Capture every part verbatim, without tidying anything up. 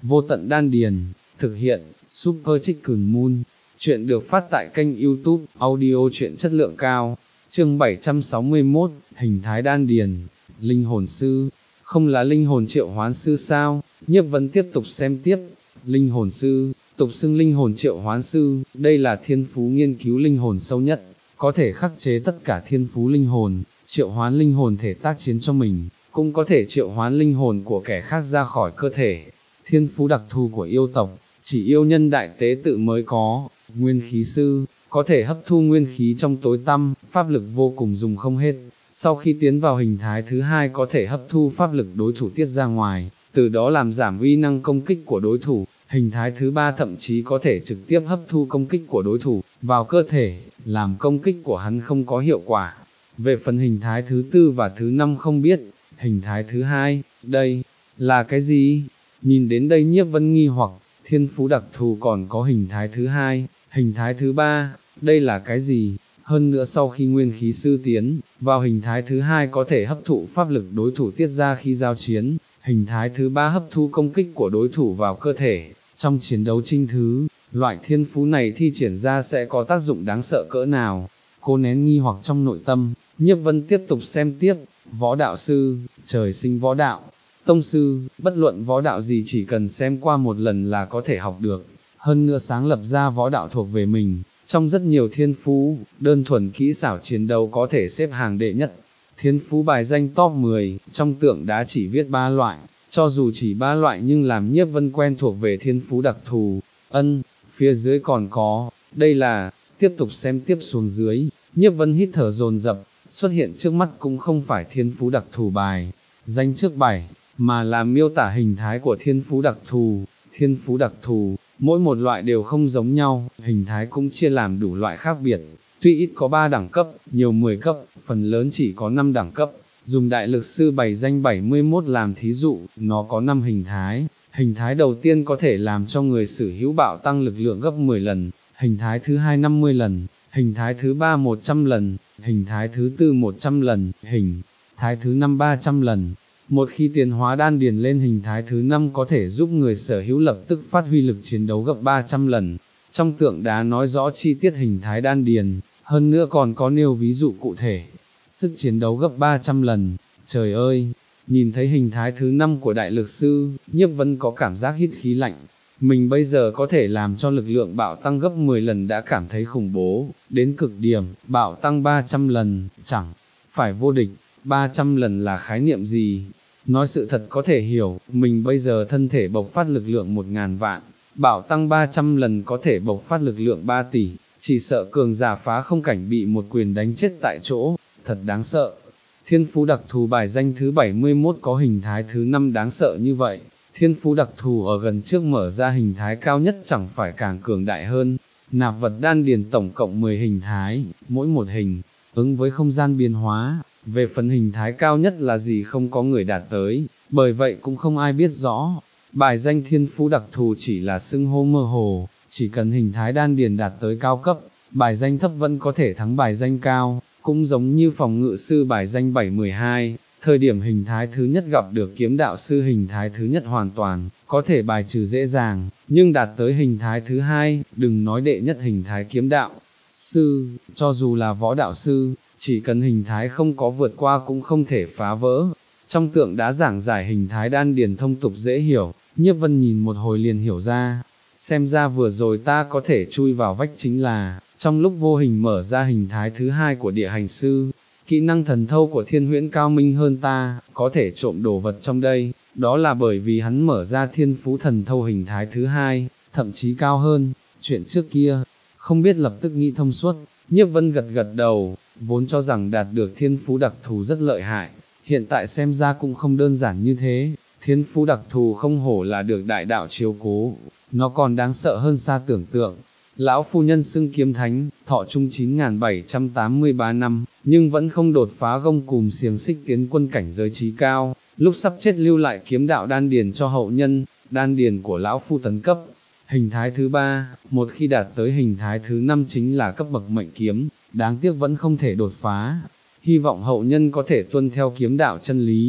Vô tận đan điền, thực hiện, Super Chicken Moon. Chuyện được phát tại kênh YouTube, audio truyện chất lượng cao. Chương bảy trăm sáu mươi mốt, hình thái đan điền, linh hồn sư, không là linh hồn triệu hoán sư sao? Nhiếp Vân tiếp tục xem tiếp, linh hồn sư, tục xưng linh hồn triệu hoán sư, đây là thiên phú nghiên cứu linh hồn sâu nhất, có thể khắc chế tất cả thiên phú linh hồn, triệu hoán linh hồn thể tác chiến cho mình, cũng có thể triệu hoán linh hồn của kẻ khác ra khỏi cơ thể. Thiên phú đặc thù của yêu tộc, chỉ yêu nhân đại tế tự mới có. Nguyên khí sư, có thể hấp thu nguyên khí trong tối tăm, pháp lực vô cùng dùng không hết. Sau khi tiến vào hình thái thứ hai có thể hấp thu pháp lực đối thủ tiết ra ngoài, từ đó làm giảm uy năng công kích của đối thủ. Hình thái thứ ba thậm chí có thể trực tiếp hấp thu công kích của đối thủ vào cơ thể, làm công kích của hắn không có hiệu quả. Về phần hình thái thứ tư và thứ năm không biết, hình thái thứ hai, đây, là cái gì? Nhìn đến đây Nhiếp Vân nghi hoặc, thiên phú đặc thù còn có hình thái thứ hai, hình thái thứ ba, đây là cái gì? Hơn nữa sau khi nguyên khí sư tiến vào hình thái thứ hai có thể hấp thụ pháp lực đối thủ tiết ra khi giao chiến, hình thái thứ ba hấp thu công kích của đối thủ vào cơ thể, trong chiến đấu trinh thứ, loại thiên phú này thi triển ra sẽ có tác dụng đáng sợ cỡ nào? Cô nén nghi hoặc trong nội tâm, Nhiếp Vân tiếp tục xem tiếp, võ đạo sư, trời sinh võ đạo, tông sư, bất luận võ đạo gì chỉ cần xem qua một lần là có thể học được, hơn nữa sáng lập ra võ đạo thuộc về mình. Trong rất nhiều thiên phú, đơn thuần kỹ xảo chiến đấu có thể xếp hàng đệ nhất. Thiên phú bài danh top mười, trong tượng đá chỉ viết ba loại, cho dù chỉ ba loại nhưng làm Nhiếp Vân quen thuộc về thiên phú đặc thù. Ân, phía dưới còn có, đây là, tiếp tục xem tiếp xuống dưới, Nhiếp Vân hít thở dồn dập, xuất hiện trước mắt cũng không phải thiên phú đặc thù bài danh trước bảy, mà là miêu tả hình thái của thiên phú đặc thù. Thiên phú đặc thù, mỗi một loại đều không giống nhau, hình thái cũng chia làm đủ loại khác biệt, tuy ít có ba đẳng cấp, nhiều mười cấp, phần lớn chỉ có năm đẳng cấp. Dùng đại lực sư bài danh bảy mươi mốt làm thí dụ, nó có năm hình thái. Hình thái đầu tiên có thể làm cho người sở hữu bạo tăng lực lượng gấp mười lần, hình thái thứ hai năm mươi lần, hình thái thứ ba một trăm lần, hình thái thứ tư một trăm lần, hình thái thứ năm ba trăm lần. Một khi tiến hóa đan điền lên hình thái thứ năm có thể giúp người sở hữu lập tức phát huy lực chiến đấu gấp ba trăm lần. Trong tượng đá nói rõ chi tiết hình thái đan điền, hơn nữa còn có nêu ví dụ cụ thể. Sức chiến đấu gấp ba trăm lần, trời ơi, nhìn thấy hình thái thứ năm của đại lực sư, Nhiếp Vân có cảm giác hít khí lạnh. Mình bây giờ có thể làm cho lực lượng bạo tăng gấp mười lần đã cảm thấy khủng bố, đến cực điểm, bạo tăng ba trăm lần, chẳng phải vô địch, ba trăm lần là khái niệm gì? Nói sự thật có thể hiểu, mình bây giờ thân thể bộc phát lực lượng một ngàn vạn, bạo tăng ba trăm lần có thể bộc phát lực lượng ba tỷ, chỉ sợ cường giả phá không cảnh bị một quyền đánh chết tại chỗ, thật đáng sợ. Thiên phú đặc thù bài danh thứ bảy mươi mốt có hình thái thứ năm đáng sợ như vậy, thiên phú đặc thù ở gần trước mở ra hình thái cao nhất chẳng phải càng cường đại hơn. Nạp vật đan điền tổng cộng mười hình thái, mỗi một hình ứng với không gian biến hóa. Về phần hình thái cao nhất là gì không có người đạt tới, bởi vậy cũng không ai biết rõ. Bài danh thiên phú đặc thù chỉ là xưng hô mơ hồ, chỉ cần hình thái đan điền đạt tới cao cấp, bài danh thấp vẫn có thể thắng bài danh cao, cũng giống như phòng ngự sư bài danh bảy mười hai, thời điểm hình thái thứ nhất gặp được kiếm đạo sư hình thái thứ nhất hoàn toàn, có thể bài trừ dễ dàng, nhưng đạt tới hình thái thứ hai, đừng nói đệ nhất hình thái kiếm đạo sư, cho dù là võ đạo sư, chỉ cần hình thái không có vượt qua cũng không thể phá vỡ. Trong tượng đá giảng giải hình thái đan điền thông tục dễ hiểu, Nhiếp Vân nhìn một hồi liền hiểu ra, xem ra vừa rồi ta có thể chui vào vách chính là, trong lúc vô hình mở ra hình thái thứ hai của địa hành sư. Kỹ năng thần thâu của Thiên Huyễn cao minh hơn ta, có thể trộm đồ vật trong đây, đó là bởi vì hắn mở ra thiên phú thần thâu hình thái thứ hai, thậm chí cao hơn, chuyện trước kia, không biết lập tức nghĩ thông suốt. Nhiếp Vân gật gật đầu, vốn cho rằng đạt được thiên phú đặc thù rất lợi hại, hiện tại xem ra cũng không đơn giản như thế. Thiên phú đặc thù không hổ là được đại đạo chiếu cố, nó còn đáng sợ hơn xa tưởng tượng. Lão phu nhân xưng kiếm thánh, thọ trung chín nghìn bảy trăm tám mươi ba năm, nhưng vẫn không đột phá gông cùm xiềng xích tiến quân cảnh giới trí cao, lúc sắp chết lưu lại kiếm đạo đan điền cho hậu nhân. Đan điền của lão phu tấn cấp hình thái thứ ba, một khi đạt tới hình thái thứ năm chính là cấp bậc mệnh kiếm, đáng tiếc vẫn không thể đột phá. Hy vọng hậu nhân có thể tuân theo kiếm đạo chân lý.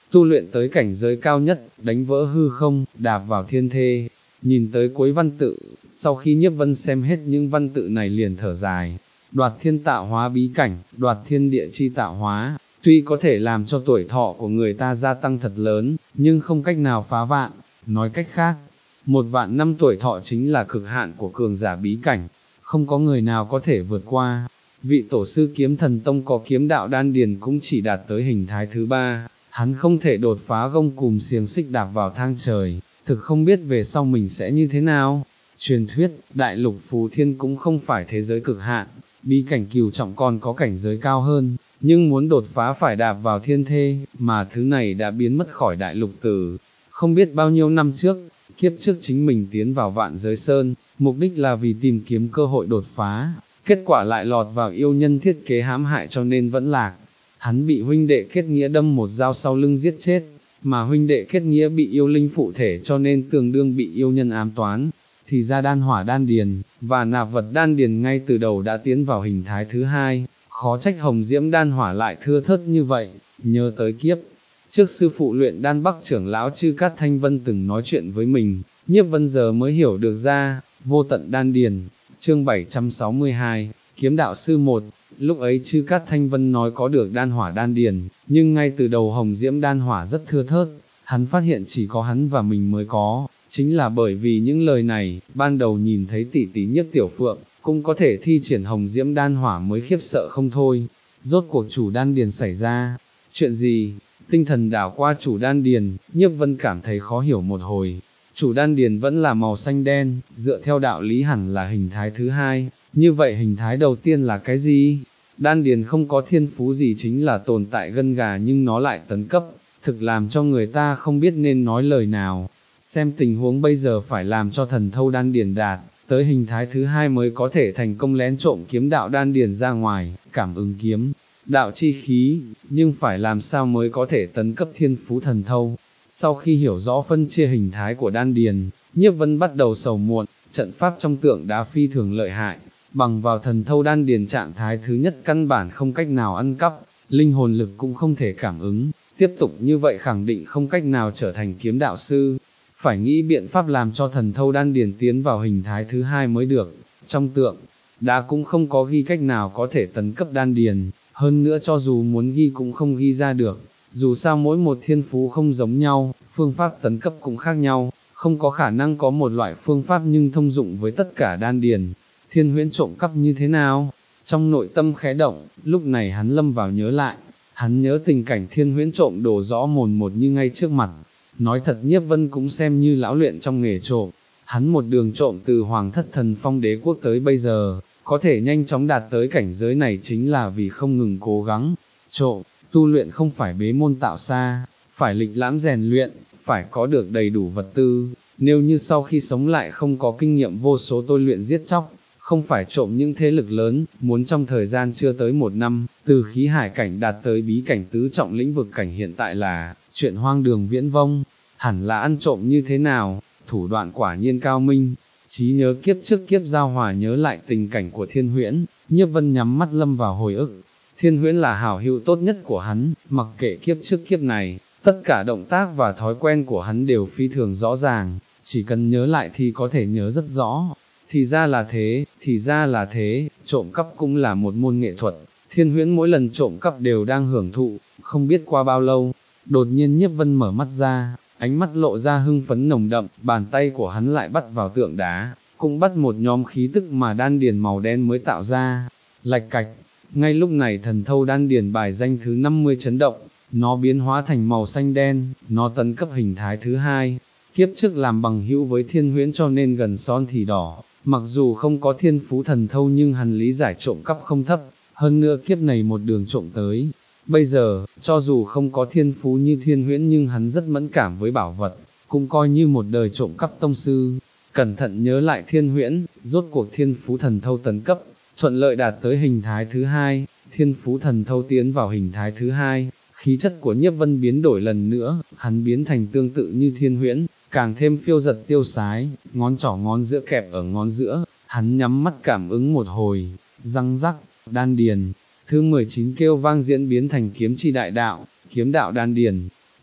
tu luyện tới cảnh giới cao nhất, đánh vỡ hư không, đạp vào thiên thê. Nhìn tới cuối văn tự, sau khi Nhiếp Vân xem hết những văn tự này liền thở dài, đoạt thiên tạo hóa bí cảnh, đoạt thiên địa chi tạo hóa, tuy có thể làm cho tuổi thọ của người ta gia tăng thật lớn, nhưng không cách nào phá vạn. Nói cách khác, một vạn năm tuổi thọ chính là cực hạn của cường giả bí cảnh, không có người nào có thể vượt qua. Vị tổ sư kiếm thần tông có kiếm đạo đan điền cũng chỉ đạt tới hình thái thứ ba, hắn không thể đột phá gông cùm xiềng xích đạp vào thang trời, thực không biết về sau mình sẽ như thế nào. Truyền thuyết, đại lục phù thiên cũng không phải thế giới cực hạn, bí cảnh cửu trọng còn có cảnh giới cao hơn, nhưng muốn đột phá phải đạp vào thiên thê, mà thứ này đã biến mất khỏi đại lục từ không biết bao nhiêu năm trước. Kiếp trước chính mình tiến vào vạn giới sơn, mục đích là vì tìm kiếm cơ hội đột phá, kết quả lại lọt vào yêu nhân thiết kế hãm hại cho nên vẫn lạc. Hắn bị huynh đệ kết nghĩa đâm một dao sau lưng giết chết, mà huynh đệ kết nghĩa bị yêu linh phụ thể cho nên tương đương bị yêu nhân ám toán. Thì ra đan hỏa đan điền, và nạp vật đan điền ngay từ đầu đã tiến vào hình thái thứ hai, khó trách hồng diễm đan hỏa lại thưa thớt như vậy. Nhớ tới kiếp trước sư phụ luyện đan Bắc trưởng lão Chư Cát Thanh Vân từng nói chuyện với mình, Nhiếp Vân giờ mới hiểu được ra. Vô tận đan điền, chương bảy trăm sáu mươi hai, kiếm đạo sư một. Lúc ấy Chư Cát Thanh Vân nói có được đan hỏa đan điền, nhưng ngay từ đầu hồng diễm đan hỏa rất thưa thớt, hắn phát hiện chỉ có hắn và mình mới có. Chính là bởi vì những lời này, ban đầu nhìn thấy tỷ tỷ Nhiếp Tiểu Phượng, cũng có thể thi triển hồng diễm đan hỏa mới khiếp sợ không thôi. Rốt cuộc chủ đan điền xảy ra chuyện gì? Tinh thần đảo qua chủ đan điền, Nhiếp Vân cảm thấy khó hiểu một hồi. Chủ đan điền vẫn là màu xanh đen, dựa theo đạo lý hẳn là hình thái thứ hai, như vậy hình thái đầu tiên là cái gì? Đan điền không có thiên phú gì chính là tồn tại gân gà nhưng nó lại tấn cấp, thực làm cho người ta không biết nên nói lời nào. Xem tình huống bây giờ phải làm cho thần thâu đan điền đạt tới hình thái thứ hai mới có thể thành công lén trộm kiếm đạo đan điền ra ngoài, cảm ứng kiếm đạo chi khí, nhưng phải làm sao mới có thể tấn cấp thiên phú thần thâu. Sau khi hiểu rõ phân chia hình thái của đan điền, Nhiếp Vân bắt đầu sầu muộn. Trận pháp trong tượng đá phi thường lợi hại, bằng vào thần thâu đan điền trạng thái thứ nhất căn bản không cách nào ăn cắp, linh hồn lực cũng không thể cảm ứng, tiếp tục như vậy khẳng định không cách nào trở thành kiếm đạo sư. Phải nghĩ biện pháp làm cho thần thâu đan điền tiến vào hình thái thứ hai mới được. Trong tượng đá cũng không có ghi cách nào có thể tấn cấp đan điền, hơn nữa cho dù muốn ghi cũng không ghi ra được. Dù sao mỗi một thiên phú không giống nhau, phương pháp tấn cấp cũng khác nhau, không có khả năng có một loại phương pháp nhưng thông dụng với tất cả đan điền. Thiên huyễn trộm cắp như thế nào? Trong nội tâm khẽ động, lúc này hắn lâm vào nhớ lại, hắn nhớ tình cảnh thiên huyễn trộm đồ rõ mồn một như ngay trước mặt. Nói thật Nhiếp Vân cũng xem như lão luyện trong nghề trộm, hắn một đường trộm từ Hoàng Thất Thần Phong Đế Quốc tới bây giờ, có thể nhanh chóng đạt tới cảnh giới này chính là vì không ngừng cố gắng. Trộm, tu luyện không phải bế môn tạo xa, phải lịch lãm rèn luyện, phải có được đầy đủ vật tư. Nếu như sau khi sống lại không có kinh nghiệm vô số tôi luyện giết chóc, không phải trộm những thế lực lớn, muốn trong thời gian chưa tới một năm, từ khí hải cảnh đạt tới bí cảnh tứ trọng lĩnh vực cảnh hiện tại là chuyện hoang đường viễn vông. Hẳn là ăn trộm như thế nào, thủ đoạn quả nhiên cao minh. Trí nhớ kiếp trước kiếp giao hòa nhớ lại tình cảnh của Thiên Huyễn, Nhiếp Vân nhắm mắt lâm vào hồi ức. Thiên Huyễn là hảo hữu tốt nhất của hắn, mặc kệ kiếp trước kiếp này, tất cả động tác và thói quen của hắn đều phi thường rõ ràng, chỉ cần nhớ lại thì có thể nhớ rất rõ. Thì ra là thế, thì ra là thế, trộm cắp cũng là một môn nghệ thuật. Thiên Huyễn mỗi lần trộm cắp đều đang hưởng thụ, không biết qua bao lâu, đột nhiên Nhiếp Vân mở mắt ra, ánh mắt lộ ra hưng phấn nồng đậm, bàn tay của hắn lại bắt vào tượng đá, cũng bắt một nhóm khí tức mà đan điền màu đen mới tạo ra. Lạch cạch, ngay lúc này thần thâu đan điền bài danh thứ năm mươi chấn động, nó biến hóa thành màu xanh đen, nó tấn cấp hình thái thứ hai. Kiếp trước làm bằng hữu với Thiên Huyễn cho nên gần son thì đỏ, mặc dù không có thiên phú thần thâu nhưng hắn lý giải trộm cắp không thấp, hơn nữa kiếp này một đường trộm tới. Bây giờ, cho dù không có thiên phú như Thiên Huyễn nhưng hắn rất mẫn cảm với bảo vật, cũng coi như một đời trộm cắp tông sư. Cẩn thận nhớ lại Thiên Huyễn, rốt cuộc thiên phú thần thâu tấn cấp, thuận lợi đạt tới hình thái thứ hai, thiên phú thần thâu tiến vào hình thái thứ hai, khí chất của Nhiếp Vân biến đổi lần nữa, hắn biến thành tương tự như Thiên Huyễn, càng thêm phiêu giật tiêu sái, ngón trỏ ngón giữa kẹp ở ngón giữa, hắn nhắm mắt cảm ứng một hồi, răng rắc, đan điền. Thứ mười chín kêu vang diễn biến thành kiếm chi đại đạo, kiếm đạo đan điền.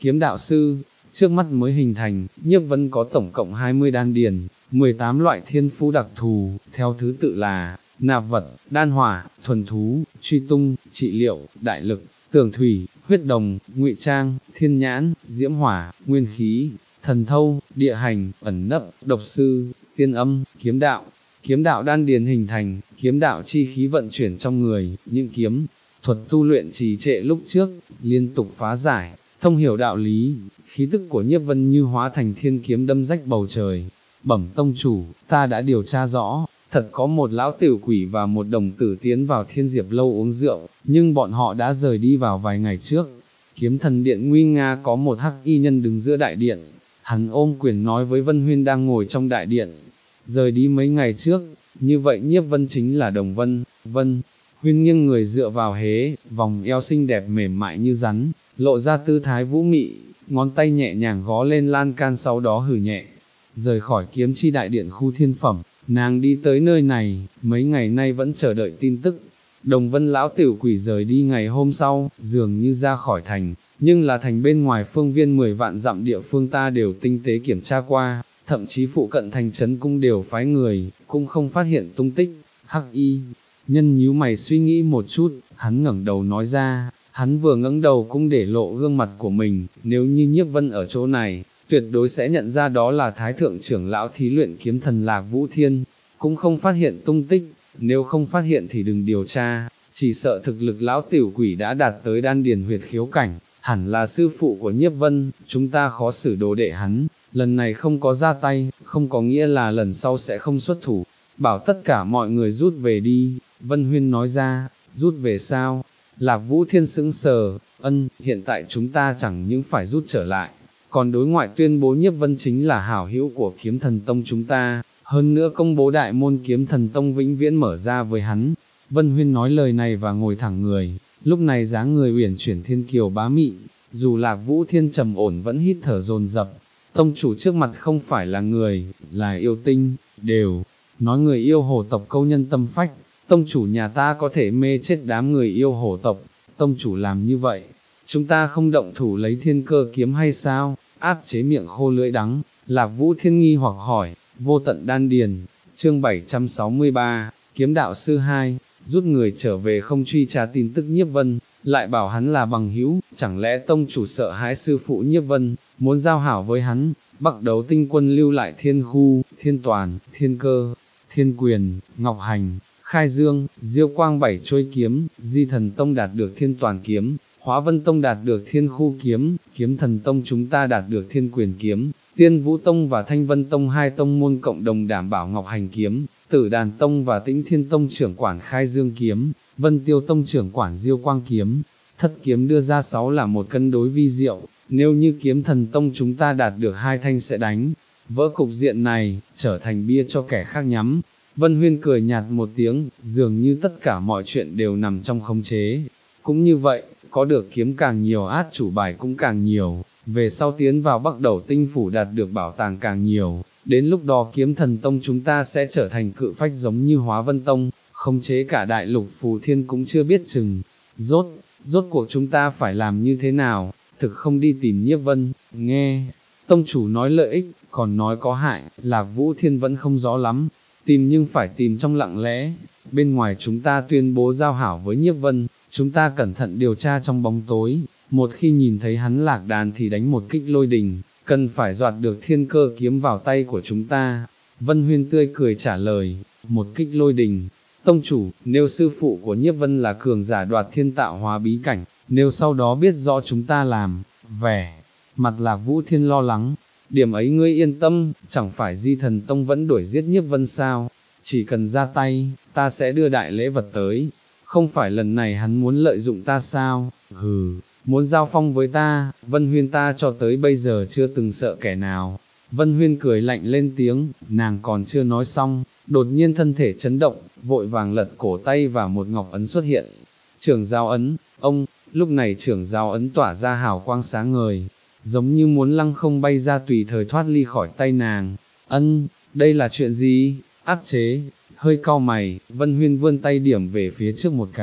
kiếm đạo sư, trước mắt mới hình thành, Nhiếp Vân có tổng cộng hai mươi đan điền, mười tám loại thiên phú đặc thù, theo thứ tự là, nạp vật, đan hỏa, thuần thú, truy tung, trị liệu, đại lực, tường thủy, huyết đồng, ngụy trang, thiên nhãn, diễm hỏa, nguyên khí, thần thâu, địa hành, ẩn nấp, độc sư, tiên âm, kiếm đạo. Kiếm đạo đan điền hình thành, kiếm đạo chi khí vận chuyển trong người, những kiếm, thuật tu luyện trì trệ lúc trước, liên tục phá giải, thông hiểu đạo lý, khí tức của Nhiếp Vân như hóa thành thiên kiếm đâm rách bầu trời. Bẩm tông chủ, ta đã điều tra rõ, thật có một lão tiểu quỷ và một đồng tử tiến vào Thiên Diệp lâu uống rượu, nhưng bọn họ đã rời đi vào vài ngày trước. Kiếm thần điện nguy nga có một hắc y nhân đứng giữa đại điện, hắn ôm quyền nói với Vân Huyên đang ngồi trong đại điện, rời đi mấy ngày trước, như vậy Nhiếp Vân chính là Đồng Vân. Vân Huyên nghiêng người dựa vào hế, vòng eo xinh đẹp mềm mại như rắn, lộ ra tư thái vũ mị, ngón tay nhẹ nhàng gõ lên lan can sau đó hừ nhẹ, rời khỏi kiếm chi đại điện khu thiên phẩm, nàng đi tới nơi này, mấy ngày nay vẫn chờ đợi tin tức. Đồng Vân lão tiểu quỷ rời đi ngày hôm sau, dường như ra khỏi thành, nhưng là thành bên ngoài phương viên mười vạn dặm địa phương ta đều tinh tế kiểm tra qua, thậm chí phụ cận thành trấn cũng đều phái người, cũng không phát hiện tung tích. Hắc y nhân nhíu mày suy nghĩ một chút, hắn ngẩng đầu nói ra, hắn vừa ngẩng đầu cũng để lộ gương mặt của mình, nếu như Nhiếp Vân ở chỗ này, tuyệt đối sẽ nhận ra đó là Thái Thượng trưởng lão thí luyện kiếm thần Lạc Vũ Thiên, cũng không phát hiện tung tích, nếu không phát hiện thì đừng điều tra, chỉ sợ thực lực lão tiểu quỷ đã đạt tới đan điền huyệt khiếu cảnh, hẳn là sư phụ của Nhiếp Vân, chúng ta khó xử đồ đệ hắn, lần này không có ra tay, không có nghĩa là lần sau sẽ không xuất thủ, bảo tất cả mọi người rút về đi. Vân Huyên nói ra, rút về sao? Lạc Vũ Thiên sững sờ, ân, hiện tại chúng ta chẳng những phải rút trở lại, còn đối ngoại tuyên bố Nhiếp Vân chính là hảo hữu của kiếm thần tông chúng ta, hơn nữa công bố đại môn kiếm thần tông vĩnh viễn mở ra với hắn. Vân Huyên nói lời này và ngồi thẳng người, lúc này dáng người uyển chuyển thiên kiều bá mị, dù Lạc Vũ Thiên trầm ổn vẫn hít thở dồn dập. Tông chủ trước mặt không phải là người, là yêu tinh, đều nói người yêu hổ tộc câu nhân tâm phách, tông chủ nhà ta có thể mê chết đám người yêu hổ tộc, tông chủ làm như vậy, chúng ta không động thủ lấy thiên cơ kiếm hay sao? Áp chế miệng khô lưỡi đắng, Lạc Vũ Thiên nghi hoặc hỏi. Vô tận đan điền, chương bảy trăm sáu mươi ba, kiếm đạo sư hai, rút người trở về không truy tra tin tức Nhiếp Vân, lại bảo hắn là bằng hữu, chẳng lẽ tông chủ sợ hãi sư phụ Nhiếp Vân, muốn giao hảo với hắn. Bắc Đấu tinh quân lưu lại Thiên Khu, Thiên Toàn, Thiên Cơ, Thiên Quyền, Ngọc Hành, Khai Dương, Diêu Quang bảy trôi kiếm, Di Thần Tông đạt được Thiên Toàn kiếm, Hóa Vân Tông đạt được Thiên Khu kiếm, Kiếm Thần Tông chúng ta đạt được Thiên Quyền kiếm, Tiên Vũ Tông và Thanh Vân Tông hai tông môn cộng đồng đảm bảo Ngọc Hành kiếm, Tử Đàn Tông và Tĩnh Thiên Tông trưởng quản Khai Dương kiếm, Vân Tiêu Tông trưởng quản Diêu Quang kiếm. Thất kiếm đưa ra sáu là một cân đối vi diệu, nếu như Kiếm Thần Tông chúng ta đạt được hai thanh sẽ đánh vỡ cục diện này, trở thành bia cho kẻ khác nhắm. Vân Huyên cười nhạt một tiếng, dường như tất cả mọi chuyện đều nằm trong khống chế. Cũng như vậy, có được kiếm càng nhiều át chủ bài cũng càng nhiều, về sau tiến vào Bắc Đẩu tinh phủ đạt được bảo tàng càng nhiều, đến lúc đó Kiếm Thần Tông chúng ta sẽ trở thành cự phách giống như Hóa Vân Tông, khống chế cả đại lục phù thiên cũng chưa biết chừng. Rốt, rốt cuộc chúng ta phải làm như thế nào? Thực không đi tìm Nhiếp Vân, nghe tông chủ nói lợi ích, còn nói có hại, Lạc Vũ Thiên vẫn không rõ lắm. Tìm nhưng phải tìm trong lặng lẽ, bên ngoài chúng ta tuyên bố giao hảo với Nhiếp Vân, chúng ta cẩn thận điều tra trong bóng tối, một khi nhìn thấy hắn lạc đàn thì đánh một kích lôi đình, cần phải đoạt được thiên cơ kiếm vào tay của chúng ta. Vân Huyên tươi cười trả lời, một kích lôi đình. Tông chủ, nếu sư phụ của Nhiếp Vân là cường giả đoạt thiên tạo hóa bí cảnh, nếu sau đó biết rõ chúng ta làm, vẻ mặt Lạc Vũ Thiên lo lắng. Điểm ấy ngươi yên tâm, chẳng phải Di Thần Tông vẫn đuổi giết Nhiếp Vân sao, chỉ cần ra tay, ta sẽ đưa đại lễ vật tới, không phải lần này hắn muốn lợi dụng ta sao, hừ, muốn giao phong với ta, Vân Huyên ta cho tới bây giờ chưa từng sợ kẻ nào. Vân Huyên cười lạnh lên tiếng, nàng còn chưa nói xong, đột nhiên thân thể chấn động, vội vàng lật cổ tay và một ngọc ấn xuất hiện. Trưởng giao ấn, ông, lúc này trưởng giao ấn tỏa ra hào quang sáng ngời, giống như muốn lăng không bay ra tùy thời thoát ly khỏi tay nàng. Ân, đây là chuyện gì? Áp chế, hơi cau mày, Vân Huyên vươn tay điểm về phía trước một cái,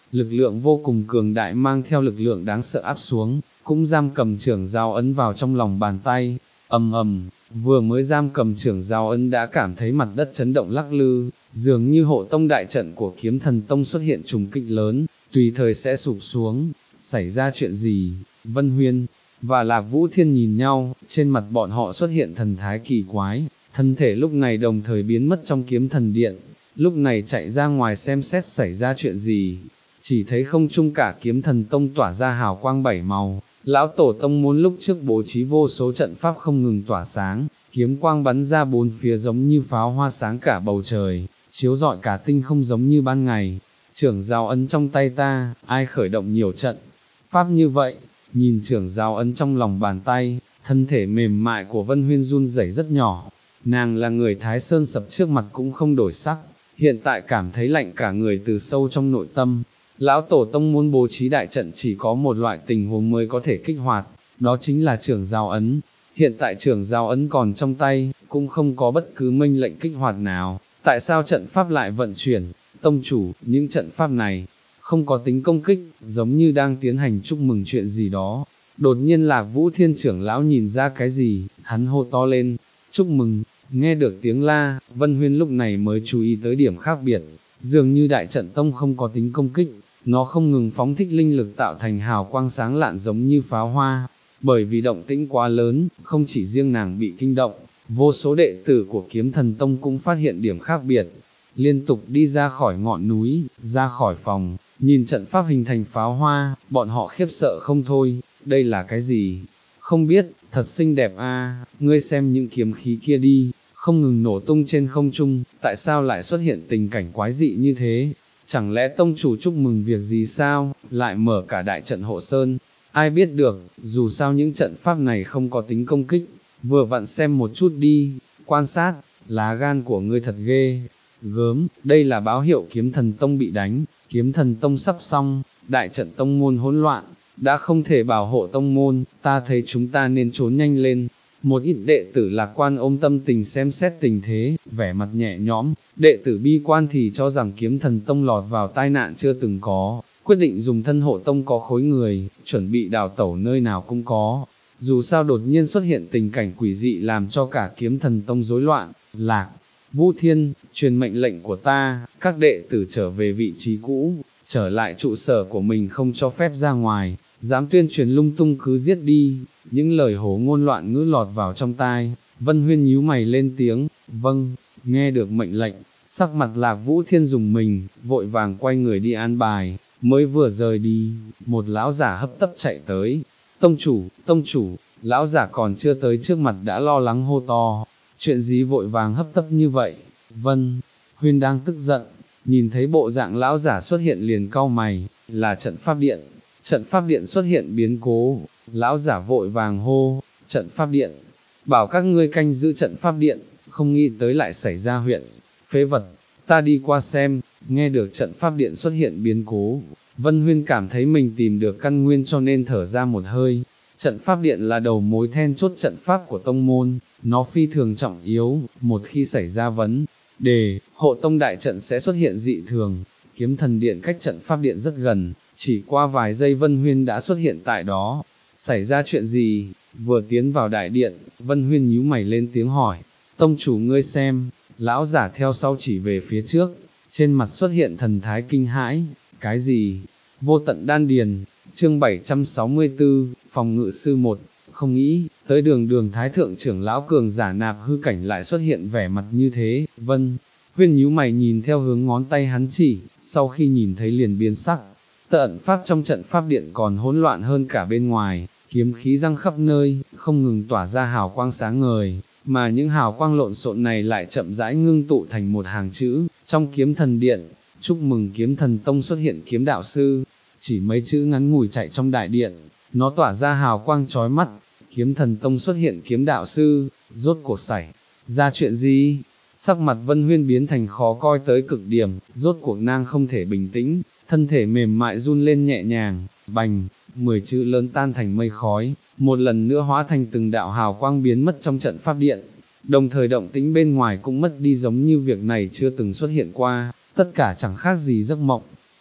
lực lượng vô cùng cường đại mang theo lực lượng đáng sợ áp xuống, cũng giam cầm trưởng giáo ấn vào trong lòng bàn tay, ầm ầm, vừa mới giam cầm trưởng giáo ấn đã cảm thấy mặt đất chấn động lắc lư, dường như hộ tông đại trận của kiếm thần tông xuất hiện trùng kích lớn, tùy thời sẽ sụp xuống, xảy ra chuyện gì, Vân Huyên và Lạc Vũ Thiên nhìn nhau, trên mặt bọn họ xuất hiện thần thái kỳ quái, thân thể lúc này đồng thời biến mất trong kiếm thần điện, lúc này chạy ra ngoài xem xét xảy ra chuyện gì, chỉ thấy không trung cả kiếm thần tông tỏa ra hào quang bảy màu, lão tổ tông môn lúc trước bố trí vô số trận pháp không ngừng tỏa sáng, kiếm quang bắn ra bốn phía giống như pháo hoa sáng cả bầu trời, chiếu rọi cả tinh không giống như ban ngày, trưởng giáo ấn trong tay ta, ai khởi động nhiều trận, pháp như vậy, nhìn trưởng giáo ấn trong lòng bàn tay, thân thể mềm mại của Vân Huyên run rẩy rất nhỏ, nàng là người Thái Sơn sập trước mặt cũng không đổi sắc, hiện tại cảm thấy lạnh cả người từ sâu trong nội tâm. Lão tổ tông muốn bố trí đại trận chỉ có một loại tình huống mới có thể kích hoạt, đó chính là trưởng giáo ấn. Hiện tại trưởng giáo ấn còn trong tay, cũng không có bất cứ mệnh lệnh kích hoạt nào. Tại sao trận pháp lại vận chuyển? Tông chủ, những trận pháp này, không có tính công kích, giống như đang tiến hành chúc mừng chuyện gì đó. Đột nhiên Lạc Vũ Thiên trưởng lão nhìn ra cái gì, hắn hô to lên, chúc mừng, nghe được tiếng la, Vân Huyên lúc này mới chú ý tới điểm khác biệt, dường như đại trận tông không có tính công kích. Nó không ngừng phóng thích linh lực tạo thành hào quang sáng lạn giống như pháo hoa, bởi vì động tĩnh quá lớn, không chỉ riêng nàng bị kinh động, vô số đệ tử của kiếm thần tông cũng phát hiện điểm khác biệt, liên tục đi ra khỏi ngọn núi, ra khỏi phòng, nhìn trận pháp hình thành pháo hoa, bọn họ khiếp sợ không thôi, đây là cái gì? Không biết, thật xinh đẹp a, ngươi xem những kiếm khí kia đi, không ngừng nổ tung trên không trung, tại sao lại xuất hiện tình cảnh quái dị như thế? Chẳng lẽ tông chủ chúc mừng việc gì sao, lại mở cả đại trận hộ sơn, ai biết được, dù sao những trận pháp này không có tính công kích, vừa vặn xem một chút đi, quan sát, lá gan của ngươi thật ghê, gớm, đây là báo hiệu kiếm thần tông bị đánh, kiếm thần tông sắp xong, đại trận tông môn hỗn loạn, đã không thể bảo hộ tông môn, ta thấy chúng ta nên trốn nhanh lên. Một ít đệ tử lạc quan ôm tâm tình xem xét tình thế, vẻ mặt nhẹ nhõm, đệ tử bi quan thì cho rằng kiếm thần tông lọt vào tai nạn chưa từng có, quyết định dùng thân hộ tông có khối người, chuẩn bị đào tẩu nơi nào cũng có. Dù sao đột nhiên xuất hiện tình cảnh quỷ dị làm cho cả kiếm thần tông rối loạn, Lạc Vũ Thiên, truyền mệnh lệnh của ta, các đệ tử trở về vị trí cũ, trở lại trụ sở của mình không cho phép ra ngoài, dám tuyên truyền lung tung cứ giết đi, những lời hổ ngôn loạn ngữ lọt vào trong tai, Vân Huyên nhíu mày lên tiếng, vâng, nghe được mệnh lệnh, sắc mặt Lạc Vũ Thiên dùng mình, vội vàng quay người đi an bài, mới vừa rời đi, một lão giả hấp tấp chạy tới, tông chủ, tông chủ, lão giả còn chưa tới trước mặt đã lo lắng hô to, chuyện gì vội vàng hấp tấp như vậy, Vân Huyên đang tức giận, nhìn thấy bộ dạng lão giả xuất hiện liền cau mày, là trận pháp điện. Trận pháp điện xuất hiện biến cố, lão giả vội vàng hô, trận pháp điện, bảo các ngươi canh giữ trận pháp điện, không nghĩ tới lại xảy ra huyện, phế vật, ta đi qua xem, nghe được trận pháp điện xuất hiện biến cố, Vân Huyên cảm thấy mình tìm được căn nguyên cho nên thở ra một hơi, trận pháp điện là đầu mối then chốt trận pháp của tông môn, nó phi thường trọng yếu, một khi xảy ra vấn đề, hộ tông đại trận sẽ xuất hiện dị thường, kiếm thần điện cách trận pháp điện rất gần. Chỉ qua vài giây Vân Huyên đã xuất hiện tại đó, xảy ra chuyện gì, vừa tiến vào đại điện, Vân Huyên nhíu mày lên tiếng hỏi, tông chủ ngươi xem, lão giả theo sau chỉ về phía trước, trên mặt xuất hiện thần thái kinh hãi, cái gì, vô tận đan điền, chương bảy trăm sáu mươi tư, phòng ngự sư một, không nghĩ, tới đường đường thái thượng trưởng lão cường giả nạp hư cảnh lại xuất hiện vẻ mặt như thế, Vân Huyên nhíu mày nhìn theo hướng ngón tay hắn chỉ, sau khi nhìn thấy liền biến sắc. Tận pháp trong trận pháp điện còn hỗn loạn hơn cả bên ngoài, kiếm khí răng khắp nơi, không ngừng tỏa ra hào quang sáng ngời, mà những hào quang lộn xộn này lại chậm rãi ngưng tụ thành một hàng chữ, trong kiếm thần điện, chúc mừng kiếm thần tông xuất hiện kiếm đạo sư, chỉ mấy chữ ngắn ngủi chạy trong đại điện, nó tỏa ra hào quang chói mắt, kiếm thần tông xuất hiện kiếm đạo sư, rốt cuộc xảy ra chuyện gì? Sắc mặt Vân Huyên biến thành khó coi tới cực điểm, rốt cuộc nàng không thể bình tĩnh, thân thể mềm mại run lên nhẹ nhàng, bành, mười chữ lớn tan thành mây khói, một lần nữa hóa thành từng đạo hào quang biến mất trong trận pháp điện, đồng thời động tĩnh bên ngoài cũng mất đi giống như việc này chưa từng xuất hiện qua, tất cả chẳng khác gì giấc mộng.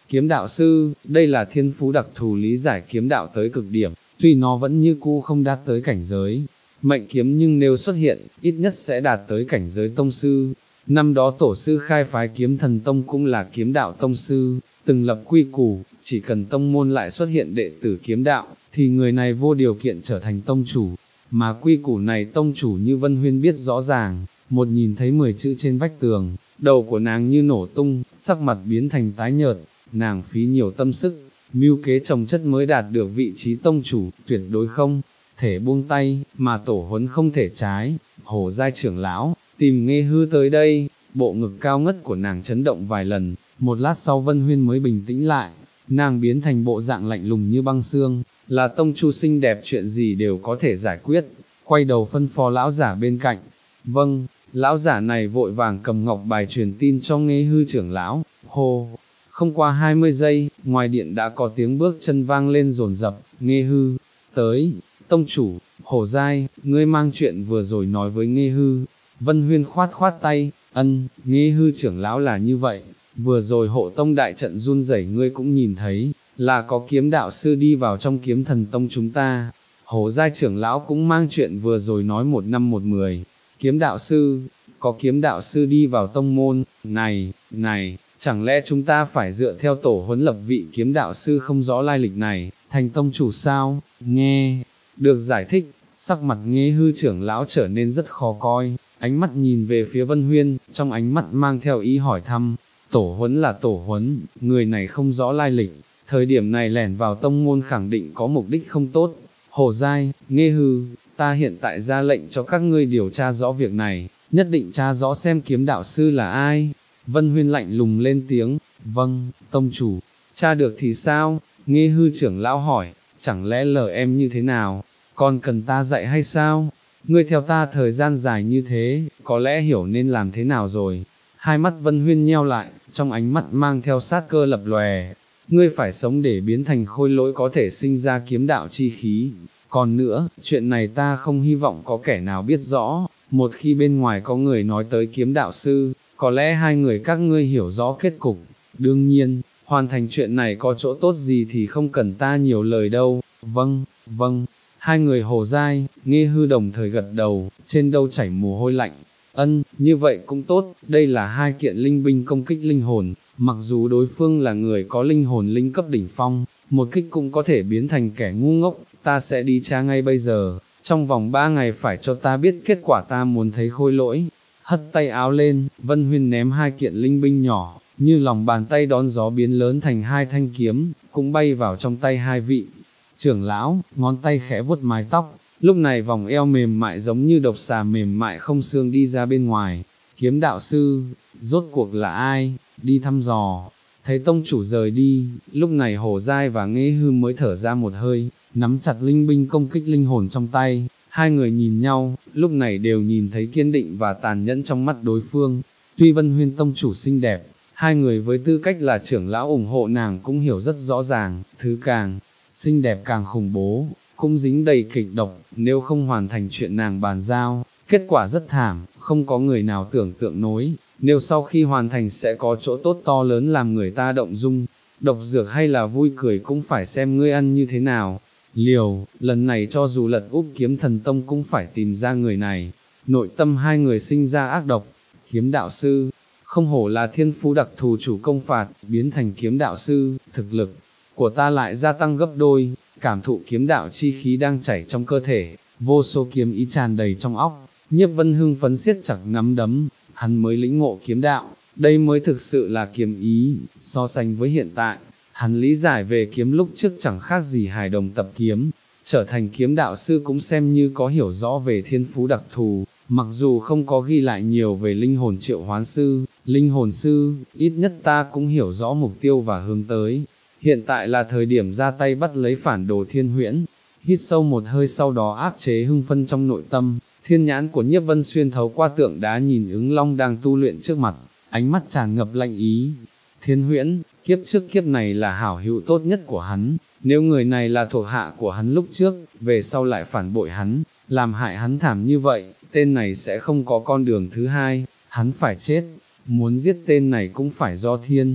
Kiếm đạo sư, đây là thiên phú đặc thù lý giải kiếm đạo tới cực điểm, tuy nó vẫn như cũ không đạt tới cảnh giới mệnh kiếm, nhưng nếu xuất hiện, ít nhất sẽ đạt tới cảnh giới tông sư. Năm đó tổ sư khai phái kiếm thần tông cũng là kiếm đạo tông sư, từng lập quy củ, chỉ cần tông môn lại xuất hiện đệ tử kiếm đạo, thì người này vô điều kiện trở thành tông chủ, mà quy củ này tông chủ như Vân Huyên biết rõ ràng. Một nhìn thấy mười chữ trên vách tường, đầu của nàng như nổ tung, sắc mặt biến thành tái nhợt, nàng phí nhiều tâm sức, mưu kế trồng chất mới đạt được vị trí tông chủ, tuyệt đối không thể buông tay, mà tổ huấn không thể trái. Hổ Giai trưởng lão, tìm Nghê Hư tới đây. Bộ ngực cao ngất của nàng chấn động vài lần, một lát sau Vân Huyên mới bình tĩnh lại, nàng biến thành bộ dạng lạnh lùng như băng xương, là tông chu xinh đẹp, chuyện gì đều có thể giải quyết, quay đầu phân phó lão giả bên cạnh. Vâng. Lão giả này vội vàng cầm ngọc bài truyền tin cho Nghê Hư trưởng lão. Hô, không qua hai mươi giây, ngoài điện đã có tiếng bước chân vang lên dồn dập. Nghê Hư, tới. Tông chủ, Hổ Giai, ngươi mang chuyện vừa rồi nói với Nghê Hư. Vân Huyên khoát khoát tay, ân, Nghê Hư trưởng lão là như vậy, vừa rồi hộ tông đại trận run rẩy ngươi cũng nhìn thấy, là có kiếm đạo sư đi vào trong kiếm thần tông chúng ta. Hổ Giai trưởng lão cũng mang chuyện vừa rồi nói một năm một mười. Kiếm đạo sư, có kiếm đạo sư đi vào tông môn, này, này, chẳng lẽ chúng ta phải dựa theo tổ huấn lập vị kiếm đạo sư không rõ lai lịch này, thành tông chủ sao? Nghe được giải thích, sắc mặt Nghê Hư trưởng lão trở nên rất khó coi, ánh mắt nhìn về phía Vân Huyên, trong ánh mắt mang theo ý hỏi thăm. Tổ huấn là tổ huấn, người này không rõ lai lịch, thời điểm này lẻn vào tông môn khẳng định có mục đích không tốt. Hổ Giai, Nghê Hư, ta hiện tại ra lệnh cho các ngươi điều tra rõ việc này, nhất định tra rõ xem kiếm đạo sư là ai. Vân Huyên lạnh lùng lên tiếng. Vâng, tông chủ. Tra được thì sao? Nghê Hư trưởng lão hỏi, chẳng lẽ lờ em như thế nào, còn cần ta dạy hay sao? Ngươi theo ta thời gian dài như thế, có lẽ hiểu nên làm thế nào rồi. Hai mắt Vân Huyên nheo lại, trong ánh mắt mang theo sát cơ lập lòe. Ngươi phải sống để biến thành khôi lỗi có thể sinh ra kiếm đạo chi khí. Còn nữa, chuyện này ta không hy vọng có kẻ nào biết rõ, một khi bên ngoài có người nói tới kiếm đạo sư, có lẽ hai người các ngươi hiểu rõ kết cục. Đương nhiên, hoàn thành chuyện này có chỗ tốt gì thì không cần ta nhiều lời đâu. Vâng, vâng. Hai người Hổ Giai, Nghê Hư đồng thời gật đầu, trên đâu chảy mồ hôi lạnh. Ân, như vậy cũng tốt, đây là hai kiện linh binh công kích linh hồn, mặc dù đối phương là người có linh hồn linh cấp đỉnh phong, một kích cũng có thể biến thành kẻ ngu ngốc. Ta sẽ đi tra ngay bây giờ, trong vòng ba ngày phải cho ta biết kết quả, ta muốn thấy khôi lỗi. Hất tay áo lên, Vân Huyên ném hai kiện linh binh nhỏ, như lòng bàn tay đón gió biến lớn thành hai thanh kiếm, cũng bay vào trong tay hai vị trưởng lão, ngón tay khẽ vuốt mái tóc, lúc này vòng eo mềm mại giống như độc xà mềm mại không xương đi ra bên ngoài. Kiếm đạo sư, rốt cuộc là ai? Đi thăm dò. Thấy tông chủ rời đi, lúc này Hổ Giai và Nghê Hư mới thở ra một hơi, nắm chặt linh binh công kích linh hồn trong tay. Hai người nhìn nhau, lúc này đều nhìn thấy kiên định và tàn nhẫn trong mắt đối phương. Tuy Vân Huyên tông chủ xinh đẹp, hai người với tư cách là trưởng lão ủng hộ nàng cũng hiểu rất rõ ràng, thứ càng xinh đẹp càng khủng bố, cũng dính đầy kịch độc, nếu không hoàn thành chuyện nàng bàn giao, kết quả rất thảm, không có người nào tưởng tượng nổi, nếu sau khi hoàn thành sẽ có chỗ tốt to lớn làm người ta động dung. Độc dược hay là vui cười cũng phải xem ngươi ăn như thế nào. Liều, lần này cho dù lật úp kiếm thần tông cũng phải tìm ra người này. Nội tâm hai người sinh ra ác độc. Kiếm đạo sư, không hổ là thiên phú đặc thù chủ công phạt, biến thành kiếm đạo sư, thực lực của ta lại gia tăng gấp đôi. Cảm thụ kiếm đạo chi khí đang chảy trong cơ thể, vô số kiếm ý tràn đầy trong óc. Nhiếp Vân hưng phấn siết chặt nắm đấm, hắn mới lĩnh ngộ kiếm đạo, đây mới thực sự là kiếm ý. So sánh với hiện tại, hắn lý giải về kiếm lúc trước chẳng khác gì hài đồng tập kiếm, trở thành kiếm đạo sư cũng xem như có hiểu rõ về thiên phú đặc thù, mặc dù không có ghi lại nhiều về linh hồn triệu hoán sư, linh hồn sư, ít nhất ta cũng hiểu rõ mục tiêu và hướng tới. Hiện tại là thời điểm ra tay bắt lấy phản đồ Thiên Huyễn. Hít sâu một hơi sau đó áp chế hưng phân trong nội tâm, thiên nhãn của Nhiếp Vân xuyên thấu qua tượng đá nhìn ứng long đang tu luyện trước mặt, ánh mắt tràn ngập lạnh ý. Thiên Huyễn, kiếp trước kiếp này là hảo hữu tốt nhất của hắn, nếu người này là thuộc hạ của hắn lúc trước, về sau lại phản bội hắn, làm hại hắn thảm như vậy, tên này sẽ không có con đường thứ hai, hắn phải chết, muốn giết tên này cũng phải do thiên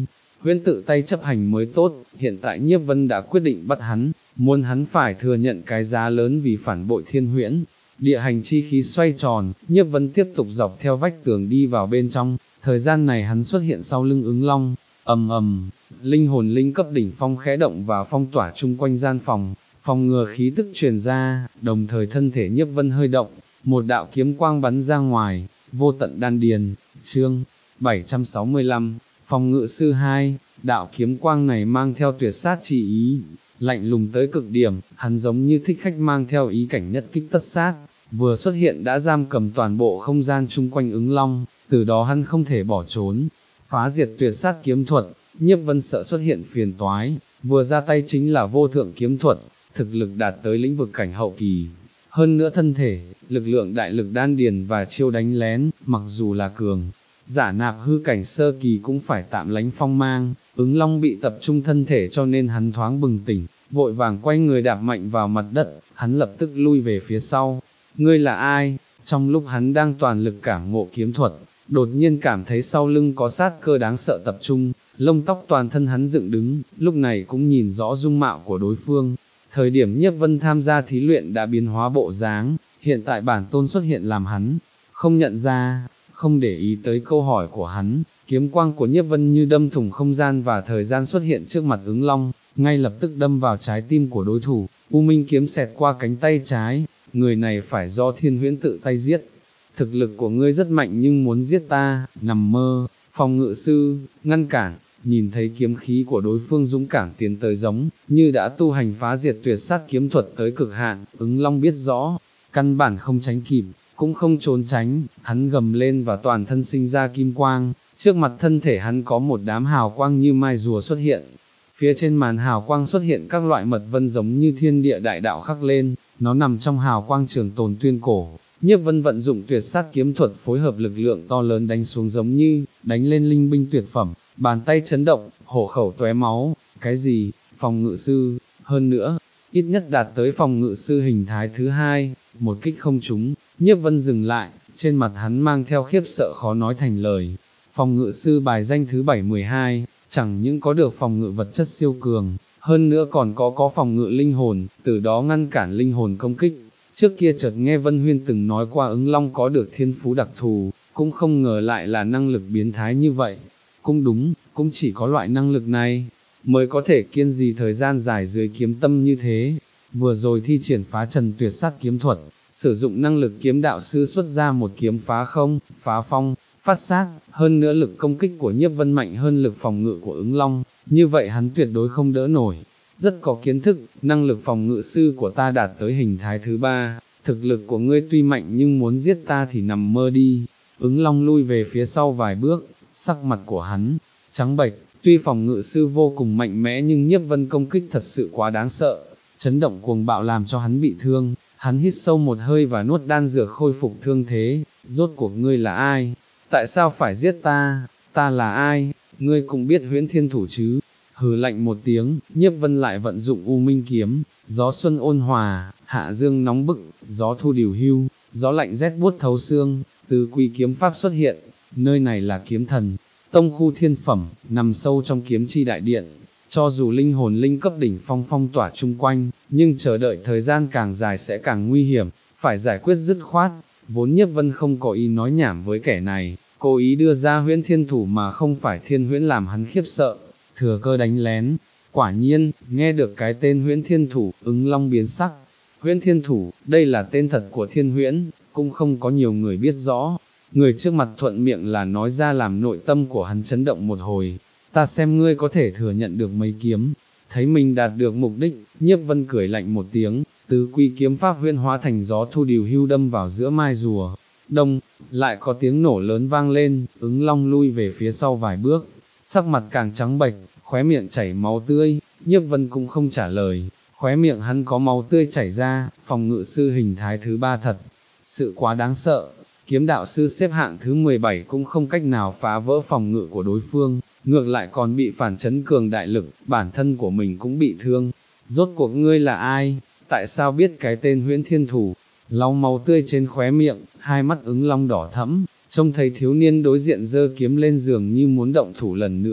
huyễn tự tay chấp hành mới tốt, hiện tại Nhiếp Vân đã quyết định bắt hắn, muốn hắn phải thừa nhận cái giá lớn vì phản bội thiên huyễn. Địa hành chi khí xoay tròn, Nhiếp Vân tiếp tục dọc theo vách tường đi vào bên trong, thời gian này hắn xuất hiện sau lưng ứng long, ầm ầm, linh hồn linh cấp đỉnh phong khẽ động và phong tỏa chung quanh gian phòng, phòng ngừa khí tức truyền ra, đồng thời thân thể Nhiếp Vân hơi động, một đạo kiếm quang bắn ra ngoài, vô tận đan điền, chương bảy trăm sáu mươi lăm, phòng ngự sư hai, đạo kiếm quang này mang theo tuyệt sát chỉ ý, lạnh lùng tới cực điểm, hắn giống như thích khách mang theo ý cảnh nhất kích tất sát, vừa xuất hiện đã giam cầm toàn bộ không gian chung quanh ứng long, từ đó hắn không thể bỏ trốn, phá diệt tuyệt sát kiếm thuật, Nhiếp Vân sợ xuất hiện phiền toái, vừa ra tay chính là vô thượng kiếm thuật, thực lực đạt tới lĩnh vực cảnh hậu kỳ. Hơn nữa thân thể, lực lượng đại lực đan điền và chiêu đánh lén, mặc dù là cường, giả nạp hư cảnh sơ kỳ cũng phải tạm lánh phong mang, ứng long bị tập trung thân thể cho nên hắn thoáng bừng tỉnh, vội vàng quay người đạp mạnh vào mặt đất, hắn lập tức lui về phía sau. Ngươi là ai? Trong lúc hắn đang toàn lực cảm ngộ kiếm thuật, đột nhiên cảm thấy sau lưng có sát cơ đáng sợ tập trung, lông tóc toàn thân hắn dựng đứng, lúc này cũng nhìn rõ dung mạo của đối phương. Thời điểm Nhiếp Vân tham gia thí luyện đã biến hóa bộ dáng, hiện tại bản tôn xuất hiện làm hắn không nhận ra, không để ý tới câu hỏi của hắn, kiếm quang của Nhiếp Vân như đâm thủng không gian và thời gian xuất hiện trước mặt ứng long, ngay lập tức đâm vào trái tim của đối thủ, U Minh kiếm xẹt qua cánh tay trái, người này phải do Thiên Huyễn tự tay giết. Thực lực của ngươi rất mạnh nhưng muốn giết ta, nằm mơ. Phòng ngự sư, ngăn cản, nhìn thấy kiếm khí của đối phương dũng cảm tiến tới giống, như đã tu hành phá diệt tuyệt sát kiếm thuật tới cực hạn, ứng long biết rõ, căn bản không tránh kịp, cũng không trốn tránh, hắn gầm lên và toàn thân sinh ra kim quang, trước mặt thân thể hắn có một đám hào quang như mai rùa xuất hiện. Phía trên màn hào quang xuất hiện các loại mật vân giống như thiên địa đại đạo khắc lên, nó nằm trong hào quang trường tồn tuyên cổ. Nhiếp Vân vận dụng tuyệt sát kiếm thuật phối hợp lực lượng to lớn đánh xuống giống như, đánh lên linh binh tuyệt phẩm, bàn tay chấn động, hổ khẩu tóe máu, cái gì, phòng ngự sư, hơn nữa, ít nhất đạt tới phòng ngự sư hình thái thứ hai, một kích không trúng, Nhiếp Vân dừng lại, trên mặt hắn mang theo khiếp sợ khó nói thành lời. Phòng ngự sư bài danh thứ bảy mười hai, chẳng những có được phòng ngự vật chất siêu cường, hơn nữa còn có có phòng ngự linh hồn, từ đó ngăn cản linh hồn công kích. Trước kia chợt nghe Vân Huyên từng nói qua ứng long có được thiên phú đặc thù, cũng không ngờ lại là năng lực biến thái như vậy. Cũng đúng, cũng chỉ có loại năng lực này, mới có thể kiên trì thời gian dài dưới kiếm tâm như thế. Vừa rồi thi triển phá trần tuyệt sát kiếm thuật, sử dụng năng lực kiếm đạo sư xuất ra một kiếm phá không, phá phong, phát sát, hơn nữa lực công kích của Nhiếp Vân mạnh hơn lực phòng ngự của ứng long, như vậy hắn tuyệt đối không đỡ nổi. Rất có kiến thức, năng lực phòng ngự sư của ta đạt tới hình thái thứ ba, thực lực của ngươi tuy mạnh nhưng muốn giết ta thì nằm mơ đi. Ứng long lui về phía sau vài bước, sắc mặt của hắn trắng bệch, tuy phòng ngự sư vô cùng mạnh mẽ nhưng Nhiếp Vân công kích thật sự quá đáng sợ, chấn động cuồng bạo làm cho hắn bị thương, hắn hít sâu một hơi và nuốt đan dược khôi phục thương thế. Rốt cuộc ngươi là ai? Tại sao phải giết ta? Ta là ai? Ngươi cũng biết Huyễn Thiên Thủ chứ? Hừ lạnh một tiếng, Nhiếp Vân lại vận dụng U Minh kiếm, gió xuân ôn hòa, hạ dương nóng bức, gió thu điều hưu, gió lạnh rét buốt thấu xương, tứ quy kiếm pháp xuất hiện, nơi này là kiếm thần, tông khu thiên phẩm, nằm sâu trong kiếm chi đại điện, cho dù linh hồn linh cấp đỉnh phong phong tỏa chung quanh, nhưng chờ đợi thời gian càng dài sẽ càng nguy hiểm, phải giải quyết dứt khoát, vốn Nhiếp Vân không có ý nói nhảm với kẻ này, cố ý đưa ra Huyễn Thiên Thủ mà không phải Thiên Huyễn làm hắn khiếp sợ. Thừa cơ đánh lén, quả nhiên, nghe được cái tên Huyễn Thiên Thủ, ứng long biến sắc. Huyễn Thiên Thủ, đây là tên thật của Thiên Huyễn, cũng không có nhiều người biết rõ. Người trước mặt thuận miệng là nói ra làm nội tâm của hắn chấn động một hồi. Ta xem ngươi có thể thừa nhận được mấy kiếm. Thấy mình đạt được mục đích, Nhiếp Vân cười lạnh một tiếng, tứ quy kiếm pháp huyễn hóa thành gió thu điều hưu đâm vào giữa mai rùa. Đông, lại có tiếng nổ lớn vang lên, ứng long lui về phía sau vài bước. Sắc mặt càng trắng bệch, khóe miệng chảy máu tươi, Nhiếp Vân cũng không trả lời, khóe miệng hắn có máu tươi chảy ra, phòng ngự sư hình thái thứ ba thật, sự quá đáng sợ, kiếm đạo sư xếp hạng thứ mười bảy cũng không cách nào phá vỡ phòng ngự của đối phương, ngược lại còn bị phản chấn cường đại lực, bản thân của mình cũng bị thương. Rốt cuộc ngươi là ai? Tại sao biết cái tên Huyễn Thiên Thủ? Lau máu tươi trên khóe miệng, hai mắt ứng long đỏ thẫm. Trông thấy thiếu niên đối diện giơ kiếm lên giường như muốn động thủ lần nữa,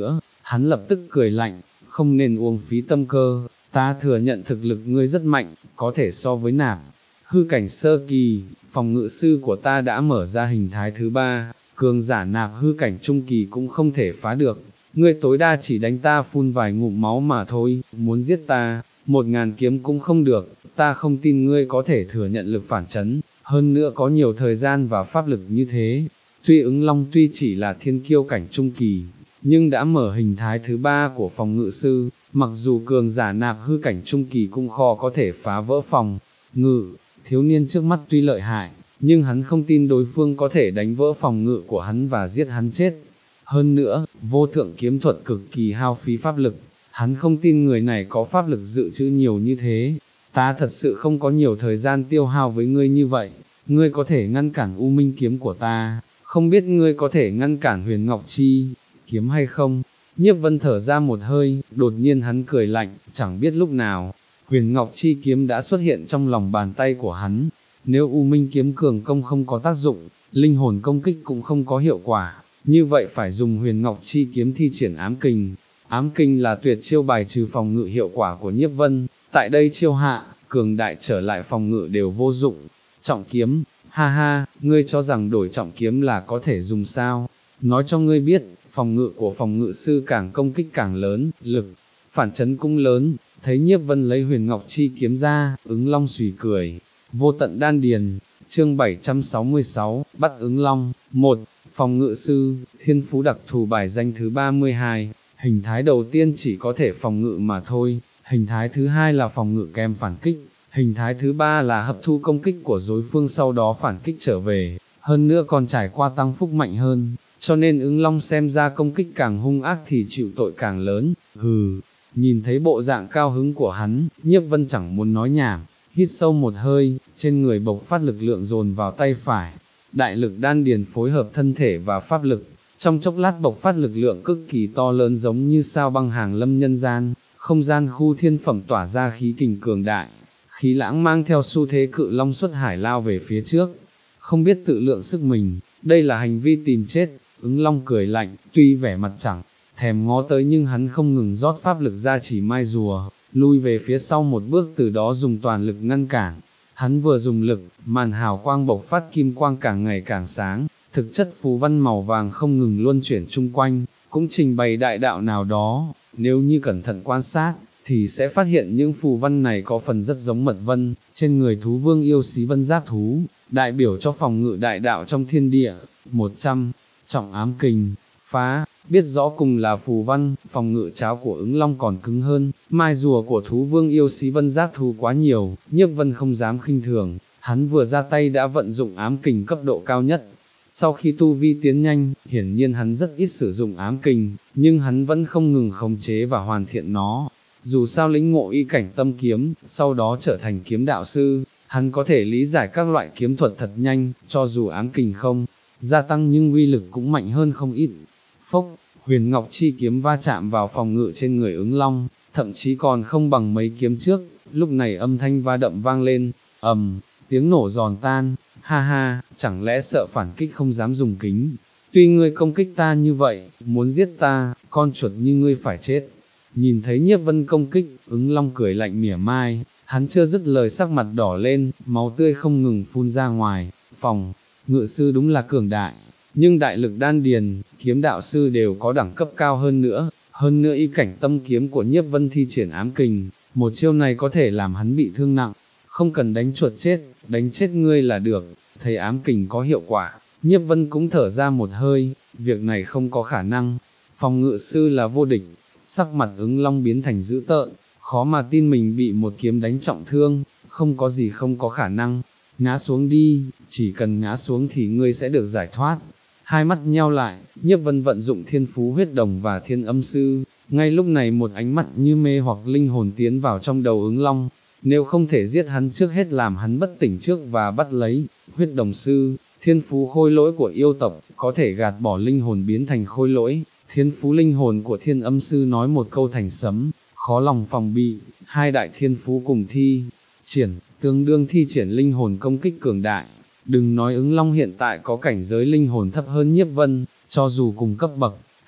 Hắn lập tức cười lạnh, không nên uống phí tâm cơ, ta thừa nhận thực lực ngươi rất mạnh, có thể so với nạp. Hư cảnh sơ kỳ, phòng ngự sư của ta đã mở ra hình thái thứ ba, cường giả nạp hư cảnh trung kỳ cũng không thể phá được, ngươi tối đa chỉ đánh ta phun vài ngụm máu mà thôi, muốn giết ta, một ngàn kiếm cũng không được, ta không tin ngươi có thể thừa nhận lực phản chấn, hơn nữa có nhiều thời gian và pháp lực như thế. Tuy ứng long tuy chỉ là thiên kiêu cảnh trung kỳ, nhưng đã mở hình thái thứ ba của phòng ngự sư, mặc dù cường giả nạp hư cảnh trung kỳ cũng khó có thể phá vỡ phòng ngự. Thiếu niên trước mắt tuy lợi hại, nhưng hắn không tin đối phương có thể đánh vỡ phòng ngự của hắn và giết hắn chết. Hơn nữa, vô thượng kiếm thuật cực kỳ hao phí pháp lực, hắn không tin người này có pháp lực dự trữ nhiều như thế. Ta thật sự không có nhiều thời gian tiêu hao với ngươi như vậy, ngươi có thể ngăn cản U Minh kiếm của ta, không biết ngươi có thể ngăn cản Huyền Ngọc Chi kiếm hay không? Nhiếp Vân thở ra một hơi, đột nhiên hắn cười lạnh, chẳng biết lúc nào, Huyền Ngọc Chi kiếm đã xuất hiện trong lòng bàn tay của hắn. Nếu U Minh kiếm cường công không có tác dụng, linh hồn công kích cũng không có hiệu quả, như vậy phải dùng Huyền Ngọc Chi kiếm thi triển ám kình. Ám kình là tuyệt chiêu bài trừ phòng ngự hiệu quả của Nhiếp Vân, tại đây chiêu hạ, cường đại trở lại phòng ngự đều vô dụng. Trọng kiếm, ha ha, ngươi cho rằng đổi trọng kiếm là có thể dùng sao? Nói cho ngươi biết, phòng ngự của phòng ngự sư càng công kích càng lớn, lực phản chấn cũng lớn. Thấy Nhiếp Vân lấy Huyền Ngọc Chi kiếm ra, ứng long xùy cười. Vô tận đan điền, chương bảy trăm sáu mươi sáu, bắt ứng long. Một, phòng ngự sư, thiên phú đặc thù bài danh thứ ba mươi hai, hình thái đầu tiên chỉ có thể phòng ngự mà thôi, hình thái thứ hai là phòng ngự kèm phản kích, hình thái thứ ba là hấp thu công kích của đối phương sau đó phản kích trở về, hơn nữa còn trải qua tăng phúc mạnh hơn, cho nên ứng long xem ra công kích càng hung ác thì chịu tội càng lớn. Hừ, nhìn thấy bộ dạng cao hứng của hắn, Nhiếp Vân chẳng muốn nói nhảm, hít sâu một hơi, trên người bộc phát lực lượng dồn vào tay phải, đại lực đan điền phối hợp thân thể và pháp lực, trong chốc lát bộc phát lực lượng cực kỳ to lớn giống như sao băng hàng lâm nhân gian, không gian khu thiên phẩm tỏa ra khí kình cường đại, khí lãng mang theo xu thế cự long xuất hải lao về phía trước, không biết tự lượng sức mình, đây là hành vi tìm chết. Ứng long cười lạnh, tuy vẻ mặt chẳng thèm ngó tới nhưng hắn không ngừng rót pháp lực ra chỉ mai rùa, lui về phía sau một bước, từ đó dùng toàn lực ngăn cản. Hắn vừa dùng lực, màn hào quang bộc phát kim quang càng ngày càng sáng, thực chất phù văn màu vàng không ngừng luân chuyển chung quanh, cũng trình bày đại đạo nào đó. Nếu như cẩn thận quan sát, thì sẽ phát hiện những phù văn này có phần rất giống mật vân, trên người thú vương yêu xí vân giáp thú, đại biểu cho phòng ngự đại đạo trong thiên địa. Một trăm, trọng ám kình, phá, biết rõ cùng là phù văn, phòng ngự cháo của ứng long còn cứng hơn, mai rùa của thú vương yêu xí vân giáp thú quá nhiều, Nhiếp Vân không dám khinh thường, hắn vừa ra tay đã vận dụng ám kình cấp độ cao nhất. Sau khi tu vi tiến nhanh, hiển nhiên hắn rất ít sử dụng ám kình, nhưng hắn vẫn không ngừng khống chế và hoàn thiện nó. Dù sao lĩnh ngộ y cảnh tâm kiếm, sau đó trở thành kiếm đạo sư, hắn có thể lý giải các loại kiếm thuật thật nhanh, cho dù ám kình không gia tăng nhưng uy lực cũng mạnh hơn không ít. Phốc, Huyền Ngọc Chi kiếm va chạm vào phòng ngự trên người ứng long, thậm chí còn không bằng mấy kiếm trước, lúc này âm thanh va đậm vang lên, ầm, tiếng nổ giòn tan, ha ha, chẳng lẽ sợ phản kích không dám dùng kính, tuy ngươi công kích ta như vậy, muốn giết ta, con chuột như ngươi phải chết. Nhìn thấy Nhiếp Vân công kích, ứng long cười lạnh mỉa mai, hắn chưa dứt lời sắc mặt đỏ lên, máu tươi không ngừng phun ra ngoài. Phòng ngự sư đúng là cường đại, nhưng đại lực đan điền, kiếm đạo sư đều có đẳng cấp cao hơn nữa, hơn nữa y cảnh tâm kiếm của Nhiếp Vân thi triển ám kình, một chiêu này có thể làm hắn bị thương nặng, không cần đánh chuột chết, đánh chết ngươi là được. Thấy ám kình có hiệu quả, Nhiếp Vân cũng thở ra một hơi, việc này không có khả năng, phòng ngự sư là vô địch. Sắc mặt ứng long biến thành dữ tợn, khó mà tin mình bị một kiếm đánh trọng thương, không có gì không có khả năng, ngã xuống đi, chỉ cần ngã xuống thì ngươi sẽ được giải thoát. Hai mắt nheo lại, Nhiếp Vân vận dụng thiên phú huyết đồng và thiên âm sư, ngay lúc này một ánh mắt như mê hoặc linh hồn tiến vào trong đầu ứng long, nếu không thể giết hắn trước hết làm hắn bất tỉnh trước và bắt lấy. Huyết đồng sư, thiên phú khôi lỗi của yêu tộc, có thể gạt bỏ linh hồn biến thành khôi lỗi. Thiên phú linh hồn của thiên âm sư nói một câu thành sấm, khó lòng phòng bị, hai đại thiên phú cùng thi triển, tương đương thi triển linh hồn công kích cường đại. Đừng nói ứng long hiện tại có cảnh giới linh hồn thấp hơn Nhiếp Vân, cho dù cùng cấp bậc,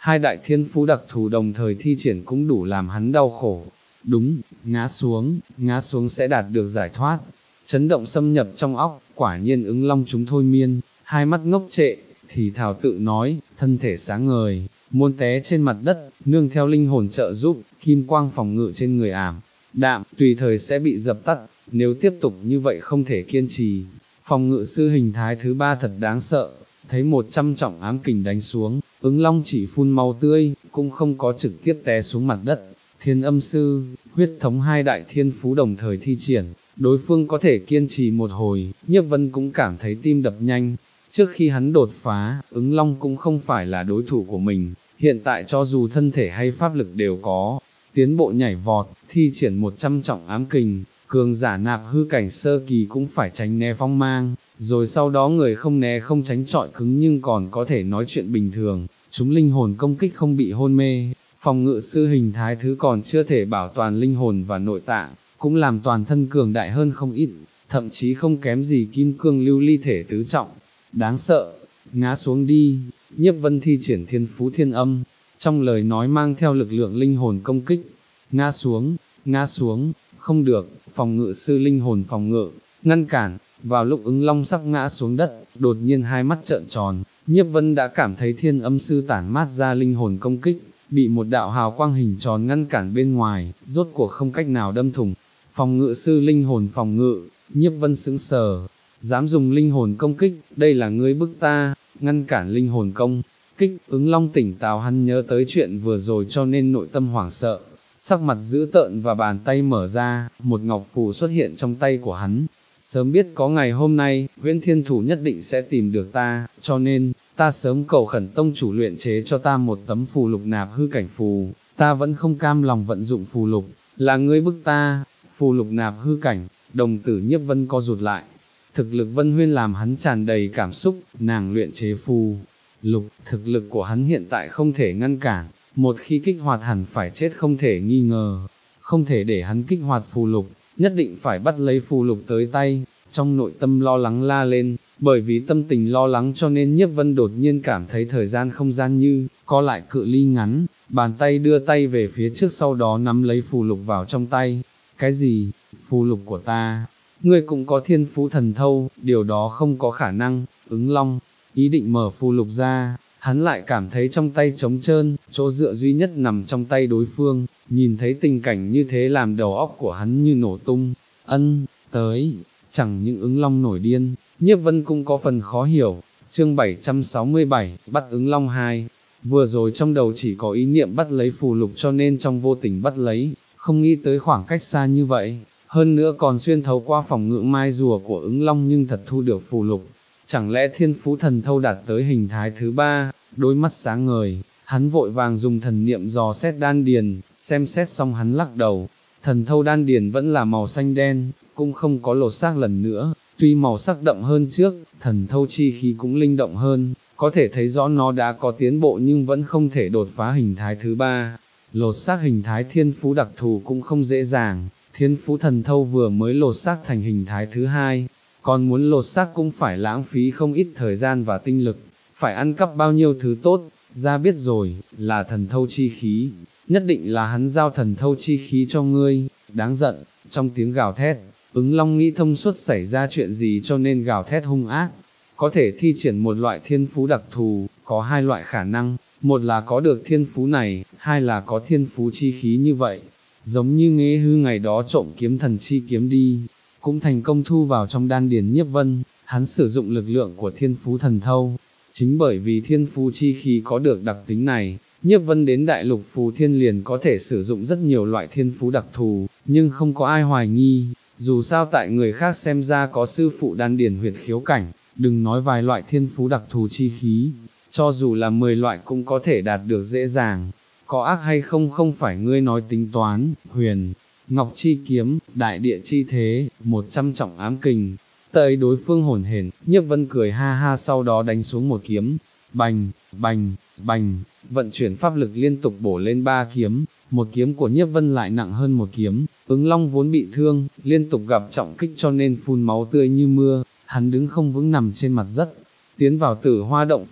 hai đại thiên phú đặc thù đồng thời thi triển cũng đủ làm hắn đau khổ. Đúng, ngã xuống, ngã xuống sẽ đạt được giải thoát. Chấn động xâm nhập trong óc, quả nhiên ứng long chúng thôi miên, hai mắt ngốc trệ, thì thảo tự nói, thân thể sáng ngời, muôn té trên mặt đất, nương theo linh hồn trợ giúp, kim quang phòng ngự trên người ảm, đạm, tùy thời sẽ bị dập tắt, nếu tiếp tục như vậy không thể kiên trì. Phòng ngự sư hình thái thứ ba thật đáng sợ, thấy một trăm trọng ám kình đánh xuống, ứng long chỉ phun máu tươi, cũng không có trực tiếp té xuống mặt đất. Thiên âm sư, huyết thống hai đại thiên phú đồng thời thi triển, đối phương có thể kiên trì một hồi, Nhiếp Vân cũng cảm thấy tim đập nhanh. Trước khi hắn đột phá, ứng long cũng không phải là đối thủ của mình, hiện tại cho dù thân thể hay pháp lực đều có, tiến bộ nhảy vọt, thi triển một trăm trọng ám kình, cường giả nạp hư cảnh sơ kỳ cũng phải tránh né phong mang, rồi sau đó người không né không tránh trọi cứng nhưng còn có thể nói chuyện bình thường, chúng linh hồn công kích không bị hôn mê. Phòng ngự sư hình thái thứ còn chưa thể bảo toàn linh hồn và nội tạng, cũng làm toàn thân cường đại hơn không ít, thậm chí không kém gì kim cương lưu ly thể tứ trọng. Đáng sợ, ngã xuống đi, Nhiếp Vân thi triển thiên phú thiên âm, trong lời nói mang theo lực lượng linh hồn công kích. Ngã xuống, ngã xuống, không được, phòng ngự sư linh hồn phòng ngự, ngăn cản. Vào lúc ứng long sắp ngã xuống đất, đột nhiên hai mắt trợn tròn, Nhiếp Vân đã cảm thấy thiên âm sư tản mát ra linh hồn công kích, bị một đạo hào quang hình tròn ngăn cản bên ngoài, rốt cuộc không cách nào đâm thủng. Phòng ngự sư linh hồn phòng ngự, Nhiếp Vân sững sờ, dám dùng linh hồn công kích, đây là ngươi bức ta, ngăn cản linh hồn công kích. Ứng long tỉnh táo, hắn nhớ tới chuyện vừa rồi cho nên nội tâm hoảng sợ, sắc mặt dữ tợn và bàn tay mở ra, một ngọc phù xuất hiện trong tay của hắn. Sớm biết có ngày hôm nay, Huyễn Thiên Thủ nhất định sẽ tìm được ta, cho nên, ta sớm cầu khẩn tông chủ luyện chế cho ta một tấm phù lục nạp hư cảnh phù, ta vẫn không cam lòng vận dụng phù lục, là ngươi bức ta. Phù lục nạp hư cảnh, đồng tử Nhiếp Vân co rụt lại, thực lực Vân Huyên làm hắn tràn đầy cảm xúc, nàng luyện chế phù lục, thực lực của hắn hiện tại không thể ngăn cản, một khi kích hoạt hẳn phải chết không thể nghi ngờ, không thể để hắn kích hoạt phù lục, nhất định phải bắt lấy phù lục tới tay. Trong nội tâm lo lắng la lên, bởi vì tâm tình lo lắng cho nên Nhiếp Vân đột nhiên cảm thấy thời gian không gian như có lại cự ly ngắn, bàn tay đưa tay về phía trước sau đó nắm lấy phù lục vào trong tay. Cái gì? Phù lục của ta? Ngươi cũng có thiên phú thần thâu, điều đó không có khả năng. Ứng long, ý định mở phù lục ra, hắn lại cảm thấy trong tay trống trơn, chỗ dựa duy nhất nằm trong tay đối phương, nhìn thấy tình cảnh như thế làm đầu óc của hắn như nổ tung. Ân, tới, chẳng những ứng long nổi điên, Nhiếp Vân cũng có phần khó hiểu. Chương bảy trăm sáu mươi bảy, bắt ứng long hai. Vừa rồi trong đầu chỉ có ý niệm bắt lấy phù lục cho nên trong vô tình bắt lấy, không nghĩ tới khoảng cách xa như vậy, hơn nữa còn xuyên thấu qua phòng ngự mai rùa của ứng long nhưng thật thu được phù lục. Chẳng lẽ thiên phú thần thâu đạt tới hình thái thứ ba? Đôi mắt sáng ngời, hắn vội vàng dùng thần niệm dò xét đan điền, xem xét xong hắn lắc đầu, thần thâu đan điền vẫn là màu xanh đen, cũng không có lột xác lần nữa, tuy màu sắc đậm hơn trước, thần thâu chi khí cũng linh động hơn, có thể thấy rõ nó đã có tiến bộ nhưng vẫn không thể đột phá hình thái thứ ba. Lột xác hình thái thiên phú đặc thù cũng không dễ dàng, thiên phú thần thâu vừa mới lột xác thành hình thái thứ hai, còn muốn lột xác cũng phải lãng phí không ít thời gian và tinh lực, phải ăn cắp bao nhiêu thứ tốt. Ra biết rồi, là thần thâu chi khí, nhất định là hắn giao thần thâu chi khí cho ngươi. Đáng giận. Trong tiếng gào thét, ứng long nghĩ thông suốt xảy ra chuyện gì cho nên gào thét hung ác. Có thể thi triển một loại thiên phú đặc thù, có hai loại khả năng, một là có được thiên phú này, hai là có thiên phú chi khí như vậy. Giống như Nghê Hư ngày đó trộm kiếm thần chi kiếm đi, cũng thành công thu vào trong đan điền Nhiếp Vân, hắn sử dụng lực lượng của thiên phú thần thâu. Chính bởi vì thiên phú chi khí có được đặc tính này, Nhiếp Vân đến đại lục phù thiên liền có thể sử dụng rất nhiều loại thiên phú đặc thù, nhưng không có ai hoài nghi, dù sao tại người khác xem ra có sư phụ đan điền huyệt khiếu cảnh, đừng nói vài loại thiên phú đặc thù chi khí, cho dù là mười loại cũng có thể đạt được dễ dàng. Có ác hay không không phải ngươi nói tính toán. Huyền Ngọc chi kiếm, đại địa chi thế, một trăm trọng ám kình. Tới đối phương hồn hển, Nhiếp Vân cười ha ha sau đó đánh xuống một kiếm, bành, bành, bành, vận chuyển pháp lực liên tục bổ lên ba kiếm, một kiếm của Nhiếp Vân lại nặng hơn một kiếm, ứng long vốn bị thương, liên tục gặp trọng kích cho nên phun máu tươi như mưa, hắn đứng không vững nằm trên mặt đất, tiến vào tử hoa động phủ,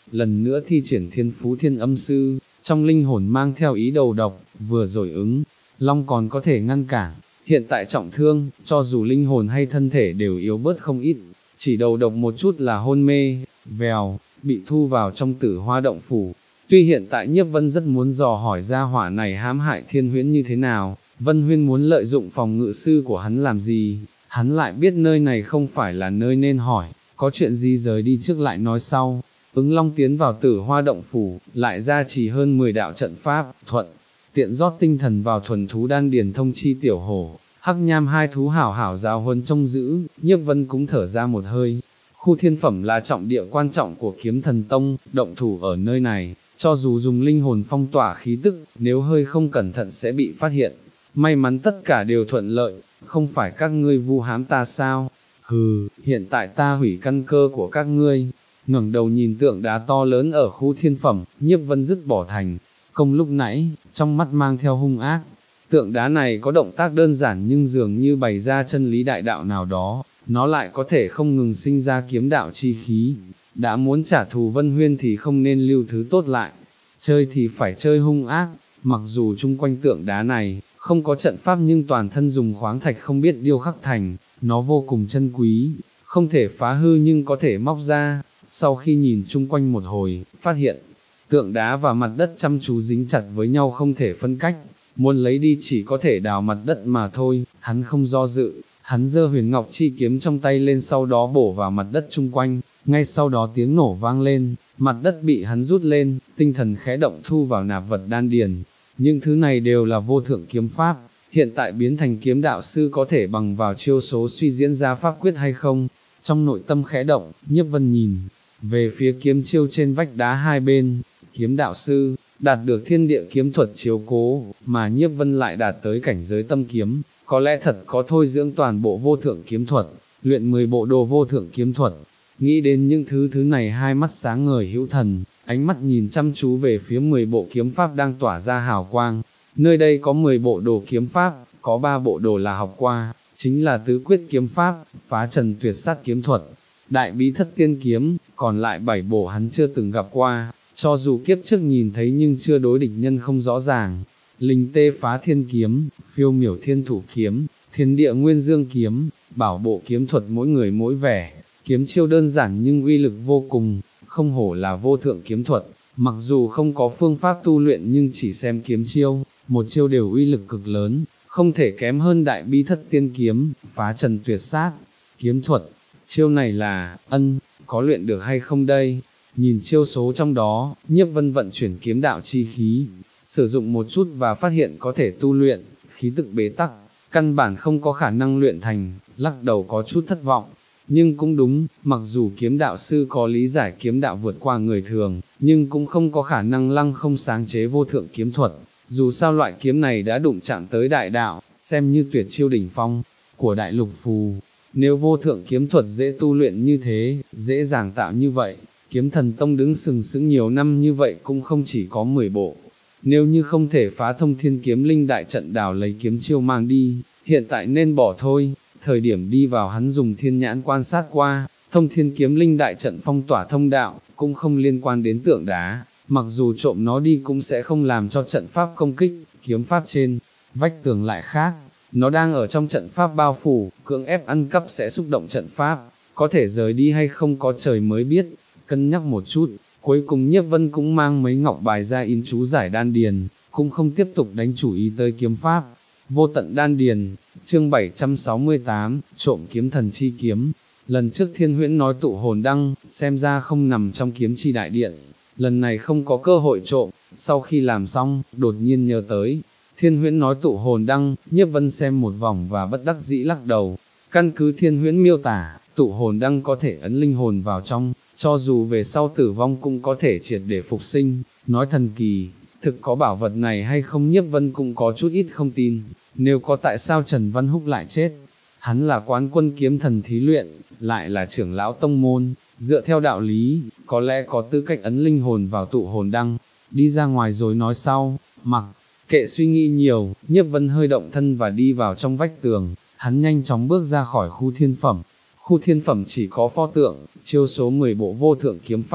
lần nữa thi triển thiên phú thiên âm sư, trong linh hồn mang theo ý đầu độc, vừa rồi ứng, long còn có thể ngăn cản, hiện tại trọng thương, cho dù linh hồn hay thân thể đều yếu bớt không ít, chỉ đầu độc một chút là hôn mê, vèo, bị thu vào trong Tử Hoa động phủ. Tuy hiện tại Nhiếp Vân rất muốn dò hỏi ra hỏa này hãm hại Thiên Huyễn như thế nào, Vân Huyên muốn lợi dụng phòng ngự sư của hắn làm gì, hắn lại biết nơi này không phải là nơi nên hỏi, có chuyện gì rời đi trước lại nói sau. Ứng Long tiến vào Tử Hoa động phủ, lại ra chỉ hơn mười đạo trận pháp, thuận tiện rót tinh thần vào thuần thú đan điền thông chi tiểu hổ, hắc nham hai thú hảo hảo giáo huấn trông giữ. Nhiếp Vân cũng thở ra một hơi. Khu thiên phẩm là trọng địa quan trọng của Kiếm Thần Tông, động thủ ở nơi này, cho dù dùng linh hồn phong tỏa khí tức, nếu hơi không cẩn thận sẽ bị phát hiện. May mắn tất cả đều thuận lợi, không phải các ngươi vu hãm ta sao? Hừ, hiện tại ta hủy căn cơ của các ngươi. Ngẩng đầu nhìn tượng đá to lớn ở khu thiên phẩm, Nhiếp Vân dứt bỏ thành công lúc nãy, trong mắt mang theo hung ác. Tượng đá này có động tác đơn giản nhưng dường như bày ra chân lý đại đạo nào đó, nó lại có thể không ngừng sinh ra kiếm đạo chi khí. Đã muốn trả thù Vân Huyên thì không nên lưu thứ tốt lại, chơi thì phải chơi hung ác. Mặc dù chung quanh tượng đá này không có trận pháp nhưng toàn thân dùng khoáng thạch không biết điêu khắc thành, nó vô cùng chân quý, không thể phá hư nhưng có thể móc ra. Sau khi nhìn chung quanh một hồi, phát hiện tượng đá và mặt đất chăm chú dính chặt với nhau không thể phân cách, muốn lấy đi chỉ có thể đào mặt đất mà thôi. Hắn không do dự, hắn giơ huyền ngọc chi kiếm trong tay lên, sau đó bổ vào mặt đất chung quanh, ngay sau đó tiếng nổ vang lên, mặt đất bị hắn rút lên, tinh thần khẽ động thu vào nạp vật đan điền. Những thứ này đều là vô thượng kiếm pháp, hiện tại biến thành kiếm đạo sư có thể bằng vào chiêu số suy diễn ra pháp quyết hay không? Trong nội tâm khẽ động, Nhiếp Vân nhìn về phía kiếm chiêu trên vách đá hai bên. Kiếm đạo sư, đạt được thiên địa kiếm thuật chiếu cố, mà Nhiếp Vân lại đạt tới cảnh giới tâm kiếm, có lẽ thật có thôi dưỡng toàn bộ vô thượng kiếm thuật, luyện mười bộ đồ vô thượng kiếm thuật. Nghĩ đến những thứ thứ này, hai mắt sáng ngời hữu thần, ánh mắt nhìn chăm chú về phía mười bộ kiếm pháp đang tỏa ra hào quang. Nơi đây có mười bộ đồ kiếm pháp, có ba bộ đồ là học qua, chính là tứ quyết kiếm pháp, phá trần tuyệt sát kiếm thuật, đại bí thất tiên kiếm, còn lại bảy bộ hắn chưa từng gặp qua, cho dù kiếp trước nhìn thấy nhưng chưa đối địch nhân không rõ ràng. Linh tê phá thiên kiếm, phiêu miểu thiên thủ kiếm, thiên địa nguyên dương kiếm, bảo bộ kiếm thuật mỗi người mỗi vẻ, kiếm chiêu đơn giản nhưng uy lực vô cùng, không hổ là vô thượng kiếm thuật. Mặc dù không có phương pháp tu luyện nhưng chỉ xem kiếm chiêu, một chiêu đều uy lực cực lớn, không thể kém hơn đại bí thất tiên kiếm, phá trần tuyệt sát, kiếm thuật. Chiêu này là, ân, có luyện được hay không đây? Nhìn chiêu số trong đó, Nhiếp Vân vận chuyển kiếm đạo chi khí, sử dụng một chút và phát hiện có thể tu luyện, khí tức bế tắc, căn bản không có khả năng luyện thành, lắc đầu có chút thất vọng. Nhưng cũng đúng, mặc dù kiếm đạo sư có lý giải kiếm đạo vượt qua người thường, nhưng cũng không có khả năng lăng không sáng chế vô thượng kiếm thuật. Dù sao loại kiếm này đã đụng chạm tới đại đạo, xem như tuyệt chiêu đỉnh phong của đại lục phù. Nếu vô thượng kiếm thuật dễ tu luyện như thế, dễ dàng tạo như vậy, Kiếm Thần Tông đứng sừng sững nhiều năm như vậy cũng không chỉ có mười bộ. Nếu như không thể phá thông thiên kiếm linh đại trận đào lấy kiếm chiêu mang đi, hiện tại nên bỏ thôi. Thời điểm đi vào hắn dùng thiên nhãn quan sát qua, thông thiên kiếm linh đại trận phong tỏa thông đạo, cũng không liên quan đến tượng đá, mặc dù trộm nó đi cũng sẽ không làm cho trận pháp công kích. Kiếm pháp trên vách tường lại khác, nó đang ở trong trận pháp bao phủ, cưỡng ép ăn cắp sẽ xúc động trận pháp, có thể rời đi hay không có trời mới biết. Cân nhắc một chút, cuối cùng Nhiếp Vân cũng mang mấy ngọc bài ra in chú giải đan điền, cũng không tiếp tục đánh chủ ý tới kiếm pháp. Vô tận đan điền, chương bảy trăm sáu mươi tám, trộm kiếm thần chi kiếm. Lần trước Thiên Huyễn nói tụ hồn đăng, xem ra không nằm trong kiếm chi đại điện, lần này không có cơ hội trộm. Sau khi làm xong, đột nhiên nhớ tới, Thiên Huyễn nói tụ hồn đăng, Nhiếp Vân xem một vòng và bất đắc dĩ lắc đầu. Căn cứ Thiên Huyễn miêu tả, tụ hồn đăng có thể ấn linh hồn vào trong, cho dù về sau tử vong cũng có thể triệt để phục sinh. Nói thần kỳ, thực có bảo vật này hay không Nhiếp Vân cũng có chút ít không tin. Nếu có, tại sao Trần Văn Húc lại chết? Hắn là quán quân kiếm thần thí luyện, lại là trưởng lão tông môn, dựa theo đạo lý, có lẽ có tư cách ấn linh hồn vào tụ hồn đăng, đi ra ngoài rồi nói sau. Mặc kệ suy nghĩ nhiều, Nhiếp Vân hơi động thân và đi vào trong vách tường. Hắn nhanh chóng bước ra khỏi khu thiên phẩm. Khu thiên phẩm chỉ có pho tượng, chiêu số mười bộ vô thượng kiếm pháp,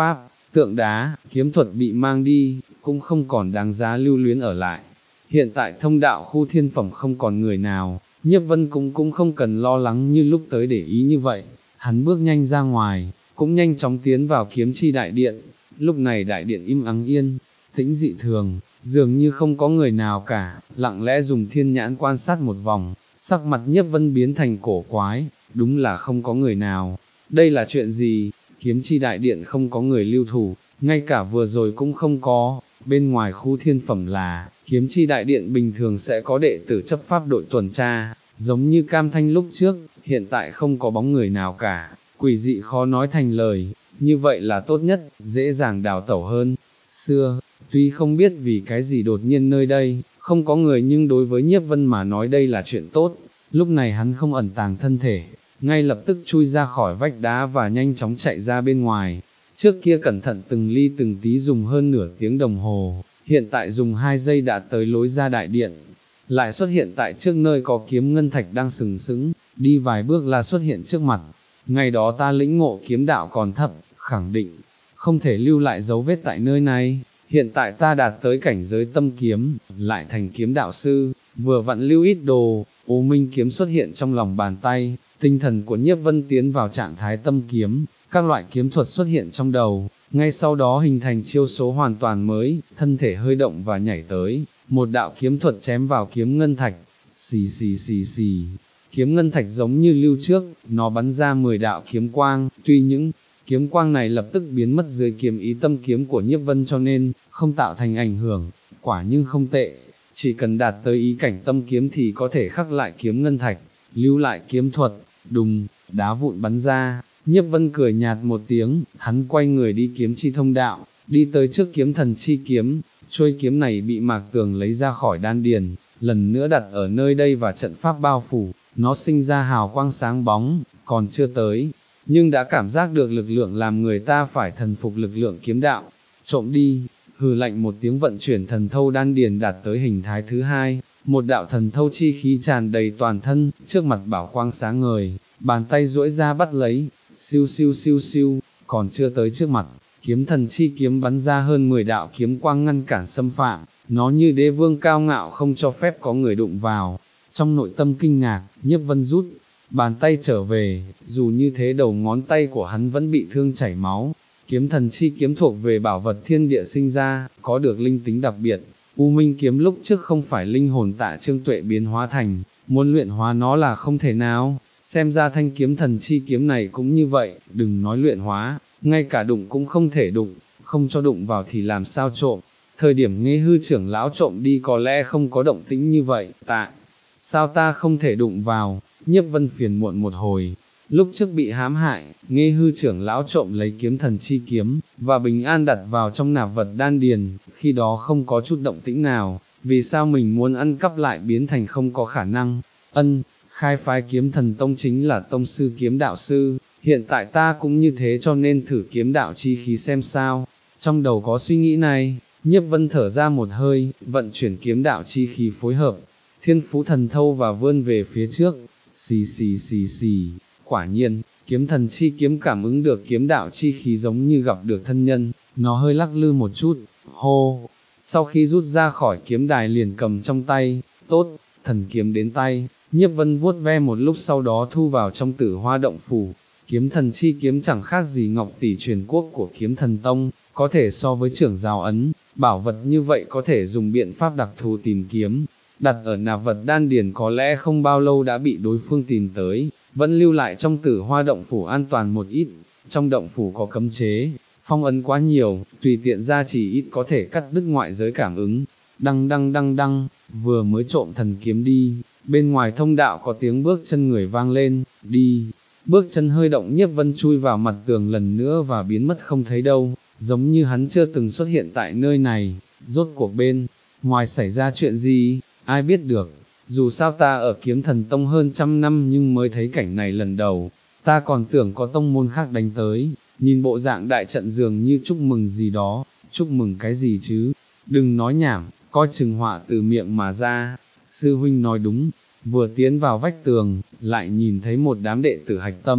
tượng đá, kiếm thuật bị mang đi, cũng không còn đáng giá lưu luyến ở lại. Hiện tại thông đạo khu thiên phẩm không còn người nào, Nhiếp Vân cũng cũng không cần lo lắng như lúc tới để ý như vậy, hắn bước nhanh ra ngoài, cũng nhanh chóng tiến vào kiếm chi đại điện. Lúc này đại điện im ắng yên, tĩnh dị thường, dường như không có người nào cả, lặng lẽ dùng thiên nhãn quan sát một vòng, sắc mặt Nhiếp Vân biến thành cổ quái, đúng là không có người nào. Đây là chuyện gì? Kiếm chi đại điện không có người lưu thủ, ngay cả vừa rồi cũng không có. Bên ngoài khu thiên phẩm là, kiếm chi đại điện bình thường sẽ có đệ tử chấp pháp đội tuần tra, giống như Cam Thanh lúc trước, hiện tại không có bóng người nào cả, quỷ dị khó nói thành lời, như vậy là tốt nhất, dễ dàng đào tẩu hơn. Xưa, tuy không biết vì cái gì đột nhiên nơi đây, không có người nhưng đối với Nhiếp Vân mà nói đây là chuyện tốt, lúc này hắn không ẩn tàng thân thể, ngay lập tức chui ra khỏi vách đá và nhanh chóng chạy ra bên ngoài. Trước kia cẩn thận từng ly từng tí dùng hơn nửa tiếng đồng hồ, hiện tại dùng hai giây đã tới lối ra đại điện, lại xuất hiện tại trước nơi có kiếm ngân thạch đang sừng sững, đi vài bước là xuất hiện trước mặt. Ngày đó ta lĩnh ngộ kiếm đạo còn thấp, khẳng định, không thể lưu lại dấu vết tại nơi này, hiện tại ta đạt tới cảnh giới tâm kiếm, lại thành kiếm đạo sư, vừa vặn lưu ít đồ, Ô Minh kiếm xuất hiện trong lòng bàn tay, tinh thần của Nhiếp Vân tiến vào trạng thái tâm kiếm, các loại kiếm thuật xuất hiện trong đầu, ngay sau đó hình thành chiêu số hoàn toàn mới, thân thể hơi động và nhảy tới, một đạo kiếm thuật chém vào kiếm ngân thạch, xì xì xì xì, kiếm ngân thạch giống như lưu trước, nó bắn ra mười đạo kiếm quang, tuy những kiếm quang này lập tức biến mất dưới kiếm ý tâm kiếm của Nhiếp Vân cho nên, không tạo thành ảnh hưởng, quả nhưng không tệ, chỉ cần đạt tới ý cảnh tâm kiếm thì có thể khắc lại kiếm ngân thạch, lưu lại kiếm thuật, đùng, đá vụn bắn ra. Nhiếp Vân cười nhạt một tiếng, hắn quay người đi kiếm chi thông đạo, đi tới trước kiếm thần chi kiếm, chuôi kiếm này bị Mạc Tường lấy ra khỏi đan điền, lần nữa đặt ở nơi đây và trận pháp bao phủ, nó sinh ra hào quang sáng bóng, còn chưa tới, nhưng đã cảm giác được lực lượng làm người ta phải thần phục lực lượng kiếm đạo. Trộm đi, hừ lạnh một tiếng vận chuyển thần thâu đan điền đạt tới hình thái thứ hai, một đạo thần thâu chi khí tràn đầy toàn thân, trước mặt bảo quang sáng ngời, bàn tay duỗi ra bắt lấy, siêu siêu siêu siêu, còn chưa tới trước mặt, kiếm thần chi kiếm bắn ra hơn mười đạo kiếm quang ngăn cản xâm phạm, nó như đế vương cao ngạo không cho phép có người đụng vào. Trong nội tâm kinh ngạc, Nhiếp Vân rút bàn tay trở về, dù như thế đầu ngón tay của hắn vẫn bị thương chảy máu. Kiếm thần chi kiếm thuộc về bảo vật thiên địa sinh ra, có được linh tính đặc biệt. U Minh kiếm lúc trước không phải linh hồn Tạ Trương Tuệ biến hóa thành, muốn luyện hóa nó là không thể nào. Xem ra thanh kiếm thần chi kiếm này cũng như vậy, đừng nói luyện hóa, ngay cả đụng cũng không thể đụng, không cho đụng vào thì làm sao trộm. Thời điểm Nghê Hư trưởng lão trộm đi có lẽ không có động tĩnh như vậy, tại sao ta không thể đụng vào? Nhiếp Vân phiền muộn một hồi, lúc trước bị hãm hại, Nghê Hư trưởng lão trộm lấy kiếm thần chi kiếm, và bình an đặt vào trong nạp vật đan điền, khi đó không có chút động tĩnh nào, vì sao mình muốn ăn cắp lại biến thành không có khả năng. Ân, khai phái kiếm thần tông chính là tông sư kiếm đạo sư, hiện tại ta cũng như thế cho nên thử kiếm đạo chi khí xem sao. Trong đầu có suy nghĩ này, Nhiếp Vân thở ra một hơi, vận chuyển kiếm đạo chi khí phối hợp, thiên phú thần thâu và vươn về phía trước, xì xì xì xì, quả nhiên, kiếm thần chi kiếm cảm ứng được kiếm đạo chi khí giống như gặp được thân nhân, nó hơi lắc lư một chút, hô, sau khi rút ra khỏi kiếm đài liền cầm trong tay, tốt, thần kiếm đến tay, Nhiếp Vân vuốt ve một lúc sau đó thu vào trong Tử Hoa động phủ. Kiếm thần chi kiếm chẳng khác gì ngọc tỷ truyền quốc của kiếm thần tông, có thể so với trưởng giáo ấn, bảo vật như vậy có thể dùng biện pháp đặc thù tìm kiếm, đặt ở nạp vật đan điền có lẽ không bao lâu đã bị đối phương tìm tới, vẫn lưu lại trong Tử Hoa động phủ an toàn một ít, trong động phủ có cấm chế, phong ấn quá nhiều, tùy tiện ra chỉ ít có thể cắt đứt ngoại giới cảm ứng. Đăng đăng đăng đăng, vừa mới trộm thần kiếm đi, bên ngoài thông đạo có tiếng bước chân người vang lên, đi, bước chân hơi động. Nhiếp Vân chui vào mặt tường lần nữa và biến mất không thấy đâu, giống như hắn chưa từng xuất hiện tại nơi này. Rốt cuộc bên ngoài xảy ra chuyện gì, ai biết được, dù sao ta ở kiếm thần tông hơn trăm năm nhưng mới thấy cảnh này lần đầu, ta còn tưởng có tông môn khác đánh tới, nhìn bộ dạng đại trận dường như chúc mừng gì đó, chúc mừng cái gì chứ, đừng nói nhảm, coi chừng họa từ miệng mà ra. Sư huynh nói đúng, vừa tiến vào vách tường, lại nhìn thấy một đám đệ tử hạch tâm,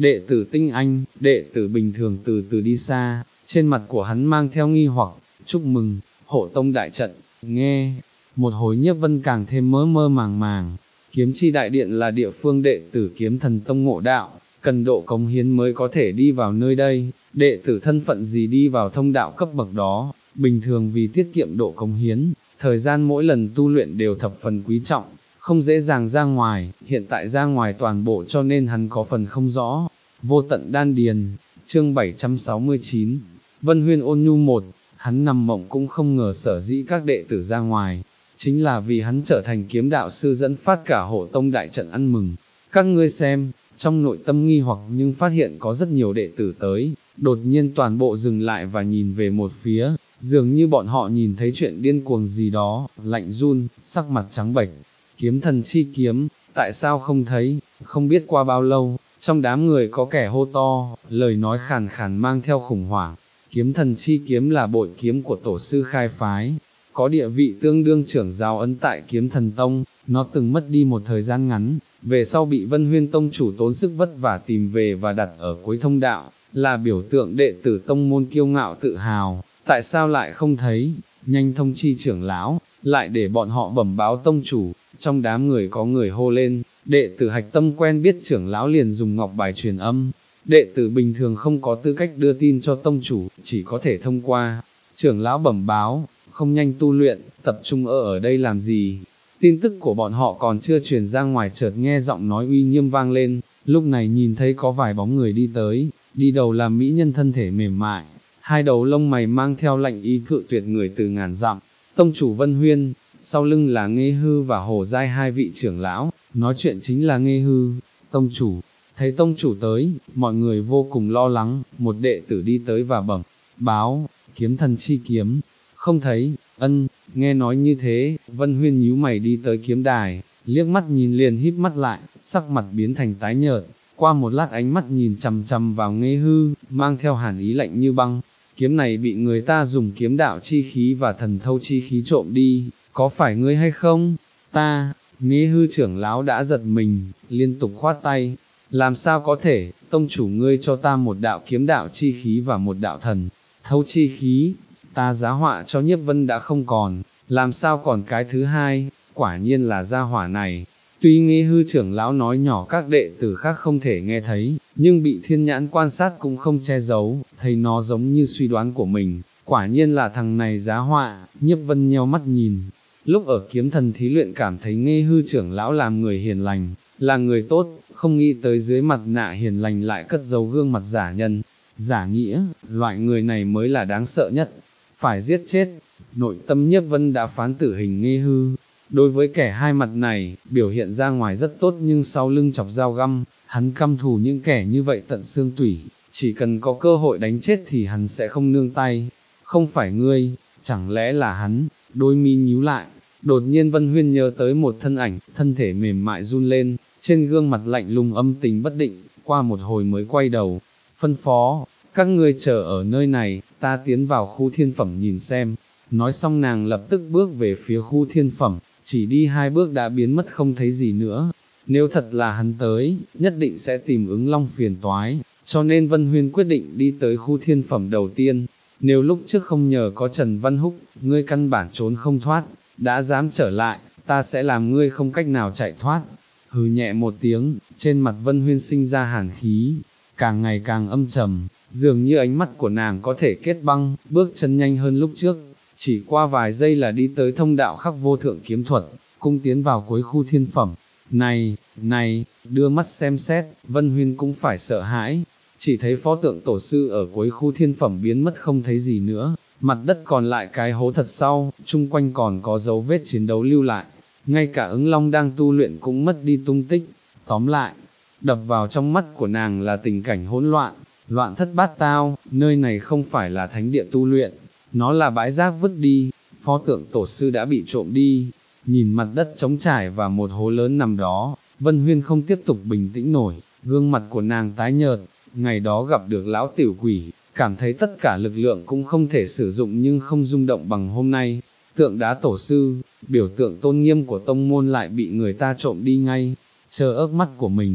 đệ tử tinh anh, đệ tử bình thường từ từ đi xa, trên mặt của hắn mang theo nghi hoặc, chúc mừng, hộ tông đại trận, nghe, một hồi Nhiếp Vân càng thêm mơ mơ màng màng, kiếm chi đại điện là địa phương đệ tử kiếm thần tông ngộ đạo, cần độ cống hiến mới có thể đi vào nơi đây, đệ tử thân phận gì đi vào thông đạo cấp bậc đó, bình thường vì tiết kiệm độ cống hiến, thời gian mỗi lần tu luyện đều thập phần quý trọng, không dễ dàng ra ngoài, hiện tại ra ngoài toàn bộ cho nên hắn có phần không rõ. Vô tận đan điền, chương bảy trăm sáu mươi chín, Vân Huyên ôn nhu một, hắn nằm mộng cũng không ngờ sở dĩ các đệ tử ra ngoài, chính là vì hắn trở thành kiếm đạo sư dẫn phát cả hộ tông đại trận ăn mừng. Các ngươi xem, trong nội tâm nghi hoặc nhưng phát hiện có rất nhiều đệ tử tới, đột nhiên toàn bộ dừng lại và nhìn về một phía, dường như bọn họ nhìn thấy chuyện điên cuồng gì đó, lạnh run, sắc mặt trắng bệch. Kiếm thần chi kiếm, tại sao không thấy, không biết qua bao lâu, trong đám người có kẻ hô to, lời nói khàn khàn mang theo khủng hoảng. Kiếm thần chi kiếm là bội kiếm của tổ sư khai phái, có địa vị tương đương trưởng giáo ấn tại kiếm thần tông, nó từng mất đi một thời gian ngắn, về sau bị Vân Huyên tông chủ tốn sức vất vả tìm về và đặt ở cuối thông đạo, là biểu tượng đệ tử tông môn kiêu ngạo tự hào, tại sao lại không thấy, nhanh thông chi trưởng lão, lại để bọn họ bẩm báo tông chủ. Trong đám người có người hô lên, đệ tử hạch tâm quen biết trưởng lão liền dùng ngọc bài truyền âm, đệ tử bình thường không có tư cách đưa tin cho tông chủ, chỉ có thể thông qua trưởng lão bẩm báo, không nhanh tu luyện, tập trung ở ở đây làm gì. Tin tức của bọn họ còn chưa truyền ra ngoài chợt nghe giọng nói uy nghiêm vang lên, lúc này nhìn thấy có vài bóng người đi tới, đi đầu là mỹ nhân thân thể mềm mại, hai đầu lông mày mang theo lạnh ý cự tuyệt người từ ngàn dặm, tông chủ Vân Huyên. Sau lưng là Nghê Hư và Hồ Giai hai vị trưởng lão, nói chuyện chính là Nghê Hư, tông chủ. Thấy tông chủ tới, mọi người vô cùng lo lắng, một đệ tử đi tới và bẩm báo, kiếm thần chi kiếm, không thấy, ân, nghe nói như thế, Vân Huyên nhíu mày đi tới kiếm đài, liếc mắt nhìn liền híp mắt lại, sắc mặt biến thành tái nhợt, qua một lát ánh mắt nhìn chằm chằm vào Nghê Hư, mang theo hàn ý lạnh như băng, kiếm này bị người ta dùng kiếm đạo chi khí và thần thâu chi khí trộm đi. Có phải ngươi hay không? Ta, Nghê Hư trưởng lão đã giật mình, liên tục khoát tay, làm sao có thể, tông chủ ngươi cho ta một đạo kiếm đạo chi khí và một đạo thần, thâu chi khí, ta giá họa cho Nhiếp Vân đã không còn, làm sao còn cái thứ hai, quả nhiên là gia hỏa này. Tuy Nghê Hư trưởng lão nói nhỏ các đệ tử khác không thể nghe thấy, nhưng bị thiên nhãn quan sát cũng không che giấu, thấy nó giống như suy đoán của mình, quả nhiên là thằng này giá họa. Nhiếp Vân nheo mắt nhìn. Lúc ở kiếm thần thí luyện cảm thấy Nghê Hư trưởng lão làm người hiền lành, là người tốt, không nghĩ tới dưới mặt nạ hiền lành lại cất giấu gương mặt giả nhân, giả nghĩa, loại người này mới là đáng sợ nhất, phải giết chết. Nội tâm Nhiếp Vân đã phán tử hình Nghê Hư, đối với kẻ hai mặt này, biểu hiện ra ngoài rất tốt nhưng sau lưng chọc dao găm, hắn căm thù những kẻ như vậy tận xương tủy, chỉ cần có cơ hội đánh chết thì hắn sẽ không nương tay. Không phải ngươi, chẳng lẽ là hắn? Đôi mi nhíu lại, đột nhiên Vân Huyên nhớ tới một thân ảnh, thân thể mềm mại run lên, trên gương mặt lạnh lùng âm tình bất định, qua một hồi mới quay đầu, phân phó, các ngươi chờ ở nơi này, ta tiến vào khu thiên phẩm nhìn xem. Nói xong nàng lập tức bước về phía khu thiên phẩm, chỉ đi hai bước đã biến mất không thấy gì nữa. Nếu thật là hắn tới, nhất định sẽ tìm ứng long phiền toái, cho nên Vân Huyên quyết định đi tới khu thiên phẩm đầu tiên. Nếu lúc trước không nhờ có Trần Văn Húc, ngươi căn bản trốn không thoát, đã dám trở lại, ta sẽ làm ngươi không cách nào chạy thoát. Hừ nhẹ một tiếng, trên mặt Vân Huyên sinh ra hàn khí, càng ngày càng âm trầm, dường như ánh mắt của nàng có thể kết băng, bước chân nhanh hơn lúc trước, chỉ qua vài giây là đi tới thông đạo khắc vô thượng kiếm thuật, cung tiến vào cuối khu thiên phẩm. Này, này, đưa mắt xem xét, Vân Huyên cũng phải sợ hãi. Chỉ thấy pho tượng tổ sư ở cuối khu thiên phẩm biến mất không thấy gì nữa, mặt đất còn lại cái hố thật sau, chung quanh còn có dấu vết chiến đấu lưu lại, ngay cả ứng long đang tu luyện cũng mất đi tung tích. Tóm lại, đập vào trong mắt của nàng là tình cảnh hỗn loạn, loạn thất bát tao, nơi này không phải là thánh địa tu luyện, nó là bãi rác vứt đi, pho tượng tổ sư đã bị trộm đi. Nhìn mặt đất trống trải và một hố lớn nằm đó, Vân Huyên không tiếp tục bình tĩnh nổi, gương mặt của nàng tái nhợt. Ngày đó gặp được lão tiểu quỷ, cảm thấy tất cả lực lượng cũng không thể sử dụng nhưng không rung động bằng hôm nay. Tượng đá tổ sư, biểu tượng tôn nghiêm của tông môn lại bị người ta trộm đi ngay, chờ ớt mắt của mình.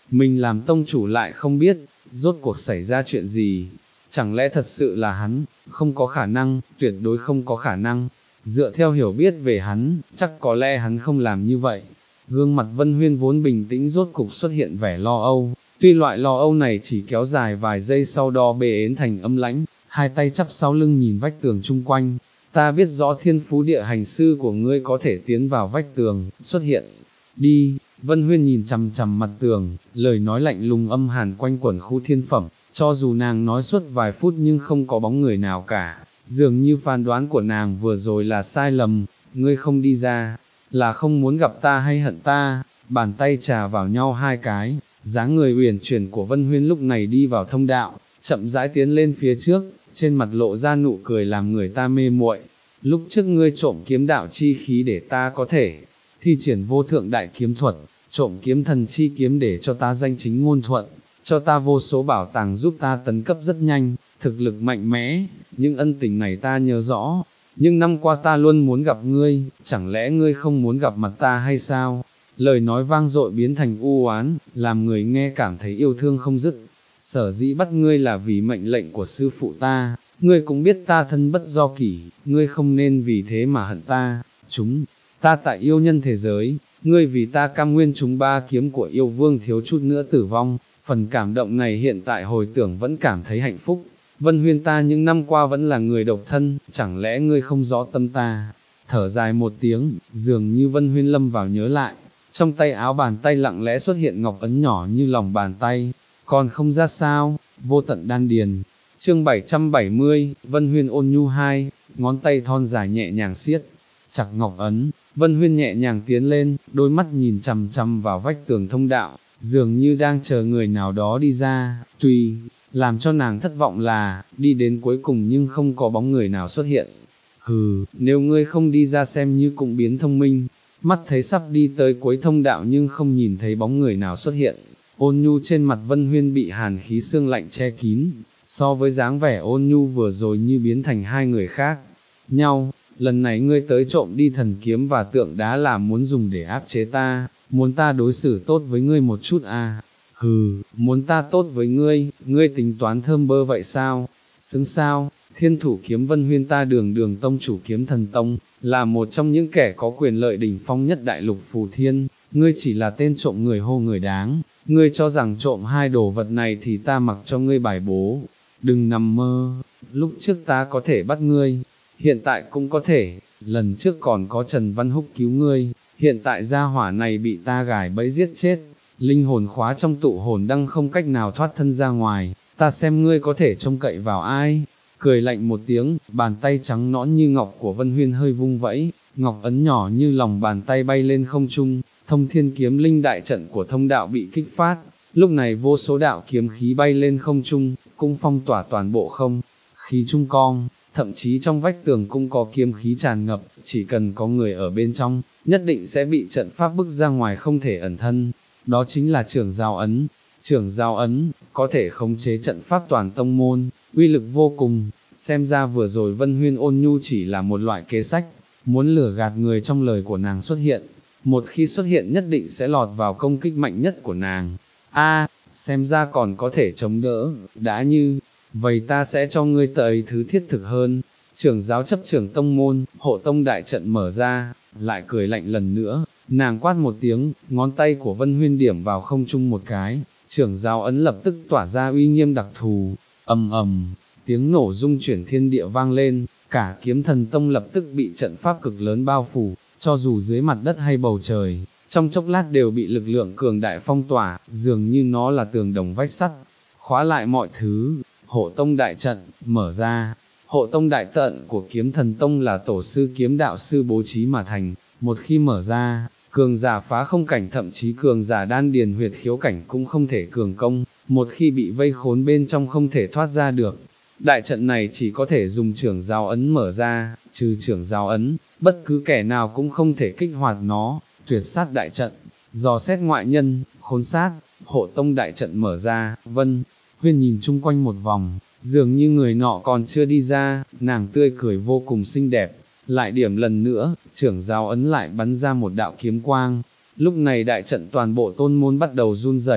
mình làm tông chủ lại không biết, rốt cuộc xảy ra chuyện gì, chẳng lẽ thật sự là hắn, không có khả năng, tuyệt đối không có khả năng, dựa theo hiểu biết về hắn, chắc có lẽ hắn không làm như vậy. Gương mặt Vân Huyên vốn bình tĩnh rốt cục xuất hiện vẻ lo âu, tuy loại lo âu này chỉ kéo dài vài giây sau đó bê ến thành âm lãnh, hai tay chắp sau lưng nhìn vách tường chung quanh. Ta biết rõ thiên phú địa hành sư của ngươi có thể tiến vào vách tường, xuất hiện. Đi, Vân Huyên nhìn chằm chằm mặt tường, lời nói lạnh lùng âm hàn quanh quẩn khu thiên phẩm, cho dù nàng nói suốt vài phút nhưng không có bóng người nào cả, dường như phán đoán của nàng vừa rồi là sai lầm, ngươi không đi ra, là không muốn gặp ta hay hận ta, bàn tay trà vào nhau hai cái, dáng người uyển chuyển của Vân Huyên lúc này đi vào thông đạo, chậm rãi tiến lên phía trước, trên mặt lộ ra nụ cười làm người ta mê muội. Lúc trước ngươi trộm kiếm đạo chi khí để ta có thể thi triển vô thượng đại kiếm thuật, trộm kiếm thần chi kiếm để cho ta danh chính ngôn thuận, cho ta vô số bảo tàng giúp ta tấn cấp rất nhanh, thực lực mạnh mẽ, những ân tình này ta nhớ rõ, nhưng năm qua ta luôn muốn gặp ngươi, chẳng lẽ ngươi không muốn gặp mặt ta hay sao? Lời nói vang dội biến thành u oán, làm người nghe cảm thấy yêu thương không dứt. Sở dĩ bắt ngươi là vì mệnh lệnh của sư phụ ta, ngươi cũng biết ta thân bất do kỷ, ngươi không nên vì thế mà hận ta, chúng, ta tại yêu nhân thế giới, ngươi vì ta cam nguyên chúng ba kiếm của yêu vương thiếu chút nữa tử vong, phần cảm động này hiện tại hồi tưởng vẫn cảm thấy hạnh phúc. Vân Huyên ta những năm qua vẫn là người độc thân, chẳng lẽ ngươi không rõ tâm ta? Thở dài một tiếng, dường như Vân Huyên lâm vào nhớ lại, trong tay áo bàn tay lặng lẽ xuất hiện ngọc ấn nhỏ như lòng bàn tay, còn không ra sao, vô tận đan điền. Chương bảy trăm bảy mươi, Vân Huyên ôn nhu hai, ngón tay thon dài nhẹ nhàng siết chặt ngọc ấn, Vân Huyên nhẹ nhàng tiến lên, đôi mắt nhìn chằm chằm vào vách tường thông đạo, dường như đang chờ người nào đó đi ra, tuy làm cho nàng thất vọng là, đi đến cuối cùng nhưng không có bóng người nào xuất hiện. Hừ, nếu ngươi không đi ra xem như cũng biến thông minh, mắt thấy sắp đi tới cuối thông đạo nhưng không nhìn thấy bóng người nào xuất hiện. Ôn nhu trên mặt Vân Huyên bị hàn khí xương lạnh che kín, so với dáng vẻ ôn nhu vừa rồi như biến thành hai người khác nhau. Lần này ngươi tới trộm đi thần kiếm và tượng đá là muốn dùng để áp chế ta, muốn ta đối xử tốt với ngươi một chút à? Hừ, muốn ta tốt với ngươi, ngươi tính toán thơm bơ vậy sao? Xứng sao? Thiên thủ kiếm Vân Huyên ta đường đường tông chủ kiếm thần tông, là một trong những kẻ có quyền lợi đỉnh phong nhất đại lục phù thiên, ngươi chỉ là tên trộm người hô người đáng, ngươi cho rằng trộm hai đồ vật này thì ta mặc cho ngươi bài bố, đừng nằm mơ, lúc trước ta có thể bắt ngươi, hiện tại cũng có thể, lần trước còn có Trần Văn Húc cứu ngươi, hiện tại gia hỏa này bị ta gài bẫy giết chết, linh hồn khóa trong tụ hồn đăng không cách nào thoát thân ra ngoài, ta xem ngươi có thể trông cậy vào ai. Cười lạnh một tiếng, bàn tay trắng nõn như ngọc của Vân Huyên hơi vung vẫy, ngọc ấn nhỏ như lòng bàn tay bay lên không trung, thông thiên kiếm linh đại trận của thông đạo bị kích phát, lúc này vô số đạo kiếm khí bay lên không trung, cũng phong tỏa toàn bộ không khí trung cong, thậm chí trong vách tường cũng có kiếm khí tràn ngập, chỉ cần có người ở bên trong, nhất định sẽ bị trận pháp bức ra ngoài không thể ẩn thân, đó chính là trưởng giao ấn. Trưởng giao ấn, có thể khống chế trận pháp toàn tông môn, uy lực vô cùng, xem ra vừa rồi Vân Huyên ôn nhu chỉ là một loại kế sách, muốn lừa gạt người trong lời của nàng xuất hiện, một khi xuất hiện nhất định sẽ lọt vào công kích mạnh nhất của nàng. A, xem ra còn có thể chống đỡ, đã như, vậy ta sẽ cho ngươi tới thứ thiết thực hơn. Trưởng giáo chấp trưởng tông môn, hộ tông đại trận mở ra, lại cười lạnh lần nữa, nàng quát một tiếng, ngón tay của Vân Huyên điểm vào không trung một cái, trưởng giáo ấn lập tức tỏa ra uy nghiêm đặc thù, ầm ầm, tiếng nổ rung chuyển thiên địa vang lên, cả kiếm thần tông lập tức bị trận pháp cực lớn bao phủ, cho dù dưới mặt đất hay bầu trời, trong chốc lát đều bị lực lượng cường đại phong tỏa, dường như nó là tường đồng vách sắt, khóa lại mọi thứ. Hộ tông đại trận, mở ra. Hộ tông đại trận của kiếm thần tông là tổ sư kiếm đạo sư bố trí mà thành, một khi mở ra, cường giả phá không cảnh thậm chí cường giả đan điền huyệt khiếu cảnh cũng không thể cường công, một khi bị vây khốn bên trong không thể thoát ra được. Đại trận này chỉ có thể dùng trưởng giao ấn mở ra, trừ trưởng giao ấn, bất cứ kẻ nào cũng không thể kích hoạt nó, tuyệt sát đại trận, dò xét ngoại nhân, khốn sát, hộ tông đại trận mở ra, Vân Huyên nhìn chung quanh một vòng, dường như người nọ còn chưa đi ra, nàng tươi cười vô cùng xinh đẹp, lại điểm lần nữa, trưởng giao ấn lại bắn ra một đạo kiếm quang, lúc này đại trận toàn bộ tôn môn bắt đầu run rẩy,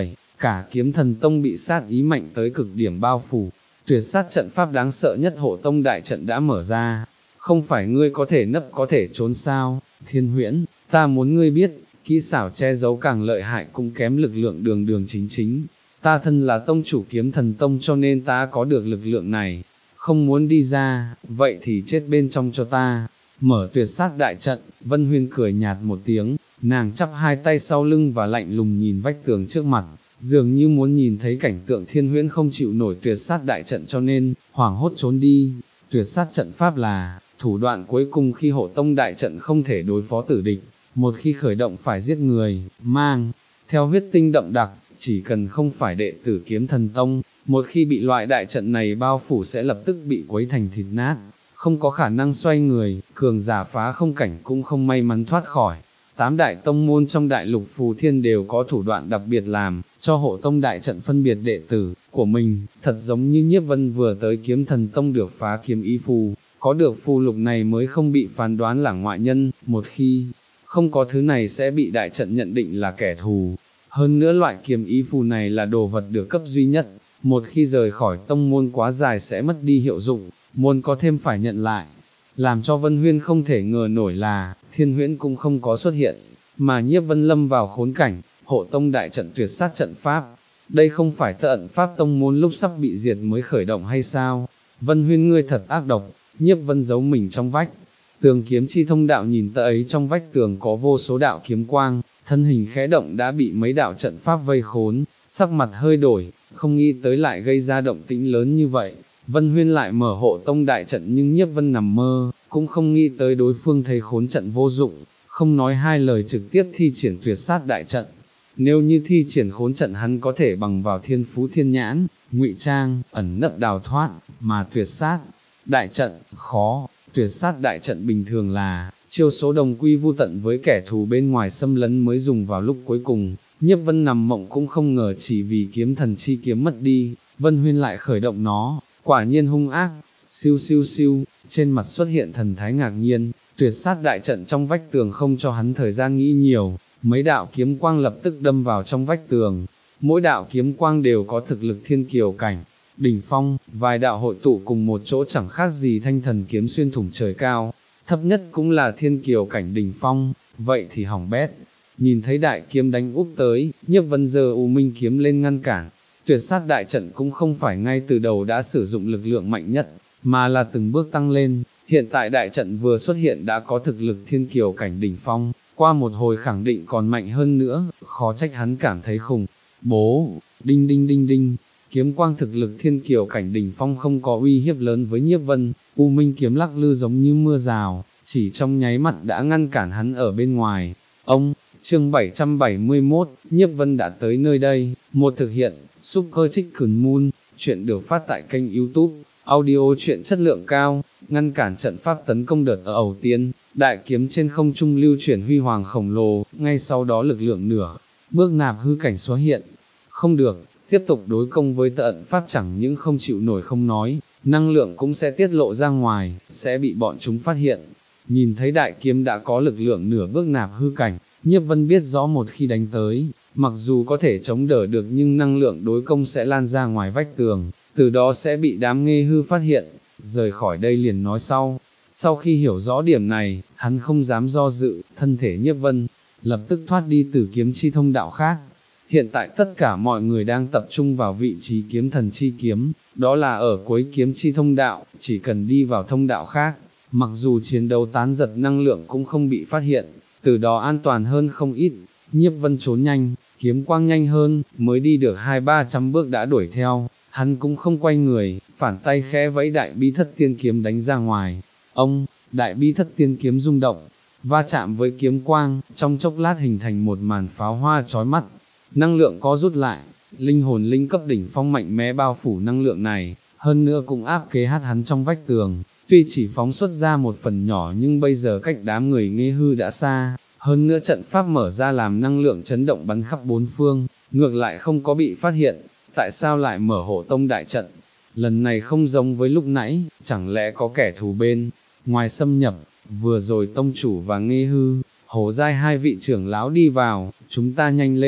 cả kiếm thần tông bị sát ý mạnh tới cực điểm bao phủ, tuyệt sát trận pháp đáng sợ nhất hộ tông đại trận đã mở ra, không phải ngươi có thể nấp có thể trốn sao, Thiên Huyễn, ta muốn ngươi biết, kỹ xảo che giấu càng lợi hại cũng kém lực lượng đường đường chính chính, ta thân là tông chủ kiếm thần tông cho nên ta có được lực lượng này, không muốn đi ra, vậy thì chết bên trong cho ta. Mở tuyệt sát đại trận, Vân Huyên cười nhạt một tiếng, nàng chắp hai tay sau lưng và lạnh lùng nhìn vách tường trước mặt, dường như muốn nhìn thấy cảnh tượng Thiên Huyễn không chịu nổi tuyệt sát đại trận cho nên, hoảng hốt trốn đi. Tuyệt sát trận pháp là, thủ đoạn cuối cùng khi hộ tông đại trận không thể đối phó tử địch, một khi khởi động phải giết người, mang, theo huyết tinh đậm đặc, chỉ cần không phải đệ tử kiếm thần tông, một khi bị loại đại trận này bao phủ sẽ lập tức bị quấy thành thịt nát, không có khả năng xoay người, cường giả phá không cảnh cũng không may mắn thoát khỏi. Tám đại tông môn trong đại lục Phù Thiên đều có thủ đoạn đặc biệt làm, cho hộ tông đại trận phân biệt đệ tử của mình, thật giống như Nhiếp Vân vừa tới kiếm thần tông được phá kiếm ý phù, có được phù lục này mới không bị phán đoán là ngoại nhân, một khi không có thứ này sẽ bị đại trận nhận định là kẻ thù. Hơn nữa loại kiếm ý phù này là đồ vật được cấp duy nhất, một khi rời khỏi tông môn quá dài sẽ mất đi hiệu dụng, môn có thêm phải nhận lại. Làm cho Vân Huyên không thể ngờ nổi là, Thiên Huyễn cũng không có xuất hiện, mà Nhiếp Vân lâm vào khốn cảnh, hộ tông đại trận tuyệt sát trận pháp. Đây không phải tận pháp tông môn lúc sắp bị diệt mới khởi động hay sao? Vân Huyên ngươi thật ác độc, Nhiếp Vân giấu mình trong vách. Tường kiếm chi thông đạo nhìn ta ấy trong vách tường có vô số đạo kiếm quang, thân hình khẽ động đã bị mấy đạo trận pháp vây khốn, sắc mặt hơi đổi, không nghĩ tới lại gây ra động tĩnh lớn như vậy. Vân Huyên lại mở hộ tông đại trận nhưng Nhiếp Vân nằm mơ, cũng không nghĩ tới đối phương thấy khốn trận vô dụng, không nói hai lời trực tiếp thi triển tuyệt sát đại trận. Nếu như thi triển khốn trận hắn có thể bằng vào thiên phú thiên nhãn, ngụy trang, ẩn nấp đào thoát, mà tuyệt sát đại trận, khó. Tuyệt sát đại trận bình thường là, chiêu số đồng quy vu tận với kẻ thù bên ngoài xâm lấn mới dùng vào lúc cuối cùng. Nhiếp Vân nằm mộng cũng không ngờ chỉ vì kiếm thần chi kiếm mất đi, Vân Huyên lại khởi động nó, quả nhiên hung ác. Siêu siêu siêu, trên mặt xuất hiện thần thái ngạc nhiên, tuyệt sát đại trận trong vách tường không cho hắn thời gian nghĩ nhiều, mấy đạo kiếm quang lập tức đâm vào trong vách tường, mỗi đạo kiếm quang đều có thực lực thiên kiều cảnh, đỉnh phong, vài đạo hội tụ cùng một chỗ chẳng khác gì thanh thần kiếm xuyên thủng trời cao, thấp nhất cũng là thiên kiều cảnh đỉnh phong, vậy thì hỏng bét. Nhìn thấy đại kiếm đánh úp tới, Nhiếp Vân giơ U Minh kiếm lên ngăn cản. Tuyệt sát đại trận cũng không phải ngay từ đầu đã sử dụng lực lượng mạnh nhất, mà là từng bước tăng lên, hiện tại đại trận vừa xuất hiện đã có thực lực thiên kiều cảnh đỉnh phong, qua một hồi khẳng định còn mạnh hơn nữa, khó trách hắn cảm thấy khủng. Bố, đinh đinh đinh đinh, kiếm quang thực lực thiên kiều cảnh đỉnh phong không có uy hiếp lớn với Nhiếp Vân, U Minh kiếm lắc lư giống như mưa rào, chỉ trong nháy mắt đã ngăn cản hắn ở bên ngoài. Ông, chương bảy trăm bảy mươi mốt, Nhiếp Vân đã tới nơi đây, một thực hiện, Super Chicken Moon, chuyện được phát tại kênh YouTube, audio chuyện chất lượng cao, ngăn cản trận pháp tấn công đợt ở ẩu tiên, đại kiếm trên không trung lưu chuyển huy hoàng khổng lồ, ngay sau đó lực lượng nửa, bước nạp hư cảnh xuất hiện, không được, tiếp tục đối công với tận pháp chẳng những không chịu nổi không nói, năng lượng cũng sẽ tiết lộ ra ngoài, sẽ bị bọn chúng phát hiện. Nhìn thấy đại kiếm đã có lực lượng nửa bước nạp hư cảnh, Nhiếp Vân biết rõ một khi đánh tới, mặc dù có thể chống đỡ được nhưng năng lượng đối công sẽ lan ra ngoài vách tường, từ đó sẽ bị đám nghê hư phát hiện, rời khỏi đây liền nói sau. Sau khi hiểu rõ điểm này, hắn không dám do dự, thân thể Nhiếp Vân, lập tức thoát đi từ kiếm chi thông đạo khác. Hiện tại tất cả mọi người đang tập trung vào vị trí kiếm thần chi kiếm, đó là ở cuối kiếm chi thông đạo, chỉ cần đi vào thông đạo khác, mặc dù chiến đấu tán giật năng lượng cũng không bị phát hiện, từ đó an toàn hơn không ít. Nhiếp Vân trốn nhanh, kiếm quang nhanh hơn, mới đi được hai ba trăm bước đã đuổi theo, hắn cũng không quay người, phản tay khẽ vẫy đại bi thất tiên kiếm đánh ra ngoài. Ông, đại bi thất tiên kiếm rung động, va chạm với kiếm quang, trong chốc lát hình thành một màn pháo hoa chói mắt, năng lượng có rút lại, linh hồn linh cấp đỉnh phong mạnh mẽ bao phủ năng lượng này, hơn nữa cũng áp kế hát hắn trong vách tường, tuy chỉ phóng xuất ra một phần nhỏ nhưng bây giờ cách đám người nghê hư đã xa, hơn nữa trận pháp mở ra làm năng lượng chấn động bắn khắp bốn phương, ngược lại không có bị phát hiện, tại sao lại mở hộ tông đại trận, lần này không giống với lúc nãy, chẳng lẽ có kẻ thù bên ngoài xâm nhập, vừa rồi tông chủ và nghê hư, Hổ Giai hai vị trưởng lão đi vào, chúng ta nhanh lên,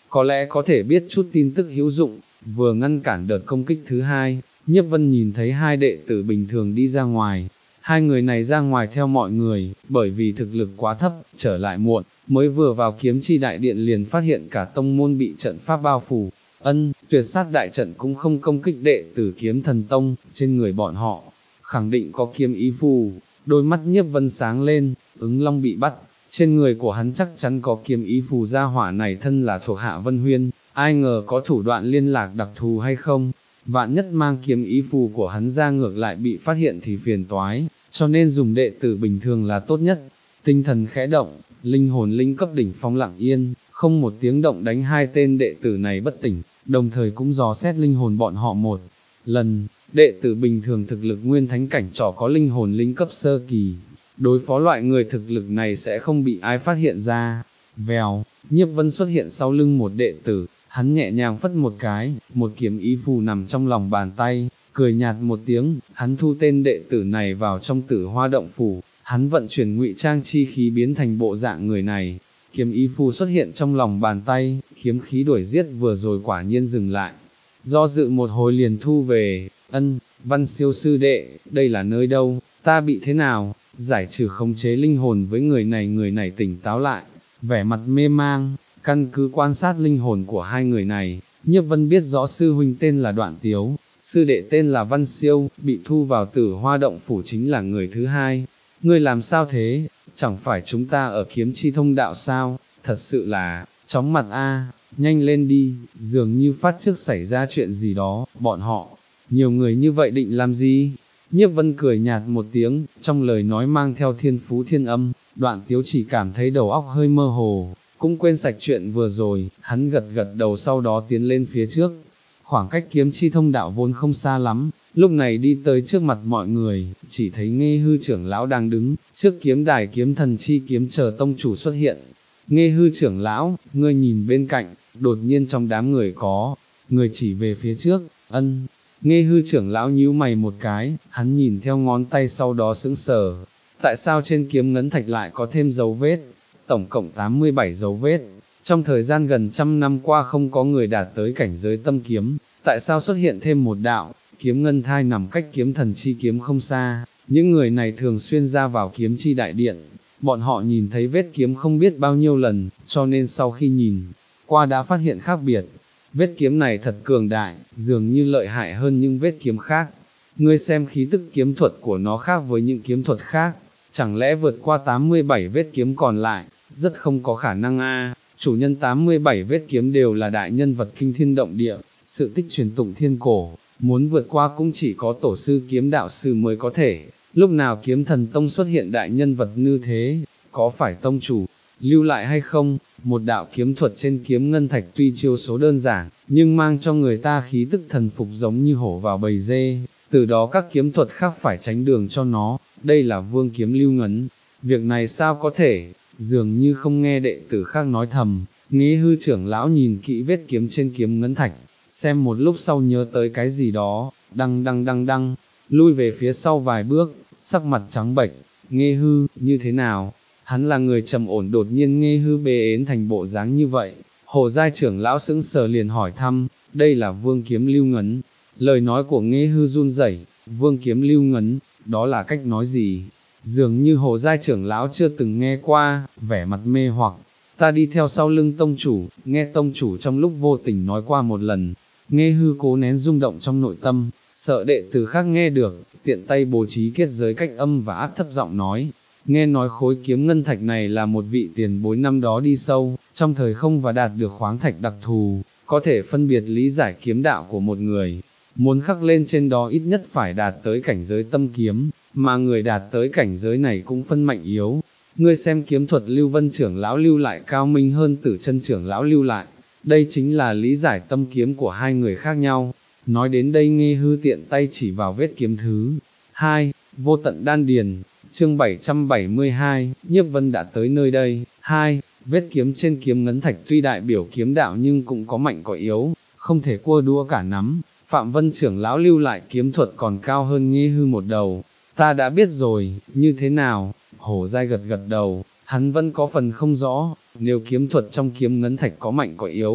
có lẽ có thể biết chút tin tức hữu dụng, vừa ngăn cản đợt công kích thứ hai. Nhiếp Vân nhìn thấy hai đệ tử bình thường đi ra ngoài, hai người này ra ngoài theo mọi người, bởi vì thực lực quá thấp, trở lại muộn, mới vừa vào kiếm chi đại điện liền phát hiện cả tông môn bị trận pháp bao phủ. Ân, tuyệt sát đại trận cũng không công kích đệ tử kiếm thần tông, trên người bọn họ, khẳng định có kiếm ý phù. Đôi mắt Nhiếp Vân sáng lên, ứng long bị bắt, trên người của hắn chắc chắn có kiếm ý phù, gia hỏa này thân là thuộc hạ Vân Huyên, ai ngờ có thủ đoạn liên lạc đặc thù hay không, vạn nhất mang kiếm ý phù của hắn ra ngược lại bị phát hiện thì phiền toái, cho nên dùng đệ tử bình thường là tốt nhất. Tinh thần khẽ động, linh hồn linh cấp đỉnh phong lặng yên, không một tiếng động đánh hai tên đệ tử này bất tỉnh, đồng thời cũng dò xét linh hồn bọn họ một lần. Đệ tử bình thường thực lực nguyên thánh cảnh trỏ có linh hồn linh cấp sơ kỳ, đối phó loại người thực lực này sẽ không bị ai phát hiện ra. Vèo, Nhiếp Vân xuất hiện sau lưng một đệ tử, hắn nhẹ nhàng phất một cái, một kiếm ý phù nằm trong lòng bàn tay, cười nhạt một tiếng, hắn thu tên đệ tử này vào trong Tử Hoa động phủ, hắn vận chuyển ngụy trang chi khí biến thành bộ dạng người này. Kiếm ý phù xuất hiện trong lòng bàn tay, kiếm khí đuổi giết vừa rồi quả nhiên dừng lại, do dự một hồi liền thu về. Ân, Văn Siêu sư đệ, đây là nơi đâu, ta bị thế nào? Giải trừ khống chế linh hồn với người này, người này tỉnh táo lại, vẻ mặt mê mang, căn cứ quan sát linh hồn của hai người này, Nhiếp Vân biết rõ sư huynh tên là Đoạn Tiếu, sư đệ tên là Văn Siêu, bị thu vào Tử Hoa động phủ chính là người thứ hai. Ngươi làm sao thế, chẳng phải chúng ta ở kiếm chi thông đạo sao, thật sự là, chóng mặt a, nhanh lên đi, dường như phát trước xảy ra chuyện gì đó, bọn họ, nhiều người như vậy định làm gì? Nhiếp Vân cười nhạt một tiếng, trong lời nói mang theo thiên phú thiên âm. Đoạn Tiếu chỉ cảm thấy đầu óc hơi mơ hồ, cũng quên sạch chuyện vừa rồi, hắn gật gật đầu sau đó tiến lên phía trước. Khoảng cách kiếm chi thông đạo vốn không xa lắm, lúc này đi tới trước mặt mọi người, chỉ thấy Nghê Hư trưởng lão đang đứng, trước kiếm đài kiếm thần chi kiếm chờ tông chủ xuất hiện. Nghê Hư trưởng lão, ngươi nhìn bên cạnh, đột nhiên trong đám người có, người chỉ về phía trước. Ân. Nghê Hư trưởng lão nhíu mày một cái, hắn nhìn theo ngón tay sau đó sững sờ. Tại sao trên kiếm ngấn thạch lại có thêm dấu vết? Tổng cộng tám mươi bảy dấu vết. Trong thời gian gần trăm năm qua không có người đạt tới cảnh giới tâm kiếm, tại sao xuất hiện thêm một đạo? Kiếm ngân thai nằm cách kiếm thần chi kiếm không xa, những người này thường xuyên ra vào kiếm chi đại điện, bọn họ nhìn thấy vết kiếm không biết bao nhiêu lần, cho nên sau khi nhìn qua đã phát hiện khác biệt. Vết kiếm này thật cường đại, dường như lợi hại hơn những vết kiếm khác. Ngươi xem khí tức kiếm thuật của nó khác với những kiếm thuật khác, chẳng lẽ vượt qua tám mươi bảy vết kiếm còn lại, rất không có khả năng a. Chủ nhân tám mươi bảy vết kiếm đều là đại nhân vật kinh thiên động địa, sự tích truyền tụng thiên cổ, muốn vượt qua cũng chỉ có tổ sư kiếm đạo sư mới có thể. Lúc nào kiếm thần tông xuất hiện đại nhân vật như thế, có phải tông chủ lưu lại hay không? Một đạo kiếm thuật trên kiếm ngân thạch tuy chiêu số đơn giản, nhưng mang cho người ta khí tức thần phục giống như hổ vào bầy dê, từ đó các kiếm thuật khác phải tránh đường cho nó. Đây là vương kiếm lưu ngấn, việc này sao có thể? Dường như không nghe đệ tử khác nói thầm, Nghê Hư trưởng lão nhìn kỹ vết kiếm trên kiếm ngấn thạch, xem một lúc sau nhớ tới cái gì đó, đăng đăng đăng đăng, lui về phía sau vài bước, sắc mặt trắng bệch. Nghê Hư, như thế nào? Hắn là người trầm ổn, đột nhiên Nghê Hư bê ến thành bộ dáng như vậy. Hồ Giai trưởng lão sững sờ liền hỏi thăm, đây là vương kiếm lưu ngấn. Lời nói của Nghê Hư run rẩy, vương kiếm lưu ngấn, đó là cách nói gì? Dường như Hồ Giai trưởng lão chưa từng nghe qua, vẻ mặt mê hoặc. Ta đi theo sau lưng tông chủ, nghe tông chủ trong lúc vô tình nói qua một lần. Nghê Hư cố nén rung động trong nội tâm, sợ đệ tử khác nghe được, tiện tay bố trí kết giới cách âm và áp thấp giọng nói. Nghe nói khối kiếm ngân thạch này là một vị tiền bối năm đó đi sâu, trong thời không và đạt được khoáng thạch đặc thù, có thể phân biệt lý giải kiếm đạo của một người. Muốn khắc lên trên đó ít nhất phải đạt tới cảnh giới tâm kiếm, mà người đạt tới cảnh giới này cũng phân mạnh yếu. Ngươi xem kiếm thuật Lưu Vân trưởng lão lưu lại cao minh hơn Tử Chân trưởng lão lưu lại, đây chính là lý giải tâm kiếm của hai người khác nhau. Nói đến đây Nghê Hư tiện tay chỉ vào vết kiếm thứ hai, vô tận đan điền. Chương bảy trăm bảy mươi hai, Nhiếp Vân đã tới nơi đây. Hai, vết kiếm trên kiếm ngấn thạch tuy đại biểu kiếm đạo nhưng cũng có mạnh có yếu, không thể cua đua cả nắm. Phạm Vân trưởng lão lưu lại kiếm thuật còn cao hơn Nghê Hư một đầu. Ta đã biết rồi, như thế nào? Hổ Giai gật gật đầu, hắn vẫn có phần không rõ, nếu kiếm thuật trong kiếm ngấn thạch có mạnh có yếu,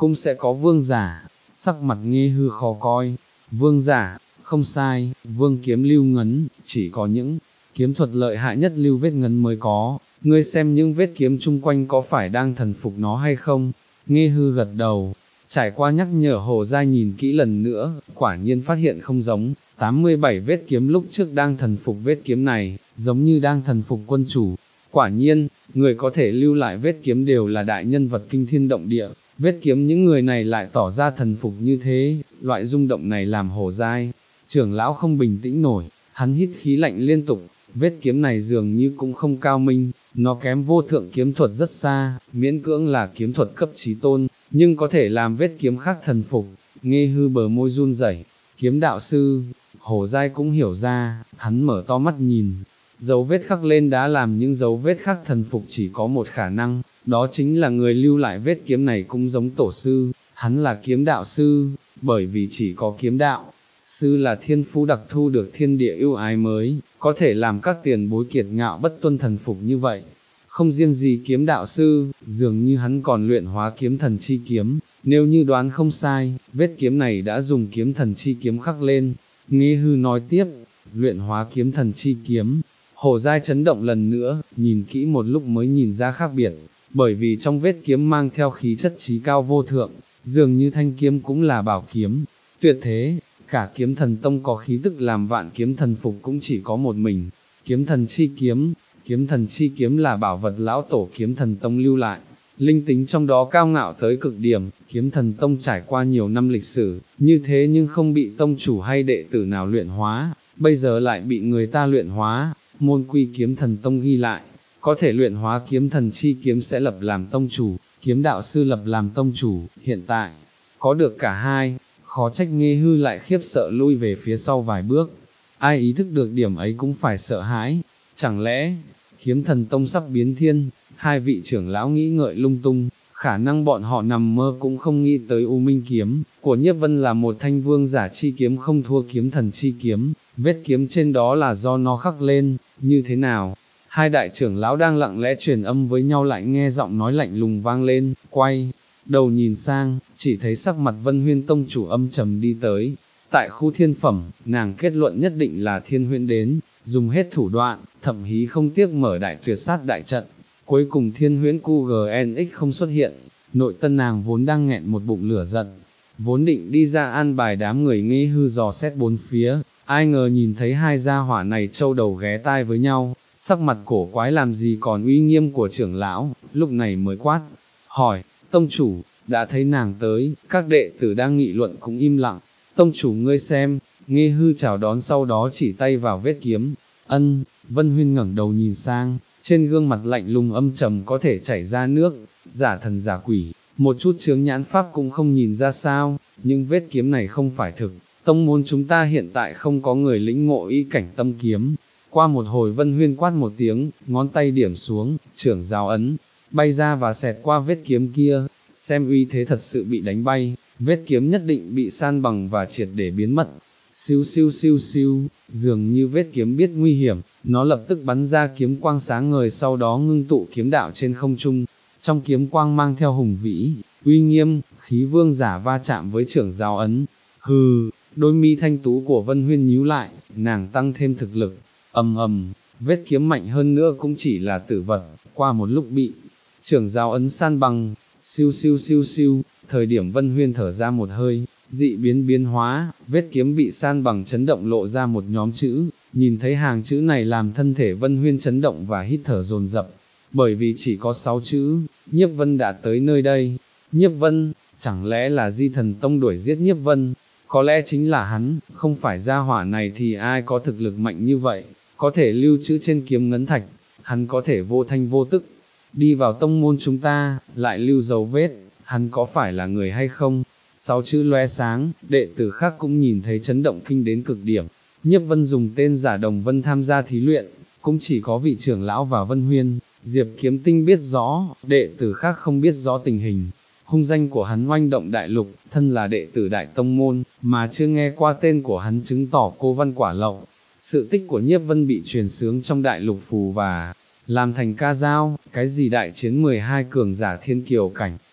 cũng sẽ có vương giả. Sắc mặt Nghe Hư khó coi, vương giả, không sai, vương kiếm lưu ngấn, chỉ có những kiếm thuật lợi hại nhất lưu vết ngấn mới có, ngươi xem những vết kiếm chung quanh có phải đang thần phục nó hay không? Nghe Hư gật đầu, trải qua nhắc nhở Hồ Giai nhìn kỹ lần nữa, quả nhiên phát hiện không giống, tám mươi bảy vết kiếm lúc trước đang thần phục vết kiếm này, giống như đang thần phục quân chủ. Quả nhiên, người có thể lưu lại vết kiếm đều là đại nhân vật kinh thiên động địa, vết kiếm những người này lại tỏ ra thần phục như thế, loại rung động này làm Hồ Giai trưởng lão không bình tĩnh nổi, hắn hít khí lạnh liên tục, vết kiếm này dường như cũng không cao minh, nó kém vô thượng kiếm thuật rất xa, miễn cưỡng là kiếm thuật cấp chí tôn, nhưng có thể làm vết kiếm khác thần phục. Nghe Hư bờ môi run rẩy, kiếm đạo sư. Hồ Giai cũng hiểu ra, hắn mở to mắt nhìn, dấu vết khắc lên đá làm những dấu vết khắc thần phục chỉ có một khả năng, đó chính là người lưu lại vết kiếm này cũng giống tổ sư, hắn là kiếm đạo sư, bởi vì chỉ có kiếm đạo sư là thiên phú đặc thu được thiên địa ưu ái mới, có thể làm các tiền bối kiệt ngạo bất tuân thần phục như vậy. Không riêng gì kiếm đạo sư, dường như hắn còn luyện hóa kiếm thần chi kiếm, nếu như đoán không sai, vết kiếm này đã dùng kiếm thần chi kiếm khắc lên. Nghe Hư nói tiếp, luyện hóa kiếm thần chi kiếm. Hồ Giai chấn động lần nữa, nhìn kỹ một lúc mới nhìn ra khác biệt, bởi vì trong vết kiếm mang theo khí chất trí cao vô thượng, dường như thanh kiếm cũng là bảo kiếm, tuyệt thế, cả kiếm thần tông có khí tức làm vạn kiếm thần phục cũng chỉ có một mình, kiếm thần chi kiếm. Kiếm thần chi kiếm là bảo vật lão tổ kiếm thần tông lưu lại, linh tính trong đó cao ngạo tới cực điểm, kiếm thần tông trải qua nhiều năm lịch sử, như thế nhưng không bị tông chủ hay đệ tử nào luyện hóa, bây giờ lại bị người ta luyện hóa, môn quy kiếm thần tông ghi lại, có thể luyện hóa kiếm thần chi kiếm sẽ lập làm tông chủ, kiếm đạo sư lập làm tông chủ, hiện tại, có được cả hai, khó trách Nghe Hư lại khiếp sợ lui về phía sau vài bước, ai ý thức được điểm ấy cũng phải sợ hãi, chẳng lẽ, kiếm thần tông sắp biến thiên, hai vị trưởng lão nghĩ ngợi lung tung, khả năng bọn họ nằm mơ cũng không nghĩ tới U Minh kiếm, của Nhiếp Vân là một thanh vương giả chi kiếm không thua kiếm thần chi kiếm, vết kiếm trên đó là do nó khắc lên, như thế nào? Hai đại trưởng lão đang lặng lẽ truyền âm với nhau lại nghe giọng nói lạnh lùng vang lên, quay đầu nhìn sang, chỉ thấy sắc mặt Vân Huyên tông chủ âm trầm đi tới. Tại khu thiên phẩm, nàng kết luận nhất định là Thiên Huyễn đến, dùng hết thủ đoạn, thậm chí không tiếc mở đại tuyệt sát đại trận. Cuối cùng Thiên Huyễn Q G N X không xuất hiện, nội tân nàng vốn đang nghẹn một bụng lửa giận, vốn định đi ra an bài đám người Nghe Hư dò xét bốn phía, ai ngờ nhìn thấy hai gia hỏa này trâu đầu ghé tai với nhau, sắc mặt cổ quái làm gì còn uy nghiêm của trưởng lão, lúc này mới quát, hỏi, tông chủ, đã thấy nàng tới, các đệ tử đang nghị luận cũng im lặng, tông chủ ngươi xem. Nghe Hư chào đón sau đó chỉ tay vào vết kiếm, ân. Vân Huyên ngẩng đầu nhìn sang, trên gương mặt lạnh lùng âm trầm có thể chảy ra nước, giả thần giả quỷ, một chút chướng nhãn pháp cũng không nhìn ra sao, nhưng vết kiếm này không phải thực, tông môn chúng ta hiện tại không có người lĩnh ngộ ý cảnh tâm kiếm. Qua một hồi Vân Huyên quát một tiếng, ngón tay điểm xuống, trưởng giáo ấn, bay ra và xẹt qua vết kiếm kia, xem uy thế thật sự bị đánh bay, vết kiếm nhất định bị san bằng và triệt để biến mất. Siêu siêu siêu siêu, dường như vết kiếm biết nguy hiểm, nó lập tức bắn ra kiếm quang sáng ngời sau đó ngưng tụ kiếm đạo trên không trung, trong kiếm quang mang theo hùng vĩ, uy nghiêm, khí vương giả va chạm với trưởng giáo ấn, hừ, đôi mi thanh tú của Vân Huyên nhíu lại, nàng tăng thêm thực lực, ầm ầm, vết kiếm mạnh hơn nữa cũng chỉ là tử vật, qua một lúc bị trưởng giáo ấn san bằng, siêu siêu siêu siêu, thời điểm Vân Huyên thở ra một hơi, dị biến biến hóa, vết kiếm bị san bằng chấn động lộ ra một nhóm chữ, nhìn thấy hàng chữ này làm thân thể Vân Huyên chấn động và hít thở dồn dập, bởi vì chỉ có sáu chữ, Nhiếp Vân đã tới nơi đây, Nhiếp Vân, chẳng lẽ là Di Thần Tông đuổi giết Nhiếp Vân, có lẽ chính là hắn, không phải gia hỏa này thì ai có thực lực mạnh như vậy, có thể lưu trữ trên kiếm ngấn thạch, hắn có thể vô thanh vô tức, đi vào tông môn chúng ta, lại lưu dấu vết, hắn có phải là người hay không? Sáu chữ lóe sáng, đệ tử khác cũng nhìn thấy chấn động kinh đến cực điểm. Nhiếp Vân dùng tên giả Đồng Vân tham gia thí luyện, cũng chỉ có vị trưởng lão và Vân Huyên, Diệp Kiếm Tinh biết rõ, đệ tử khác không biết rõ tình hình. Hung danh của hắn oanh động đại lục, thân là đệ tử đại tông môn, mà chưa nghe qua tên của hắn chứng tỏ cô văn quả lậu. Sự tích của Nhiếp Vân bị truyền xướng trong đại lục phù và làm thành ca dao, cái gì đại chiến mười hai cường giả thiên kiều cảnh,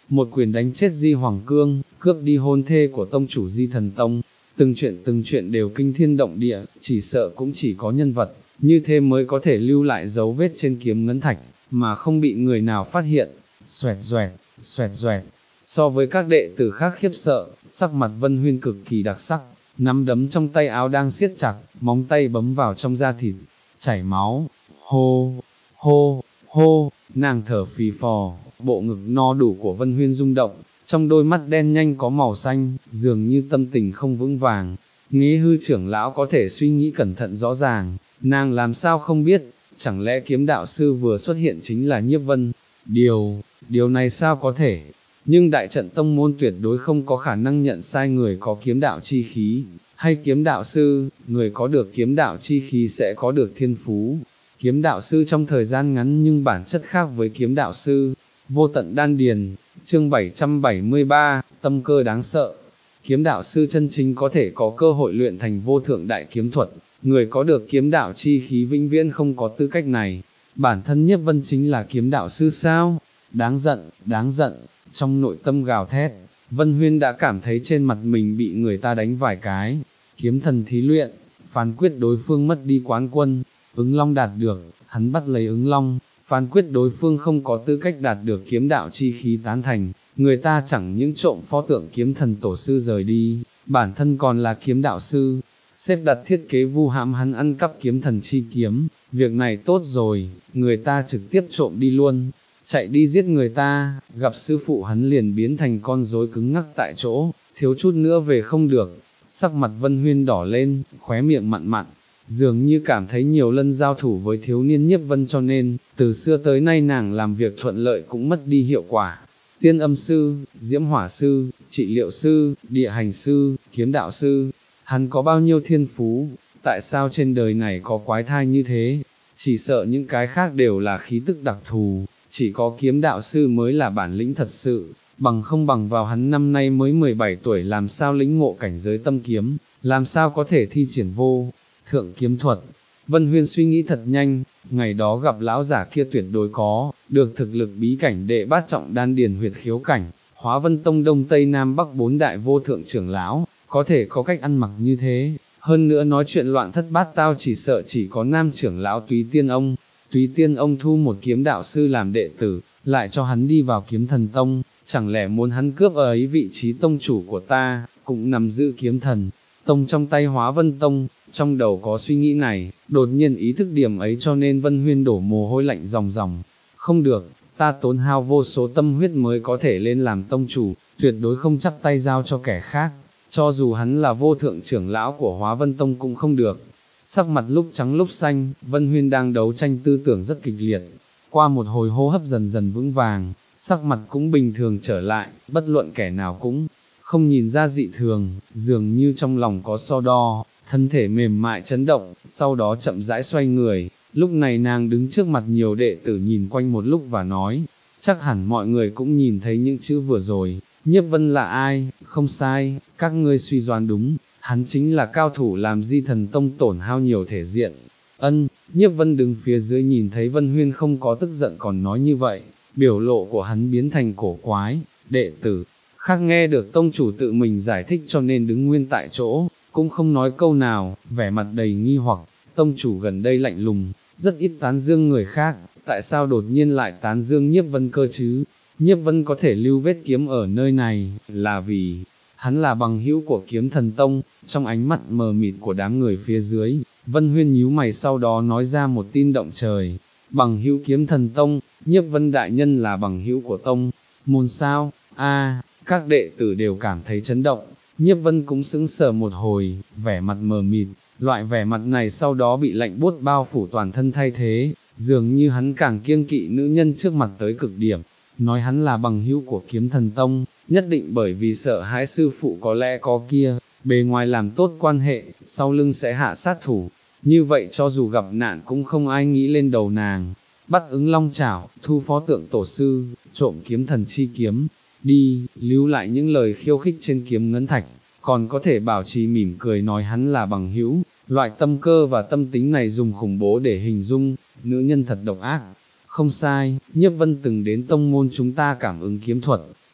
một quyền đánh chết Di Hoàng Cương, cướp đi hôn thê của tông chủ Di Thần Tông. Từng chuyện từng chuyện đều kinh thiên động địa, chỉ sợ cũng chỉ có nhân vật như thế mới có thể lưu lại dấu vết trên kiếm ngân thạch, mà không bị người nào phát hiện. Xoẹt xoẹt, xoẹt xoẹt. So với các đệ tử khác khiếp sợ, sắc mặt Vân Huyên cực kỳ đặc sắc, nắm đấm trong tay áo đang siết chặt, móng tay bấm vào trong da thịt, chảy máu, hô, hô, hô, nàng thở phì phò, bộ ngực no đủ của Vân Huyên rung động, trong đôi mắt đen nhanh có màu xanh, dường như tâm tình không vững vàng. Nghĩ hư trưởng lão có thể suy nghĩ cẩn thận rõ ràng, nàng làm sao không biết, chẳng lẽ kiếm đạo sư vừa xuất hiện chính là Nhiếp Vân? Điều, điều này sao có thể? Nhưng đại trận tông môn tuyệt đối không có khả năng nhận sai người có kiếm đạo chi khí, hay kiếm đạo sư, người có được kiếm đạo chi khí sẽ có được thiên phú. Kiếm đạo sư trong thời gian ngắn nhưng bản chất khác với kiếm đạo sư. Vô tận đan điền, chương bảy trăm bảy mươi ba, tâm cơ đáng sợ. Kiếm đạo sư chân chính có thể có cơ hội luyện thành vô thượng đại kiếm thuật, người có được kiếm đạo chi khí vĩnh viễn không có tư cách này. Bản thân Nhiếp Vân chính là kiếm đạo sư sao? Đáng giận, đáng giận. Trong nội tâm gào thét, Vân Huyên đã cảm thấy trên mặt mình bị người ta đánh vài cái. Kiếm thần thí luyện, phán quyết đối phương mất đi quán quân, ứng long đạt được, hắn bắt lấy ứng long, phán quyết đối phương không có tư cách đạt được kiếm đạo chi khí tán thành, người ta chẳng những trộm pho tượng kiếm thần tổ sư rời đi, bản thân còn là kiếm đạo sư, xếp đặt thiết kế vu hãm hắn ăn cắp kiếm thần chi kiếm, việc này tốt rồi, người ta trực tiếp trộm đi luôn. Chạy đi giết người ta, gặp sư phụ hắn liền biến thành con rối cứng ngắc tại chỗ, thiếu chút nữa về không được. Sắc mặt Vân Huyên đỏ lên, khóe miệng mặn mặn, dường như cảm thấy nhiều lần giao thủ với thiếu niên Nhiếp Vân cho nên, từ xưa tới nay nàng làm việc thuận lợi cũng mất đi hiệu quả. Tiên âm sư, diễm hỏa sư, trị liệu sư, địa hành sư, kiếm đạo sư, hắn có bao nhiêu thiên phú, tại sao trên đời này có quái thai như thế, chỉ sợ những cái khác đều là khí tức đặc thù. Chỉ có kiếm đạo sư mới là bản lĩnh thật sự, bằng không bằng vào hắn năm nay mới mười bảy tuổi làm sao lĩnh ngộ cảnh giới tâm kiếm, làm sao có thể thi triển vô thượng kiếm thuật. Vân Huyên suy nghĩ thật nhanh, ngày đó gặp lão giả kia tuyệt đối có được thực lực bí cảnh đệ bát trọng đan điền huyệt khiếu cảnh, Hóa Vân Tông Đông Tây Nam Bắc bốn đại vô thượng trưởng lão, có thể có cách ăn mặc như thế, hơn nữa nói chuyện loạn thất bát tao chỉ sợ chỉ có nam trưởng lão Túy Tiên ông. Túy Tiên ông thu một kiếm đạo sư làm đệ tử, lại cho hắn đi vào kiếm thần tông, chẳng lẽ muốn hắn cướp ở ấy vị trí tông chủ của ta, cũng nằm giữ kiếm thần tông trong tay Hóa Vân Tông. Trong đầu có suy nghĩ này, đột nhiên ý thức điểm ấy cho nên Vân Huyên đổ mồ hôi lạnh ròng ròng. Không được, ta tốn hao vô số tâm huyết mới có thể lên làm tông chủ, tuyệt đối không chắp tay giao cho kẻ khác, cho dù hắn là vô thượng trưởng lão của Hóa Vân Tông cũng không được. Sắc mặt lúc trắng lúc xanh, Vân Huyên đang đấu tranh tư tưởng rất kịch liệt, qua một hồi hô hấp dần dần vững vàng, sắc mặt cũng bình thường trở lại, bất luận kẻ nào cũng không nhìn ra dị thường, dường như trong lòng có so đo, thân thể mềm mại chấn động, sau đó chậm rãi xoay người, lúc này nàng đứng trước mặt nhiều đệ tử nhìn quanh một lúc và nói, chắc hẳn mọi người cũng nhìn thấy những chữ vừa rồi, Nhiếp Vân là ai, không sai, các ngươi suy đoán đúng. Hắn chính là cao thủ làm Di Thần Tông tổn hao nhiều thể diện. Ân, Nhiếp Vân đứng phía dưới nhìn thấy Vân Huyên không có tức giận còn nói như vậy, biểu lộ của hắn biến thành cổ quái, đệ tử, khác nghe được tông chủ tự mình giải thích cho nên đứng nguyên tại chỗ, cũng không nói câu nào, vẻ mặt đầy nghi hoặc, tông chủ gần đây lạnh lùng, rất ít tán dương người khác, tại sao đột nhiên lại tán dương Nhiếp Vân cơ chứ? Nhiếp Vân có thể lưu vết kiếm ở nơi này, là vì hắn là bằng hữu của kiếm thần tông. Trong ánh mắt mờ mịt của đám người phía dưới, Vân Huyên nhíu mày sau đó nói ra một tin động trời, bằng hữu kiếm thần tông, Nhiếp Vân đại nhân là bằng hữu của tông, môn sao, a các đệ tử đều cảm thấy chấn động, Nhiếp Vân cũng sững sờ một hồi, vẻ mặt mờ mịt, loại vẻ mặt này sau đó bị lạnh buốt bao phủ toàn thân thay thế, dường như hắn càng kiêng kỵ nữ nhân trước mặt tới cực điểm, nói hắn là bằng hữu của kiếm thần tông, nhất định bởi vì sợ hãi sư phụ có lẽ có kia, bề ngoài làm tốt quan hệ, sau lưng sẽ hạ sát thủ, như vậy cho dù gặp nạn cũng không ai nghĩ lên đầu nàng. Bắt ứng long chảo, thu phó tượng tổ sư, trộm kiếm thần chi kiếm, đi, lưu lại những lời khiêu khích trên kiếm ngân thạch, còn có thể bảo trì mỉm cười nói hắn là bằng hữu, loại tâm cơ và tâm tính này dùng khủng bố để hình dung, nữ nhân thật độc ác. Không sai, Nhiếp Vân từng đến tông môn chúng ta cảm ứng kiếm thuật,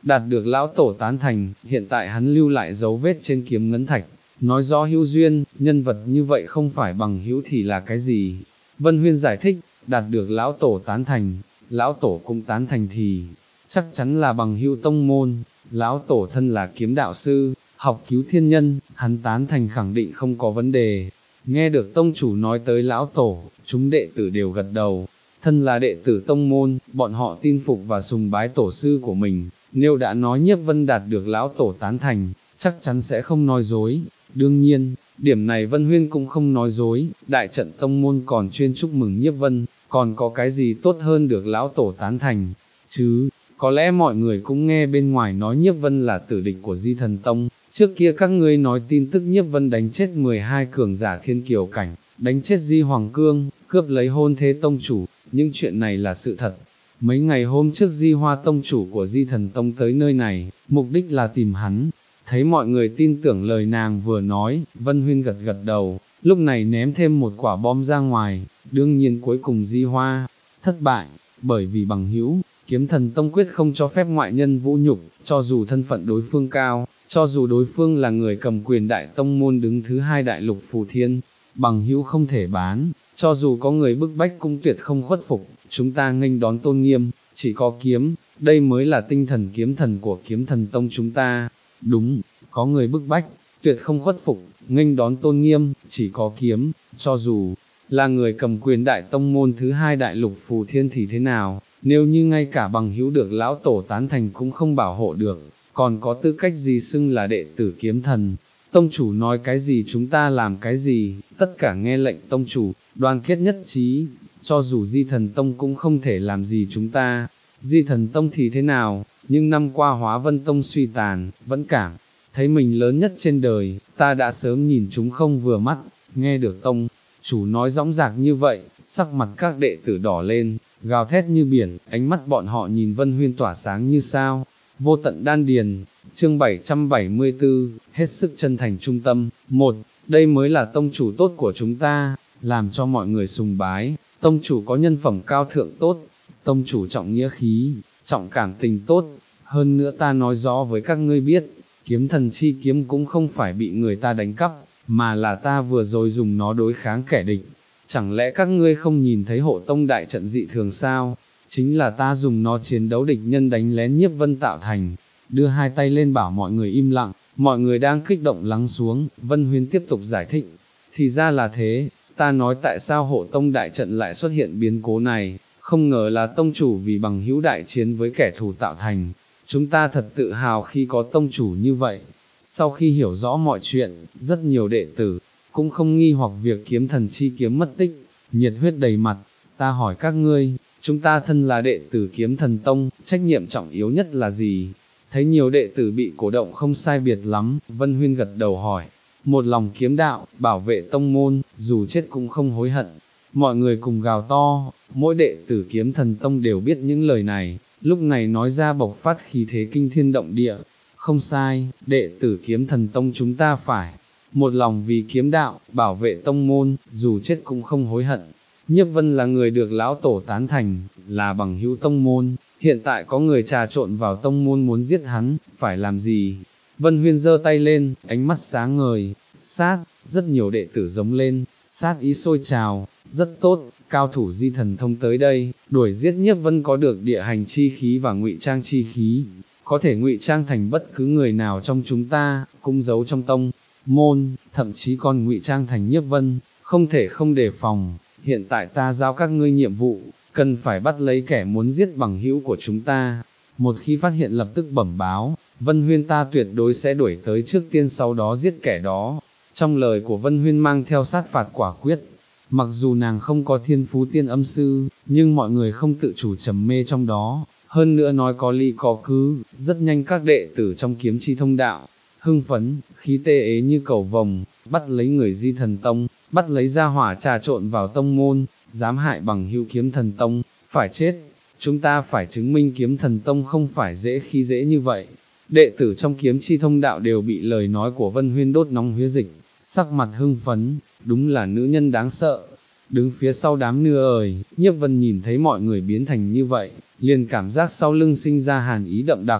đạt được lão tổ tán thành, hiện tại hắn lưu lại dấu vết trên kiếm ngấn thạch, nói rõ hữu duyên, nhân vật như vậy không phải bằng hữu thì là cái gì. Vân Huyên giải thích, đạt được lão tổ tán thành, lão tổ cũng tán thành thì, chắc chắn là bằng hữu tông môn, lão tổ thân là kiếm đạo sư, học cứu thiên nhân, hắn tán thành khẳng định không có vấn đề. Nghe được tông chủ nói tới lão tổ, chúng đệ tử đều gật đầu, thân là đệ tử tông môn, bọn họ tin phục và sùng bái tổ sư của mình, nếu đã nói Nhiếp Vân đạt được lão tổ tán thành, chắc chắn sẽ không nói dối. Đương nhiên, điểm này Vân Huyên cũng không nói dối, đại trận tông môn còn chuyên chúc mừng Nhiếp Vân, còn có cái gì tốt hơn được lão tổ tán thành, chứ, có lẽ mọi người cũng nghe bên ngoài nói Nhiếp Vân là tử địch của Di Thần Tông, trước kia các ngươi nói tin tức Nhiếp Vân đánh chết mười hai cường giả thiên kiều cảnh, đánh chết Di Hoàng Cương, cướp lấy hôn thế tông chủ, những chuyện này là sự thật. Mấy ngày hôm trước Di Hoa tông chủ của Di Thần Tông tới nơi này, mục đích là tìm hắn. Thấy mọi người tin tưởng lời nàng vừa nói, Vân Huyên gật gật đầu, lúc này ném thêm một quả bom ra ngoài, đương nhiên cuối cùng Di Hoa thất bại, bởi vì bằng hữu, Kiếm Thần Tông quyết không cho phép ngoại nhân vũ nhục, cho dù thân phận đối phương cao, cho dù đối phương là người cầm quyền đại tông môn đứng thứ hai đại lục phù thiên, bằng hữu không thể bán, cho dù có người bức bách cũng tuyệt không khuất phục, chúng ta nghênh đón tôn nghiêm, chỉ có kiếm, đây mới là tinh thần kiếm thần của Kiếm Thần Tông chúng ta. Đúng, có người bức bách, tuyệt không khuất phục, nghênh đón tôn nghiêm, chỉ có kiếm, cho dù là người cầm quyền đại tông môn thứ hai đại lục phù thiên thì thế nào, nếu như ngay cả bằng hữu được lão tổ tán thành cũng không bảo hộ được, còn có tư cách gì xưng là đệ tử Kiếm Thần. Tông chủ nói cái gì chúng ta làm cái gì, tất cả nghe lệnh tông chủ, đoàn kết nhất trí, cho dù Di Thần Tông cũng không thể làm gì chúng ta. Di Thần Tông thì thế nào, nhưng năm qua Hóa Vân Tông suy tàn, vẫn cảm thấy mình lớn nhất trên đời, ta đã sớm nhìn chúng không vừa mắt. Nghe được tông chủ nói dõng dạc như vậy, sắc mặt các đệ tử đỏ lên, gào thét như biển, ánh mắt bọn họ nhìn Vân Huyên tỏa sáng như sao. Vô tận đan điền, chương bảy trăm bảy mươi tư, hết sức chân thành trung tâm. Một, đây mới là tông chủ tốt của chúng ta, làm cho mọi người sùng bái. Tông chủ có nhân phẩm cao thượng tốt, tông chủ trọng nghĩa khí, trọng cảm tình tốt. Hơn nữa ta nói rõ với các ngươi biết, Kiếm Thần chi kiếm cũng không phải bị người ta đánh cắp, mà là ta vừa rồi dùng nó đối kháng kẻ địch. Chẳng lẽ các ngươi không nhìn thấy hộ tông đại trận dị thường sao? Chính là ta dùng nó chiến đấu địch nhân đánh lén Nhiếp Vân tạo thành. Đưa hai tay lên bảo mọi người im lặng, mọi người đang kích động lắng xuống. Vân Huyên tiếp tục giải thích, thì ra là thế, ta nói tại sao hộ tông đại trận lại xuất hiện biến cố này, không ngờ là tông chủ vì bằng hữu đại chiến với kẻ thù tạo thành. Chúng ta thật tự hào khi có tông chủ như vậy. Sau khi hiểu rõ mọi chuyện, rất nhiều đệ tử cũng không nghi hoặc việc Kiếm Thần chi kiếm mất tích, nhiệt huyết đầy mặt. Ta hỏi các ngươi, chúng ta thân là đệ tử Kiếm Thần Tông, trách nhiệm trọng yếu nhất là gì? Thấy nhiều đệ tử bị cổ động không sai biệt lắm, Vân Huyên gật đầu hỏi, một lòng kiếm đạo, bảo vệ tông môn, dù chết cũng không hối hận. Mọi người cùng gào to, mỗi đệ tử Kiếm Thần Tông đều biết những lời này, lúc này nói ra bộc phát khí thế kinh thiên động địa. Không sai, đệ tử Kiếm Thần Tông chúng ta phải một lòng vì kiếm đạo, bảo vệ tông môn, dù chết cũng không hối hận. Nhiếp Vân là người được lão tổ tán thành, là bằng hữu tông môn, hiện tại có người trà trộn vào tông môn muốn giết hắn, phải làm gì? Vân Huyên giơ tay lên, ánh mắt sáng ngời, sát, rất nhiều đệ tử giống lên, sát ý sôi trào, rất tốt, cao thủ Di Thần Thông tới đây, đuổi giết Nhiếp Vân có được địa hành chi khí và ngụy trang chi khí, có thể ngụy trang thành bất cứ người nào trong chúng ta, cũng giấu trong tông môn, thậm chí còn ngụy trang thành Nhiếp Vân, không thể không đề phòng. Hiện tại ta giao các ngươi nhiệm vụ, cần phải bắt lấy kẻ muốn giết bằng hữu của chúng ta. Một khi phát hiện lập tức bẩm báo, Vân Huyên ta tuyệt đối sẽ đuổi tới trước tiên sau đó giết kẻ đó. Trong lời của Vân Huyên mang theo sát phạt quả quyết. Mặc dù nàng không có thiên phú tiên âm sư, nhưng mọi người không tự chủ trầm mê trong đó. Hơn nữa nói có lý có cứ, rất nhanh các đệ tử trong kiếm chi thông đạo, hưng phấn, khí tê ế như cầu vồng, bắt lấy người Di Thần Tông, bắt lấy gia hỏa trà trộn vào tông môn, dám hại bằng hữu Kiếm Thần Tông, phải chết. Chúng ta phải chứng minh Kiếm Thần Tông không phải dễ khi dễ như vậy. Đệ tử trong kiếm chi thông đạo đều bị lời nói của Vân Huyên đốt nóng huyết dịch, sắc mặt hưng phấn, đúng là nữ nhân đáng sợ. Đứng phía sau đám nưa ời, Nhiếp Vân nhìn thấy mọi người biến thành như vậy, liền cảm giác sau lưng sinh ra hàn ý đậm đặc,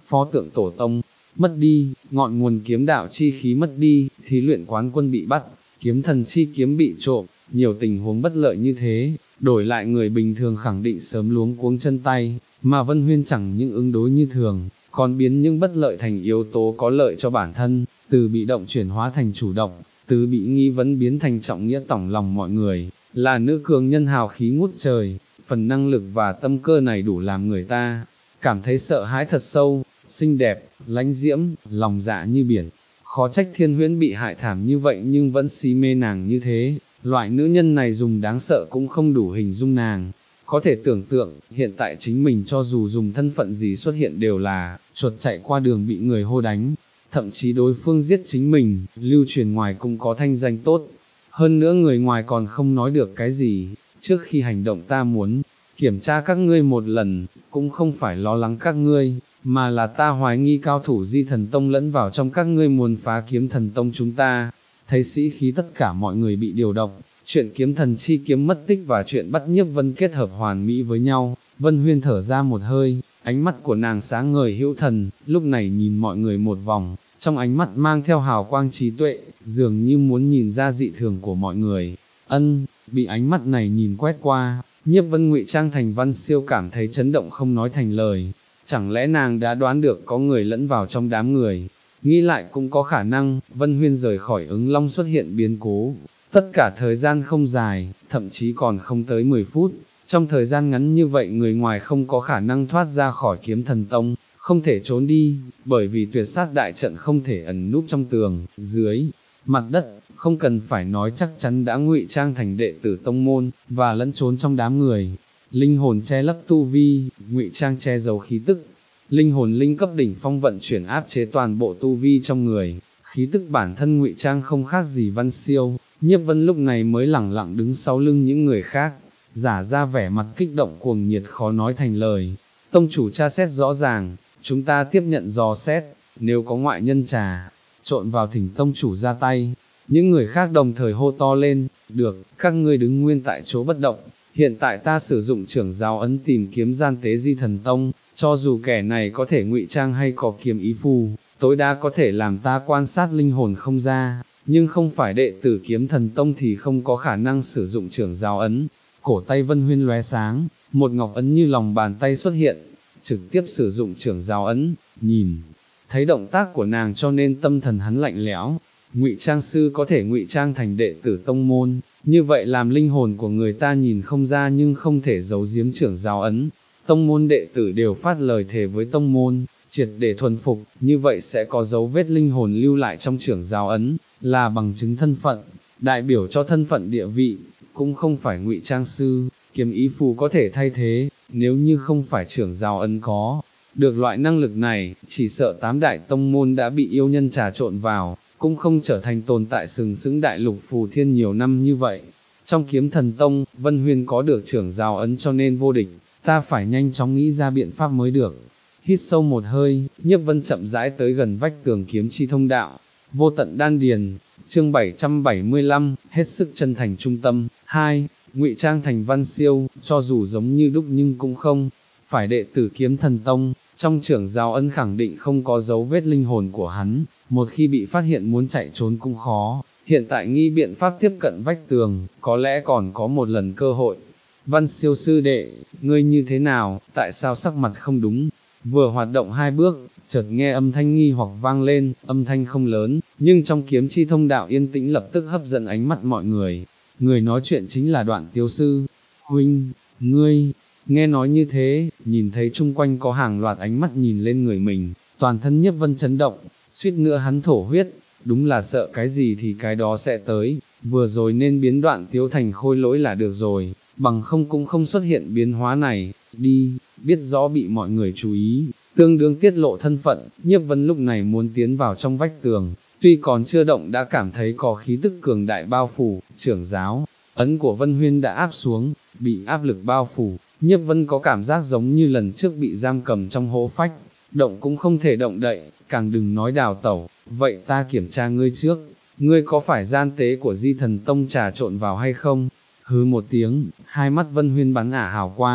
pho tượng tổ tông, mất đi, ngọn nguồn kiếm đạo chi khí mất đi, thí luyện quán quân bị bắt, kiếm thần chi kiếm bị trộm, nhiều tình huống bất lợi như thế, đổi lại người bình thường khẳng định sớm luống cuống chân tay, mà Vân Huyên chẳng những ứng đối như thường, còn biến những bất lợi thành yếu tố có lợi cho bản thân, từ bị động chuyển hóa thành chủ động, từ bị nghi vấn biến thành trọng nghĩa tỏng lòng mọi người, là nữ cường nhân hào khí ngút trời, phần năng lực và tâm cơ này đủ làm người ta cảm thấy sợ hãi thật sâu, xinh đẹp, lãnh diễm, lòng dạ như biển. Khó trách Thiên Huyễn bị hại thảm như vậy nhưng vẫn si mê nàng như thế, loại nữ nhân này dùng đáng sợ cũng không đủ hình dung nàng. Có thể tưởng tượng, hiện tại chính mình cho dù dùng thân phận gì xuất hiện đều là, chuột chạy qua đường bị người hô đánh, thậm chí đối phương giết chính mình, lưu truyền ngoài cũng có thanh danh tốt. Hơn nữa người ngoài còn không nói được cái gì, trước khi hành động ta muốn kiểm tra các ngươi một lần, cũng không phải lo lắng các ngươi, mà là ta hoài nghi cao thủ Di Thần Tông lẫn vào trong các ngươi muốn phá Kiếm Thần Tông chúng ta. Thấy sĩ khí tất cả mọi người bị điều động, chuyện kiếm thần chi kiếm mất tích và chuyện bắt Nhiếp Vân kết hợp hoàn mỹ với nhau, Vân Huyên thở ra một hơi, ánh mắt của nàng sáng ngời hữu thần, lúc này nhìn mọi người một vòng, trong ánh mắt mang theo hào quang trí tuệ, dường như muốn nhìn ra dị thường của mọi người. Ân, bị ánh mắt này nhìn quét qua, Nhiếp Vân ngụy trang thành Văn Siêu cảm thấy chấn động không nói thành lời, chẳng lẽ nàng đã đoán được có người lẫn vào trong đám người, nghĩ lại cũng có khả năng, Vân Huyên rời khỏi ứng long xuất hiện biến cố, tất cả thời gian không dài, thậm chí còn không tới mười phút, trong thời gian ngắn như vậy người ngoài không có khả năng thoát ra khỏi Kiếm Thần Tông, không thể trốn đi, bởi vì tuyệt sát đại trận không thể ẩn núp trong tường, dưới mặt đất, không cần phải nói chắc chắn đã ngụy trang thành đệ tử tông môn, và lẫn trốn trong đám người. Linh hồn che lấp tu vi, ngụy trang che giấu khí tức. Linh hồn linh cấp đỉnh phong vận chuyển áp chế toàn bộ tu vi trong người, khí tức bản thân ngụy trang không khác gì Văn Siêu. Nhiếp Vân lúc này mới lẳng lặng đứng sau lưng những người khác, giả ra vẻ mặt kích động cuồng nhiệt khó nói thành lời. Tông chủ tra xét rõ ràng, chúng ta tiếp nhận dò xét, nếu có ngoại nhân trà trộn vào thỉnh tông chủ ra tay. Những người khác đồng thời hô to lên, được, các ngươi đứng nguyên tại chỗ bất động, hiện tại ta sử dụng trưởng giáo ấn tìm kiếm gian tế Di Thần Tông, cho dù kẻ này có thể ngụy trang hay có kiếm ý phù, tối đa có thể làm ta quan sát linh hồn không ra, nhưng không phải đệ tử Kiếm Thần Tông thì không có khả năng sử dụng trưởng giáo ấn. Cổ tay Vân Huyên lóe sáng, một ngọc ấn như lòng bàn tay xuất hiện, trực tiếp sử dụng trưởng giáo ấn, nhìn thấy động tác của nàng cho nên tâm thần hắn lạnh lẽo. Ngụy trang sư có thể ngụy trang thành đệ tử tông môn, như vậy làm linh hồn của người ta nhìn không ra nhưng không thể giấu giếm trưởng giáo ấn. Tông môn đệ tử đều phát lời thề với tông môn, triệt để thuần phục, như vậy sẽ có dấu vết linh hồn lưu lại trong trưởng giáo ấn, là bằng chứng thân phận, đại biểu cho thân phận địa vị, cũng không phải ngụy trang sư, kiếm ý phù có thể thay thế, nếu như không phải trưởng giáo ấn có được loại năng lực này, chỉ sợ tám đại tông môn đã bị yêu nhân trà trộn vào, cũng không trở thành tồn tại sừng sững đại lục phù thiên nhiều năm như vậy. Trong Kiếm Thần Tông, Vân Huyên có được trưởng giáo ấn cho nên vô địch, ta phải nhanh chóng nghĩ ra biện pháp mới được. Hít sâu một hơi, Nhiếp Vân chậm rãi tới gần vách tường kiếm chi thông đạo, vô tận đan điền, chương bảy trăm bảy mươi lăm, hết sức chân thành trung tâm. Hai, ngụy trang thành Văn Siêu, cho dù giống như đúc nhưng cũng không phải đệ tử Kiếm Thần Tông, trong trưởng giáo ấn khẳng định không có dấu vết linh hồn của hắn, một khi bị phát hiện muốn chạy trốn cũng khó, hiện tại nghi biện pháp tiếp cận vách tường, có lẽ còn có một lần cơ hội. Văn Siêu sư đệ, ngươi như thế nào, tại sao sắc mặt không đúng? Vừa hoạt động hai bước, chợt nghe âm thanh nghi hoặc vang lên, âm thanh không lớn, nhưng trong kiếm chi thông đạo yên tĩnh lập tức hấp dẫn ánh mắt mọi người. Người nói chuyện chính là Đoạn Tiếu sư. Huynh, ngươi, nghe nói như thế, nhìn thấy chung quanh có hàng loạt ánh mắt nhìn lên người mình, toàn thân Nhiếp Vân chấn động, suýt nữa hắn thổ huyết, đúng là sợ cái gì thì cái đó sẽ tới, vừa rồi nên biến Đoạn Tiếu thành khôi lỗi là được rồi, bằng không cũng không xuất hiện biến hóa này. Đi, biết rõ bị mọi người chú ý, tương đương tiết lộ thân phận, Nhiếp Vân lúc này muốn tiến vào trong vách tường, tuy còn chưa động đã cảm thấy có khí tức cường đại bao phủ, trưởng giáo ấn của Vân Huyên đã áp xuống, bị áp lực bao phủ, Nhiếp Vân có cảm giác giống như lần trước bị giam cầm trong hố phách, động cũng không thể động đậy, càng đừng nói đào tẩu. Vậy ta kiểm tra ngươi trước, ngươi có phải gian tế của Di Thần Tông trà trộn vào hay không? Hứ một tiếng, hai mắt Vân Huyên bắn ả hào quang,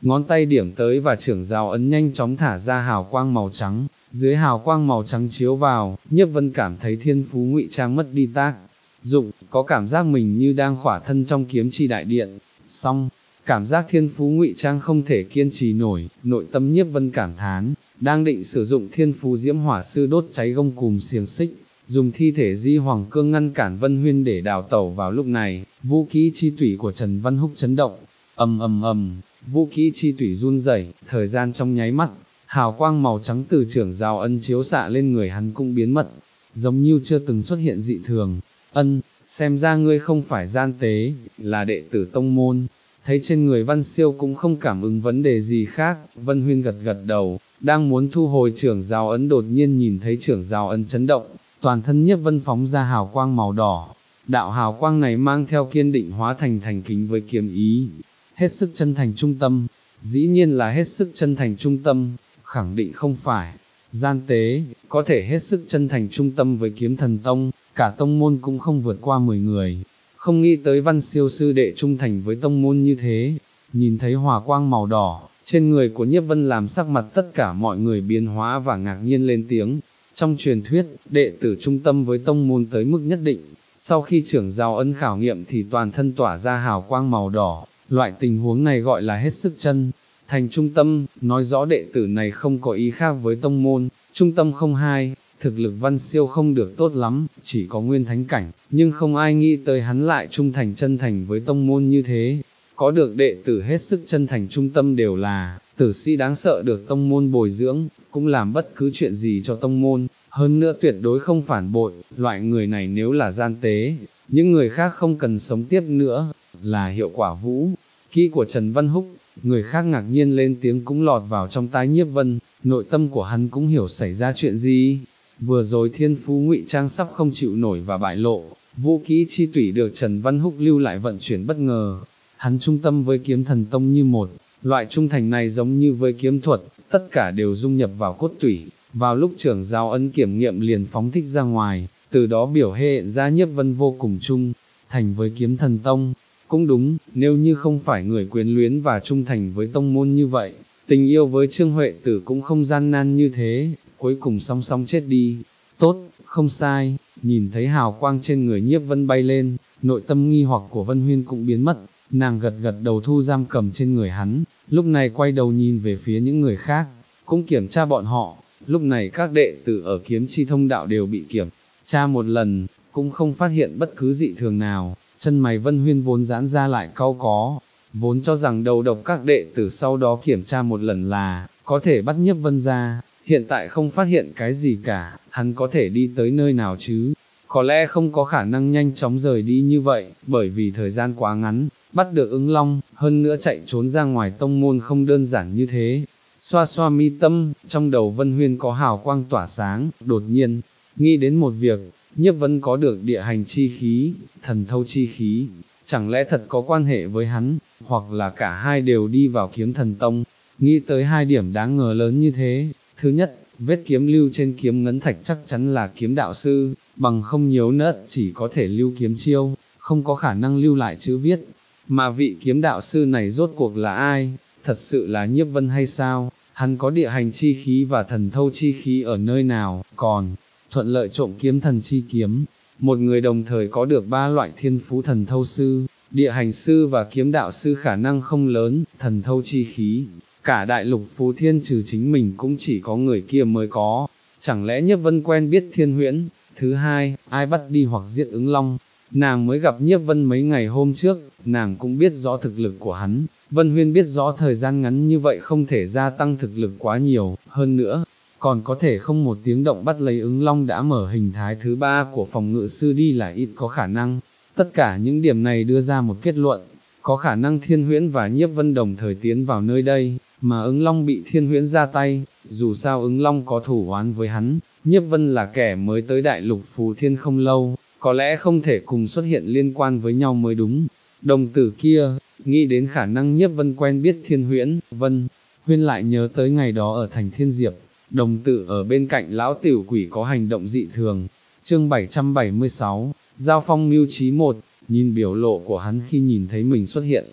ngón tay điểm tới và trưởng giáo ấn nhanh chóng thả ra hào quang màu trắng, dưới hào quang màu trắng chiếu vào, Nhiếp Vân cảm thấy thiên phú ngụy trang mất đi tác dụng, có cảm giác mình như đang khỏa thân trong kiếm chi đại điện, song, cảm giác thiên phú ngụy trang không thể kiên trì nổi, nội tâm Nhiếp Vân cảm thán, đang định sử dụng thiên phú diễm hỏa sư đốt cháy gông cùm xiềng xích, dùng thi thể di hoàng cương ngăn cản Vân Huyên để đào tẩu vào lúc này, vũ kỹ chi tủy của Trần Văn Húc chấn động, ầm ầm ầm, vũ kỹ chi tủy run rẩy, thời gian trong nháy mắt, hào quang màu trắng từ trưởng giáo ân chiếu xạ lên người hắn cũng biến mất, giống như chưa từng xuất hiện dị thường. Ân, xem ra ngươi không phải gian tế, là đệ tử tông môn. Thấy trên người Văn Siêu cũng không cảm ứng vấn đề gì khác, Vân Huyên gật gật đầu, đang muốn thu hồi trưởng giáo ấn đột nhiên nhìn thấy trưởng giáo ấn chấn động, toàn thân Nhiếp Vân phóng ra hào quang màu đỏ. Đạo hào quang này mang theo kiên định hóa thành thành kính với kiếm ý, hết sức chân thành trung tâm, dĩ nhiên là hết sức chân thành trung tâm, khẳng định không phải gian tế, có thể hết sức chân thành trung tâm với kiếm thần tông, cả tông môn cũng không vượt qua mười người. Không nghĩ tới Văn Siêu sư đệ trung thành với tông môn như thế, nhìn thấy hỏa quang màu đỏ, trên người của Nhiếp Vân làm sắc mặt tất cả mọi người biến hóa và ngạc nhiên lên tiếng. Trong truyền thuyết, đệ tử trung tâm với tông môn tới mức nhất định, sau khi trưởng giáo ấn khảo nghiệm thì toàn thân tỏa ra hào quang màu đỏ, loại tình huống này gọi là hết sức chân thành trung tâm, nói rõ đệ tử này không có ý khác với tông môn. Trung tâm không hai, thực lực Văn Siêu không được tốt lắm, chỉ có nguyên thánh cảnh, nhưng không ai nghĩ tới hắn lại trung thành chân thành với tông môn như thế. Có được đệ tử hết sức chân thành trung tâm đều là tử sĩ đáng sợ được tông môn bồi dưỡng, cũng làm bất cứ chuyện gì cho tông môn, hơn nữa tuyệt đối không phản bội. Loại người này nếu là gian tế, những người khác không cần sống tiếp nữa, là hiệu quả vũ kỹ của Trần Văn Húc. Người khác ngạc nhiên lên tiếng cũng lọt vào trong tai Nhiếp Vân, nội tâm của hắn cũng hiểu xảy ra chuyện gì. Vừa rồi thiên phú ngụy trang sắp không chịu nổi và bại lộ, vũ kỹ chi tủy được Trần Văn Húc lưu lại vận chuyển bất ngờ. Hắn trung tâm với kiếm thần tông như một, loại trung thành này giống như với kiếm thuật, tất cả đều dung nhập vào cốt tủy. Vào lúc trưởng giáo ấn kiểm nghiệm liền phóng thích ra ngoài, từ đó biểu hiện ra Nhiếp Vân vô cùng trung thành với kiếm thần tông. Cũng đúng, nếu như không phải người quyến luyến và trung thành với tông môn như vậy, tình yêu với Trương Huệ Tử cũng không gian nan như thế, cuối cùng song song chết đi. Tốt, không sai, nhìn thấy hào quang trên người Nhiếp Vân bay lên, nội tâm nghi hoặc của Vân Huyên cũng biến mất, nàng gật gật đầu thu giam cầm trên người hắn, lúc này quay đầu nhìn về phía những người khác, cũng kiểm tra bọn họ. Lúc này các đệ tử ở kiếm chi thông đạo đều bị kiểm tra một lần, cũng không phát hiện bất cứ dị thường nào. Chân mày Vân Huyên vốn giãn ra lại cau có, vốn cho rằng đầu độc các đệ tử sau đó kiểm tra một lần là có thể bắt Nhiếp Vân ra, hiện tại không phát hiện cái gì cả, hắn có thể đi tới nơi nào chứ? Có lẽ không có khả năng nhanh chóng rời đi như vậy, bởi vì thời gian quá ngắn, bắt được ứng long, hơn nữa chạy trốn ra ngoài tông môn không đơn giản như thế. Xoa xoa mi tâm, trong đầu Vân Huyên có hào quang tỏa sáng, đột nhiên nghĩ đến một việc. Nhiếp Vân có được địa hành chi khí, thần thâu chi khí, chẳng lẽ thật có quan hệ với hắn, hoặc là cả hai đều đi vào kiếm thần tông. Nghĩ tới hai điểm đáng ngờ lớn như thế, thứ nhất, vết kiếm lưu trên kiếm ngấn thạch chắc chắn là kiếm đạo sư, bằng không nhiều nớt chỉ có thể lưu kiếm chiêu, không có khả năng lưu lại chữ viết. Mà vị kiếm đạo sư này rốt cuộc là ai, thật sự là Nhiếp Vân hay sao? Hắn có địa hành chi khí và thần thâu chi khí ở nơi nào, còn thuận lợi trộm kiếm thần chi kiếm. Một người đồng thời có được ba loại thiên phú thần thâu sư, địa hành sư và kiếm đạo sư khả năng không lớn. Thần thâu chi khí, cả đại lục Phú Thiên trừ chính mình cũng chỉ có người kia mới có, chẳng lẽ Nhiếp Vân quen biết Thiên Huyễn? Thứ hai, ai bắt đi hoặc giết ứng long? Nàng mới gặp Nhiếp Vân mấy ngày hôm trước, nàng cũng biết rõ thực lực của hắn. Vân Huyên biết rõ thời gian ngắn như vậy không thể gia tăng thực lực quá nhiều, hơn nữa còn có thể không một tiếng động bắt lấy ứng long đã mở hình thái thứ ba của phòng ngự sư đi là ít có khả năng. Tất cả những điểm này đưa ra một kết luận, có khả năng Thiên Huyễn và Nhiếp Vân đồng thời tiến vào nơi đây, mà ứng long bị Thiên Huyễn ra tay. Dù sao ứng long có thủ oán với hắn, Nhiếp Vân là kẻ mới tới đại lục Phù Thiên không lâu, có lẽ không thể cùng xuất hiện liên quan với nhau mới đúng. Đồng tử kia, nghĩ đến khả năng Nhiếp Vân quen biết Thiên Huyễn, Vân Huyên lại nhớ tới ngày đó ở thành Thiên Diệp, đồng tử ở bên cạnh lão tiểu quỷ có hành động dị thường. Chương bảy trăm bảy mươi sáu, Giao phong mưu trí một, nhìn biểu lộ của hắn khi nhìn thấy mình xuất hiện,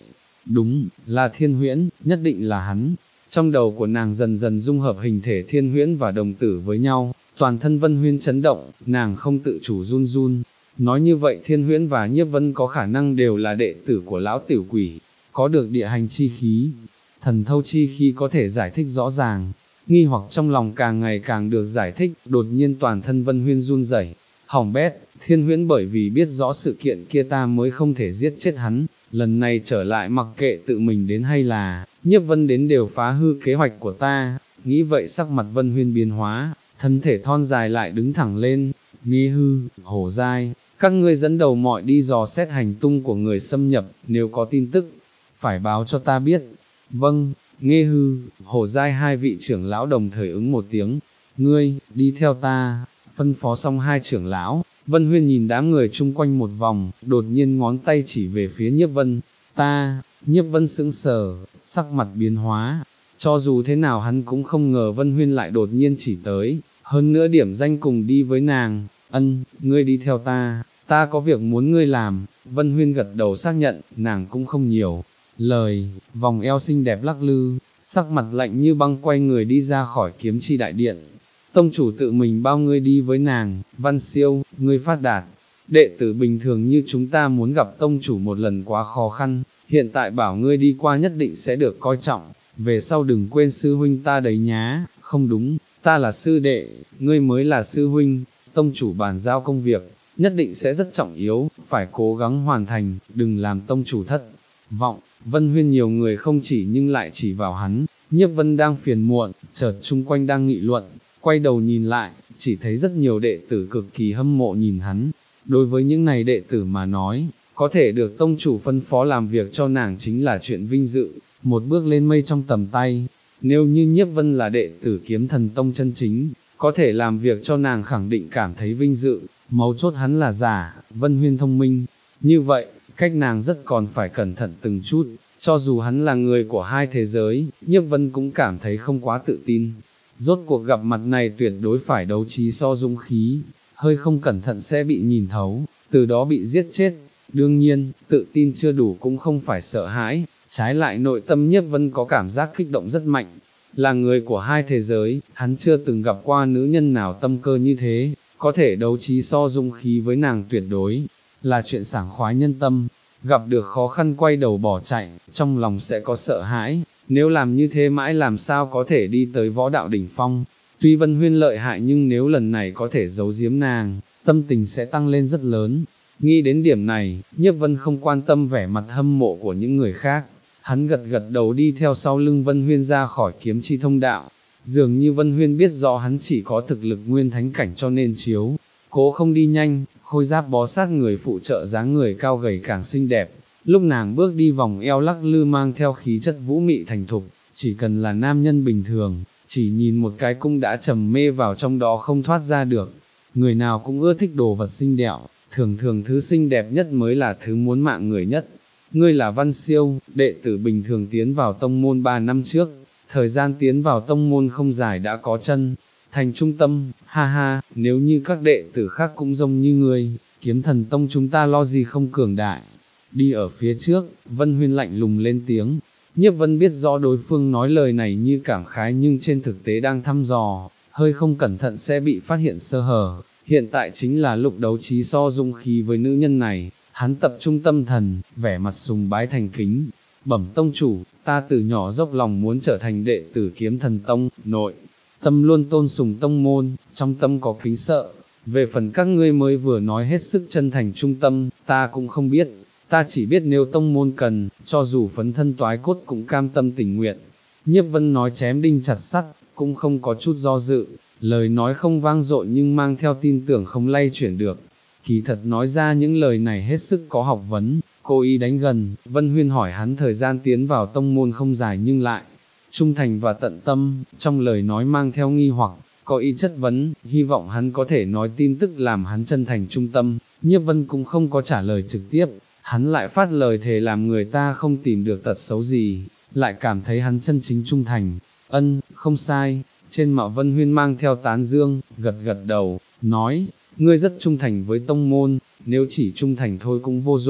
đúng, là Thiên Huyễn, nhất định là hắn. Trong đầu của nàng dần dần dung hợp hình thể Thiên Huyễn và đồng tử với nhau, toàn thân Vân Huyên chấn động, nàng không tự chủ run run. Nói như vậy Thiên Huyễn và Nhiếp Vân có khả năng đều là đệ tử của lão tiểu quỷ, có được địa hành chi khí, thần thâu chi khí có thể giải thích rõ ràng. Nghi hoặc trong lòng càng ngày càng được giải thích, đột nhiên toàn thân Vân Huyên run rẩy. Hỏng bét, Thiên Huyễn bởi vì biết rõ sự kiện kia ta mới không thể giết chết hắn, lần này trở lại mặc kệ tự mình đến hay là Nhiếp Vân đến đều phá hư kế hoạch của ta. Nghĩ vậy sắc mặt Vân Huyên biến hóa, thân thể thon dài lại đứng thẳng lên. Nghe hư, hổ dai, các ngươi dẫn đầu mọi đi dò xét hành tung của người xâm nhập, nếu có tin tức, phải báo cho ta biết. Vâng, Nghe hư, hổ dai hai vị trưởng lão đồng thời ứng một tiếng. Ngươi, đi theo ta. Phân phó xong hai trưởng lão, Vân Huyên nhìn đám người chung quanh một vòng, đột nhiên ngón tay chỉ về phía Nhiếp Vân. Ta, Nhiếp Vân sững sờ, sắc mặt biến hóa. Cho dù thế nào hắn cũng không ngờ Vân Huyên lại đột nhiên chỉ tới, hơn nữa điểm danh cùng đi với nàng. Ân, ngươi đi theo ta, ta có việc muốn ngươi làm. Vân Huyên gật đầu xác nhận, nàng cũng không nhiều lời, vòng eo xinh đẹp lắc lư, sắc mặt lạnh như băng quay người đi ra khỏi kiếm chi đại điện. Tông chủ tự mình bao ngươi đi với nàng. Văn Siêu, ngươi phát đạt, đệ tử bình thường như chúng ta muốn gặp tông chủ một lần quá khó khăn, hiện tại bảo ngươi đi qua nhất định sẽ được coi trọng, về sau đừng quên sư huynh ta đấy nhá. Không đúng, ta là sư đệ, ngươi mới là sư huynh. Tông chủ bàn giao công việc, nhất định sẽ rất trọng yếu, phải cố gắng hoàn thành, đừng làm tông chủ thất vọng. Vân Huyên nhiều người không chỉ nhưng lại chỉ vào hắn. Nhiếp Vân đang phiền muộn, chợt chung quanh đang nghị luận, quay đầu nhìn lại, chỉ thấy rất nhiều đệ tử cực kỳ hâm mộ nhìn hắn. Đối với những này đệ tử mà nói, có thể được tông chủ phân phó làm việc cho nàng chính là chuyện vinh dự, một bước lên mây trong tầm tay. Nếu như Nhiếp Vân là đệ tử Kiếm Thần Tông chân chính, có thể làm việc cho nàng khẳng định cảm thấy vinh dự. Mấu chốt hắn là giả. Vân Huyên thông minh, như vậy, cách nàng rất còn phải cẩn thận từng chút. Cho dù hắn là người của hai thế giới, Nhiếp Vân cũng cảm thấy không quá tự tin. Rốt cuộc gặp mặt này tuyệt đối phải đấu trí so dũng khí, hơi không cẩn thận sẽ bị nhìn thấu, từ đó bị giết chết. Đương nhiên, tự tin chưa đủ cũng không phải sợ hãi, trái lại nội tâm Nhiếp Vân có cảm giác kích động rất mạnh. Là người của hai thế giới, hắn chưa từng gặp qua nữ nhân nào tâm cơ như thế, có thể đấu trí so dũng khí với nàng tuyệt đối là chuyện sảng khoái nhân tâm. Gặp được khó khăn quay đầu bỏ chạy, trong lòng sẽ có sợ hãi, nếu làm như thế mãi làm sao có thể đi tới võ đạo đỉnh phong. Tuy Vân Huyên lợi hại nhưng nếu lần này có thể giấu giếm nàng, tâm tình sẽ tăng lên rất lớn. Nghĩ đến điểm này, Nhiếp Vân không quan tâm vẻ mặt hâm mộ của những người khác, hắn gật gật đầu đi theo sau lưng Vân Huyên ra khỏi kiếm chi thông đạo. Dường như Vân Huyên biết rõ hắn chỉ có thực lực nguyên thánh cảnh cho nên chiếu cố không đi nhanh, khôi giáp bó sát người phụ trợ dáng người cao gầy càng xinh đẹp. Lúc nàng bước đi vòng eo lắc lư mang theo khí chất vũ mị thành thục, chỉ cần là nam nhân bình thường, chỉ nhìn một cái cũng đã trầm mê vào trong đó không thoát ra được. Người nào cũng ưa thích đồ vật xinh đẹp, thường thường thứ xinh đẹp nhất mới là thứ muốn mạng người nhất. Ngươi là Văn Siêu, đệ tử bình thường tiến vào tông môn ba năm trước, thời gian tiến vào tông môn không dài đã có chân thành trung tâm. Ha ha, nếu như các đệ tử khác cũng giống như ngươi, Kiếm Thần Tông chúng ta lo gì không cường đại. Đi ở phía trước, Vân Huyên lạnh lùng lên tiếng. Nhiếp Vân biết rõ đối phương nói lời này như cảm khái nhưng trên thực tế đang thăm dò, hơi không cẩn thận sẽ bị phát hiện sơ hở. Hiện tại chính là lúc đấu trí so dung khí với nữ nhân này, hắn tập trung tâm thần, vẻ mặt sùng bái thành kính. Bẩm tông chủ, ta từ nhỏ dốc lòng muốn trở thành đệ tử Kiếm Thần Tông, nội tâm luôn tôn sùng tông môn, trong tâm có kính sợ. Về phần các ngươi mới vừa nói hết sức chân thành trung tâm, ta cũng không biết, ta chỉ biết nếu tông môn cần, cho dù phấn thân toái cốt cũng cam tâm tình nguyện. Nhiếp Vân nói chém đinh chặt sắt, cũng không có chút do dự, lời nói không vang dội nhưng mang theo tin tưởng không lay chuyển được. Kỳ thật nói ra những lời này hết sức có học vấn, cố ý đánh gần. Vân Huyên hỏi hắn thời gian tiến vào tông môn không dài nhưng lại trung thành và tận tâm, trong lời nói mang theo nghi hoặc, có ý chất vấn, hy vọng hắn có thể nói tin tức làm hắn chân thành trung tâm. Nhiếp Vân cũng không có trả lời trực tiếp, hắn lại phát lời thề làm người ta không tìm được tật xấu gì, lại cảm thấy hắn chân chính trung thành. Ân, không sai. Trên mạo Vân Huyên mang theo tán dương, gật gật đầu, nói, ngươi rất trung thành với tông môn, nếu chỉ trung thành thôi cũng vô dụng,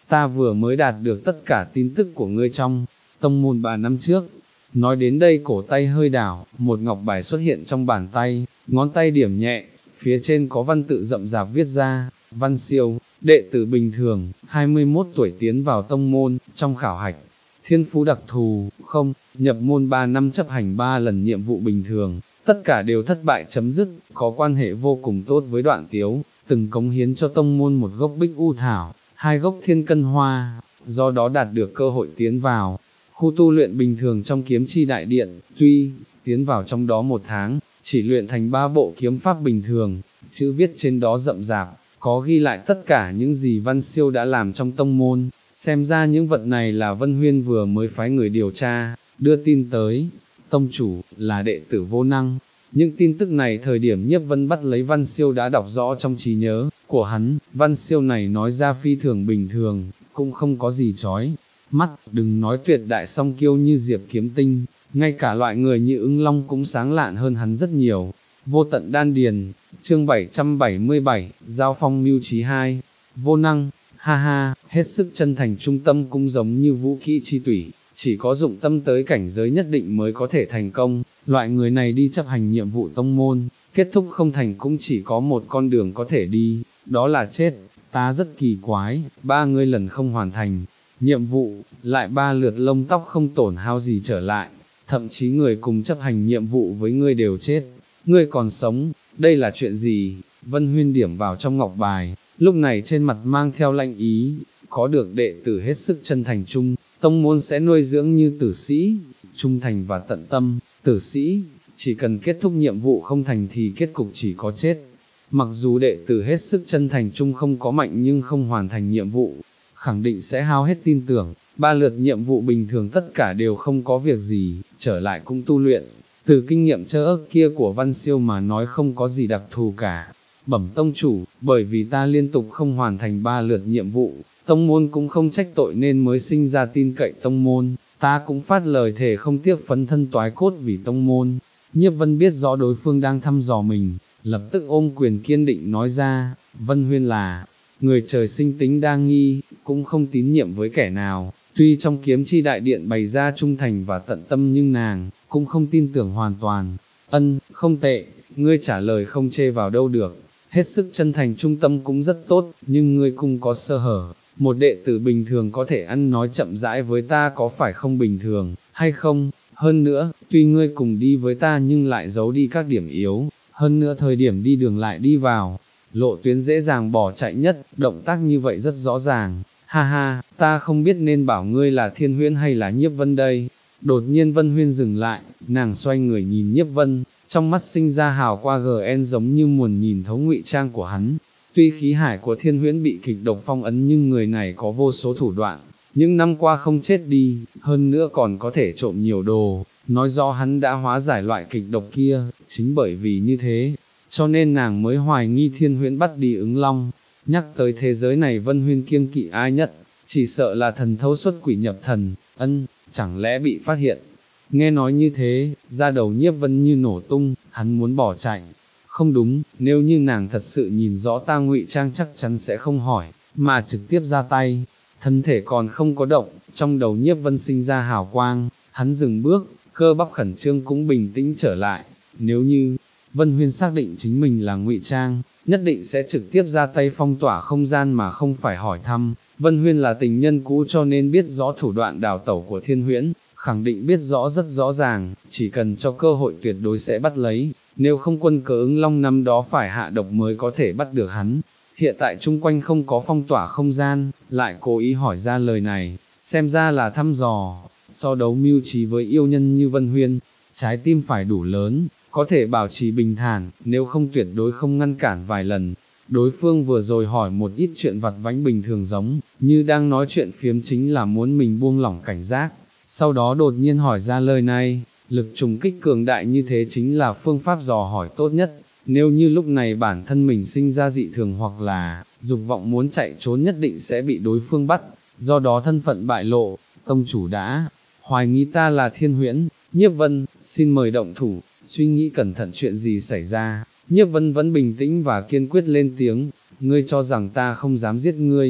ta vừa mới đạt được tất cả tin tức của ngươi trong tông môn ba năm trước. Nói đến đây cổ tay hơi đảo, một ngọc bài xuất hiện trong bàn tay, ngón tay điểm nhẹ, phía trên có văn tự rậm rạp viết ra, Văn Siêu, đệ tử bình thường, hai mươi mốt tuổi tiến vào tông môn, trong khảo hạch, thiên phú đặc thù, không, nhập môn ba năm chấp hành ba lần nhiệm vụ bình thường, tất cả đều thất bại chấm dứt, có quan hệ vô cùng tốt với Đoạn Tiếu, từng cống hiến cho tông môn một gốc bích u thảo, hai gốc thiên cân hoa, do đó đạt được cơ hội tiến vào khu tu luyện bình thường trong kiếm chi đại điện, tuy tiến vào trong đó một tháng, chỉ luyện thành ba bộ kiếm pháp bình thường, chữ viết trên đó rậm rạp, có ghi lại tất cả những gì Văn Siêu đã làm trong tông môn, xem ra những vật này là Vân Huyên vừa mới phái người điều tra, đưa tin tới, tông chủ, là đệ tử vô năng. Những tin tức này thời điểm Nhiếp Vân bắt lấy Văn Siêu đã đọc rõ trong trí nhớ của hắn, Văn Siêu này nói ra phi thường bình thường, cũng không có gì chói mắt, đừng nói tuyệt đại song kiêu như Diệp Kiếm Tinh, ngay cả loại người như Ứng Long cũng sáng lạn hơn hắn rất nhiều. Vô tận đan điền, chương bảy trăm bảy mươi bảy, giao phong mưu trí hai, vô năng, ha ha, hết sức chân thành trung tâm cũng giống như vũ kỹ chi tủy, chỉ có dụng tâm tới cảnh giới nhất định mới có thể thành công, loại người này đi chấp hành nhiệm vụ tông môn, kết thúc không thành cũng chỉ có một con đường có thể đi, đó là chết. Ta rất kỳ quái, ba ngươi lần không hoàn thành nhiệm vụ, lại ba lượt lông tóc không tổn hao gì trở lại, thậm chí người cùng chấp hành nhiệm vụ với ngươi đều chết, ngươi còn sống, đây là chuyện gì? Vân Huyên điểm vào trong ngọc bài, lúc này trên mặt mang theo lạnh ý, có được đệ tử hết sức chân thành chung, tông môn sẽ nuôi dưỡng như tử sĩ, trung thành và tận tâm, tử sĩ, chỉ cần kết thúc nhiệm vụ không thành thì kết cục chỉ có chết. Mặc dù đệ tử hết sức chân thành chung không có mạnh nhưng không hoàn thành nhiệm vụ, khẳng định sẽ hao hết tin tưởng, ba lượt nhiệm vụ bình thường tất cả đều không có việc gì, trở lại cũng tu luyện. Từ kinh nghiệm chơ ớt kia của Văn Siêu mà nói không có gì đặc thù cả. Bẩm tông chủ, bởi vì ta liên tục không hoàn thành ba lượt nhiệm vụ, tông môn cũng không trách tội nên mới sinh ra tin cậy tông môn, ta cũng phát lời thề không tiếc phấn thân toái cốt vì tông môn. Nhiếp Vân biết rõ đối phương đang thăm dò mình, lập tức ôm quyền kiên định nói ra, Vân Huyên là người trời sinh tính đa nghi, cũng không tín nhiệm với kẻ nào, tuy trong kiếm chi đại điện bày ra trung thành và tận tâm nhưng nàng cũng không tin tưởng hoàn toàn. Ân, không tệ, ngươi trả lời không chê vào đâu được, hết sức chân thành trung tâm cũng rất tốt, nhưng ngươi cũng có sơ hở, một đệ tử bình thường có thể ăn nói chậm rãi với ta có phải không bình thường, hay không? Hơn nữa, tuy ngươi cùng đi với ta nhưng lại giấu đi các điểm yếu, hơn nữa thời điểm đi đường lại đi vào lộ tuyến dễ dàng bỏ chạy nhất, động tác như vậy rất rõ ràng, ha ha, ta không biết nên bảo ngươi là Thiên Huyễn hay là Nhiếp Vân đây. Đột nhiên Vân Huyên dừng lại, nàng xoay người nhìn Nhiếp Vân, trong mắt sinh ra hào qua gn giống như muốn nhìn thấu ngụy trang của hắn. Tuy khí hải của Thiên Huyễn bị kịch độc phong ấn nhưng người này có vô số thủ đoạn, những năm qua không chết đi, hơn nữa còn có thể trộm nhiều đồ, nói rõ hắn đã hóa giải loại kịch độc kia, chính bởi vì như thế, cho nên nàng mới hoài nghi Thiên Huyễn bắt đi Ứng Long. Nhắc tới thế giới này Vân Huyên kiêng kỵ ai nhất, chỉ sợ là thần thâu xuất quỷ nhập thần, ân, chẳng lẽ bị phát hiện. Nghe nói như thế, da đầu Nhiếp Vân như nổ tung, hắn muốn bỏ chạy. Không đúng, nếu như nàng thật sự nhìn rõ ta ngụy trang chắc chắn sẽ không hỏi, mà trực tiếp ra tay. Thân thể còn không có động, trong đầu Nhiếp Vân sinh ra hào quang, hắn dừng bước, cơ bắp khẩn trương cũng bình tĩnh trở lại. Nếu như Vân Huyên xác định chính mình là ngụy trang, nhất định sẽ trực tiếp ra tay phong tỏa không gian mà không phải hỏi thăm. Vân Huyên là tình nhân cũ cho nên biết rõ thủ đoạn đào tẩu của Thiên Huyễn, khẳng định biết rõ rất rõ ràng, chỉ cần cho cơ hội tuyệt đối sẽ bắt lấy, nếu không quân cờ Ứng Long năm đó phải hạ độc mới có thể bắt được hắn. Hiện tại chung quanh không có phong tỏa không gian, lại cố ý hỏi ra lời này, xem ra là thăm dò, so đấu mưu trí với yêu nhân như Vân Huyên, trái tim phải đủ lớn, có thể bảo trì bình thản, nếu không tuyệt đối không ngăn cản vài lần. Đối phương vừa rồi hỏi một ít chuyện vặt vãnh bình thường giống, như đang nói chuyện phiếm chính là muốn mình buông lỏng cảnh giác, sau đó đột nhiên hỏi ra lời này, lực trùng kích cường đại như thế chính là phương pháp dò hỏi tốt nhất. Nếu như lúc này bản thân mình sinh ra dị thường hoặc là dục vọng muốn chạy trốn nhất định sẽ bị đối phương bắt, do đó thân phận bại lộ. Tông chủ đã hoài nghi ta là Thiên Huyễn. Nhiếp Vân, xin mời động thủ, suy nghĩ cẩn thận chuyện gì xảy ra. Nhiếp Vân vẫn bình tĩnh và kiên quyết lên tiếng, ngươi cho rằng ta không dám giết ngươi,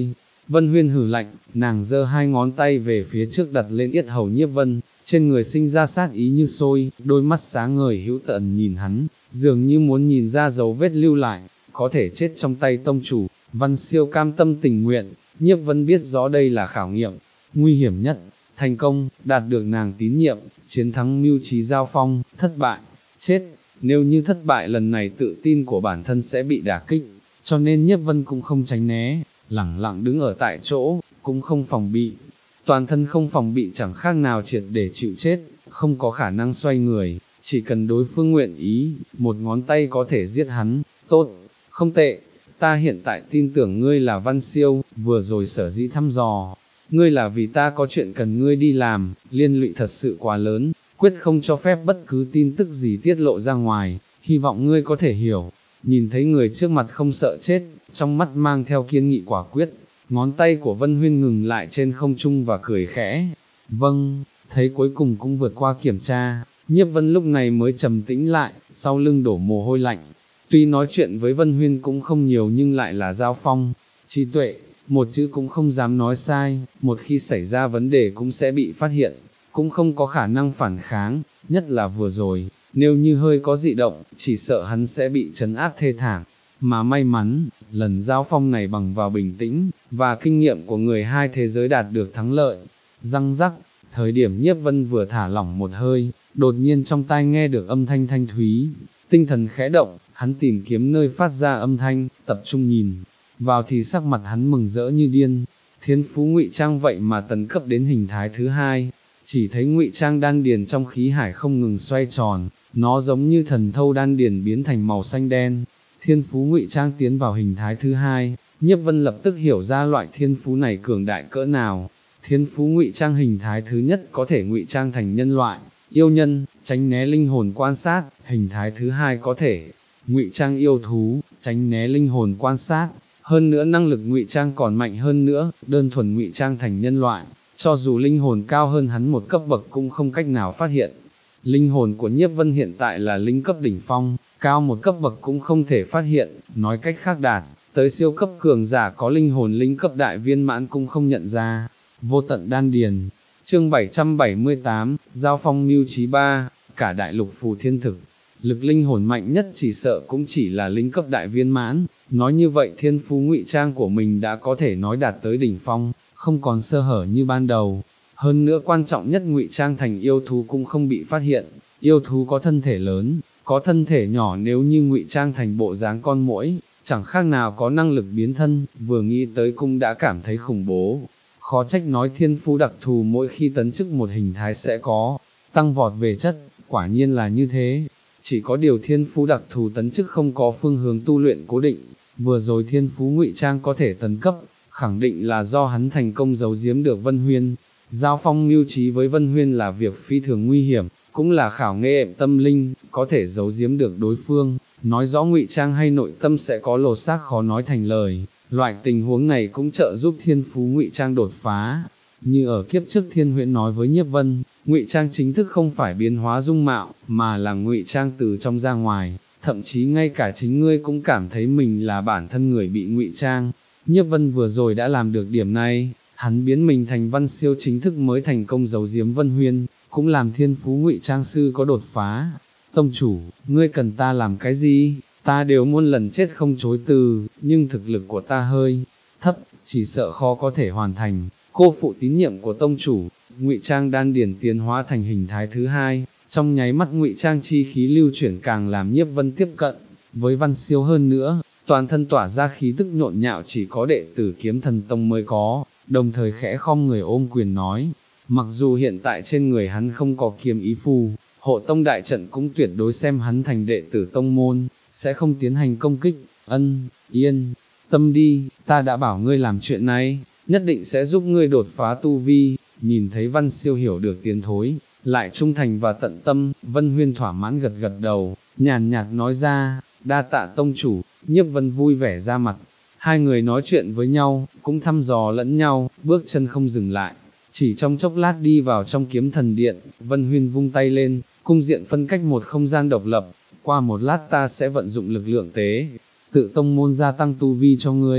Vân Huyên hừ lạnh, nàng giơ hai ngón tay về phía trước đặt lên yết hầu Nhiếp Vân, trên người sinh ra sát ý như sôi, đôi mắt sáng ngời hữu tợn nhìn hắn, dường như muốn nhìn ra dấu vết lưu lại, có thể chết trong tay tông chủ. Văn Siêu cam tâm tình nguyện, Nhiếp Vân biết rõ đây là khảo nghiệm, nguy hiểm nhất, thành công, đạt được nàng tín nhiệm, chiến thắng mưu trí giao phong, thất bại, chết, nếu như thất bại lần này tự tin của bản thân sẽ bị đả kích, cho nên Nhiếp Vân cũng không tránh né, lẳng lặng đứng ở tại chỗ, cũng không phòng bị, toàn thân không phòng bị chẳng khác nào triệt để chịu chết, không có khả năng xoay người, chỉ cần đối phương nguyện ý, một ngón tay có thể giết hắn, tốt, không tệ. Ta hiện tại tin tưởng ngươi là Văn Siêu, vừa rồi sở dĩ thăm dò, ngươi là vì ta có chuyện cần ngươi đi làm, liên lụy thật sự quá lớn, quyết không cho phép bất cứ tin tức gì tiết lộ ra ngoài, hy vọng ngươi có thể hiểu. Nhìn thấy người trước mặt không sợ chết, trong mắt mang theo kiên nghị quả quyết, ngón tay của Vân Huyên ngừng lại trên không trung và cười khẽ. Vâng, thấy cuối cùng cũng vượt qua kiểm tra, Nhiếp Vân lúc này mới trầm tĩnh lại, sau lưng đổ mồ hôi lạnh. Tuy nói chuyện với Vân Huyên cũng không nhiều nhưng lại là giao phong, trí tuệ, một chữ cũng không dám nói sai, một khi xảy ra vấn đề cũng sẽ bị phát hiện, cũng không có khả năng phản kháng, nhất là vừa rồi, nếu như hơi có dị động, chỉ sợ hắn sẽ bị trấn áp thê thảm. Mà may mắn, lần giao phong này bằng vào bình tĩnh, và kinh nghiệm của người hai thế giới đạt được thắng lợi. Răng rắc, thời điểm Nhiếp Vân vừa thả lỏng một hơi, đột nhiên trong tai nghe được âm thanh thanh thúy, tinh thần khẽ động, hắn tìm kiếm nơi phát ra âm thanh, tập trung nhìn, vào thì sắc mặt hắn mừng rỡ như điên, thiên phú ngụy trang vậy mà tấn cấp đến hình thái thứ hai, chỉ thấy ngụy trang đan điền trong khí hải không ngừng xoay tròn, nó giống như thần thâu đan điền biến thành màu xanh đen, thiên phú ngụy trang tiến vào hình thái thứ hai, Nhiếp Vân lập tức hiểu ra loại thiên phú này cường đại cỡ nào. Thiên phú ngụy trang hình thái thứ nhất có thể ngụy trang thành nhân loại, yêu nhân, tránh né linh hồn quan sát, hình thái thứ hai có thể ngụy trang yêu thú, tránh né linh hồn quan sát, hơn nữa năng lực ngụy trang còn mạnh hơn nữa, đơn thuần ngụy trang thành nhân loại, cho dù linh hồn cao hơn hắn một cấp bậc cũng không cách nào phát hiện. Linh hồn của Nhiếp Vân hiện tại là linh cấp đỉnh phong, cao một cấp bậc cũng không thể phát hiện, nói cách khác đạt tới siêu cấp cường giả có linh hồn linh cấp đại viên mãn cũng không nhận ra. Vô tận đan điền. Chương bảy trăm bảy mươi tám, Giao phong mưu trí ba, cả đại lục phù thiên thực, lực linh hồn mạnh nhất chỉ sợ cũng chỉ là linh cấp đại viên mãn, nói như vậy thiên phú ngụy trang của mình đã có thể nói đạt tới đỉnh phong, không còn sơ hở như ban đầu. Hơn nữa quan trọng nhất ngụy trang thành yêu thú cũng không bị phát hiện, yêu thú có thân thể lớn, có thân thể nhỏ, nếu như ngụy trang thành bộ dáng con muỗi, chẳng khác nào có năng lực biến thân, vừa nghĩ tới cũng đã cảm thấy khủng bố. Khó trách nói thiên phú đặc thù mỗi khi tấn chức một hình thái sẽ có tăng vọt về chất, quả nhiên là như thế. Chỉ có điều thiên phú đặc thù tấn chức không có phương hướng tu luyện cố định, vừa rồi thiên phú ngụy trang có thể tấn cấp, khẳng định là do hắn thành công giấu giếm được Vân Huyên. Giao phong mưu trí với Vân Huyên là việc phi thường nguy hiểm, cũng là khảo nghiệm tâm linh, có thể giấu giếm được đối phương, nói rõ ngụy trang hay nội tâm sẽ có lột xác khó nói thành lời. Loại tình huống này cũng trợ giúp thiên phú ngụy trang đột phá. Như ở kiếp trước Thiên Huyễn nói với Nhiếp Vân, ngụy trang chính thức không phải biến hóa dung mạo, mà là ngụy trang từ trong ra ngoài, thậm chí ngay cả chính ngươi cũng cảm thấy mình là bản thân người bị ngụy trang. Nhiếp Vân vừa rồi đã làm được điểm này, hắn biến mình thành Văn Siêu chính thức mới thành công giấu giếm Vân Huyên, cũng làm thiên phú ngụy trang sư có đột phá. Tông chủ, ngươi cần ta làm cái gì? Ta đều muôn lần chết không chối từ, nhưng thực lực của ta hơi thấp, chỉ sợ khó có thể hoàn thành. Cô phụ tín nhiệm của tông chủ, ngụy trang đan điền tiến hóa thành hình thái thứ hai, trong nháy mắt ngụy trang chi khí lưu chuyển càng làm Nhiếp Vân tiếp cận với Văn Siêu hơn nữa, toàn thân tỏa ra khí tức nhộn nhạo chỉ có đệ tử Kiếm Thần Tông mới có, đồng thời khẽ khom người ôm quyền nói, mặc dù hiện tại trên người hắn không có kiếm ý phù, hộ tông đại trận cũng tuyệt đối xem hắn thành đệ tử tông môn, sẽ không tiến hành công kích. Ân, yên tâm đi, ta đã bảo ngươi làm chuyện này, nhất định sẽ giúp ngươi đột phá tu vi. Nhìn thấy Văn Siêu hiểu được tiến thối, lại trung thành và tận tâm, Vân Huyên thỏa mãn gật gật đầu, nhàn nhạt nói ra, đa tạ tông chủ. Nhiếp Vân vui vẻ ra mặt, hai người nói chuyện với nhau, cũng thăm dò lẫn nhau, bước chân không dừng lại, chỉ trong chốc lát đi vào trong Kiếm Thần Điện. Vân Huyên vung tay lên, cung diện phân cách một không gian độc lập, qua một lát ta sẽ vận dụng lực lượng tế tự tông môn gia tăng tu vi cho ngươi,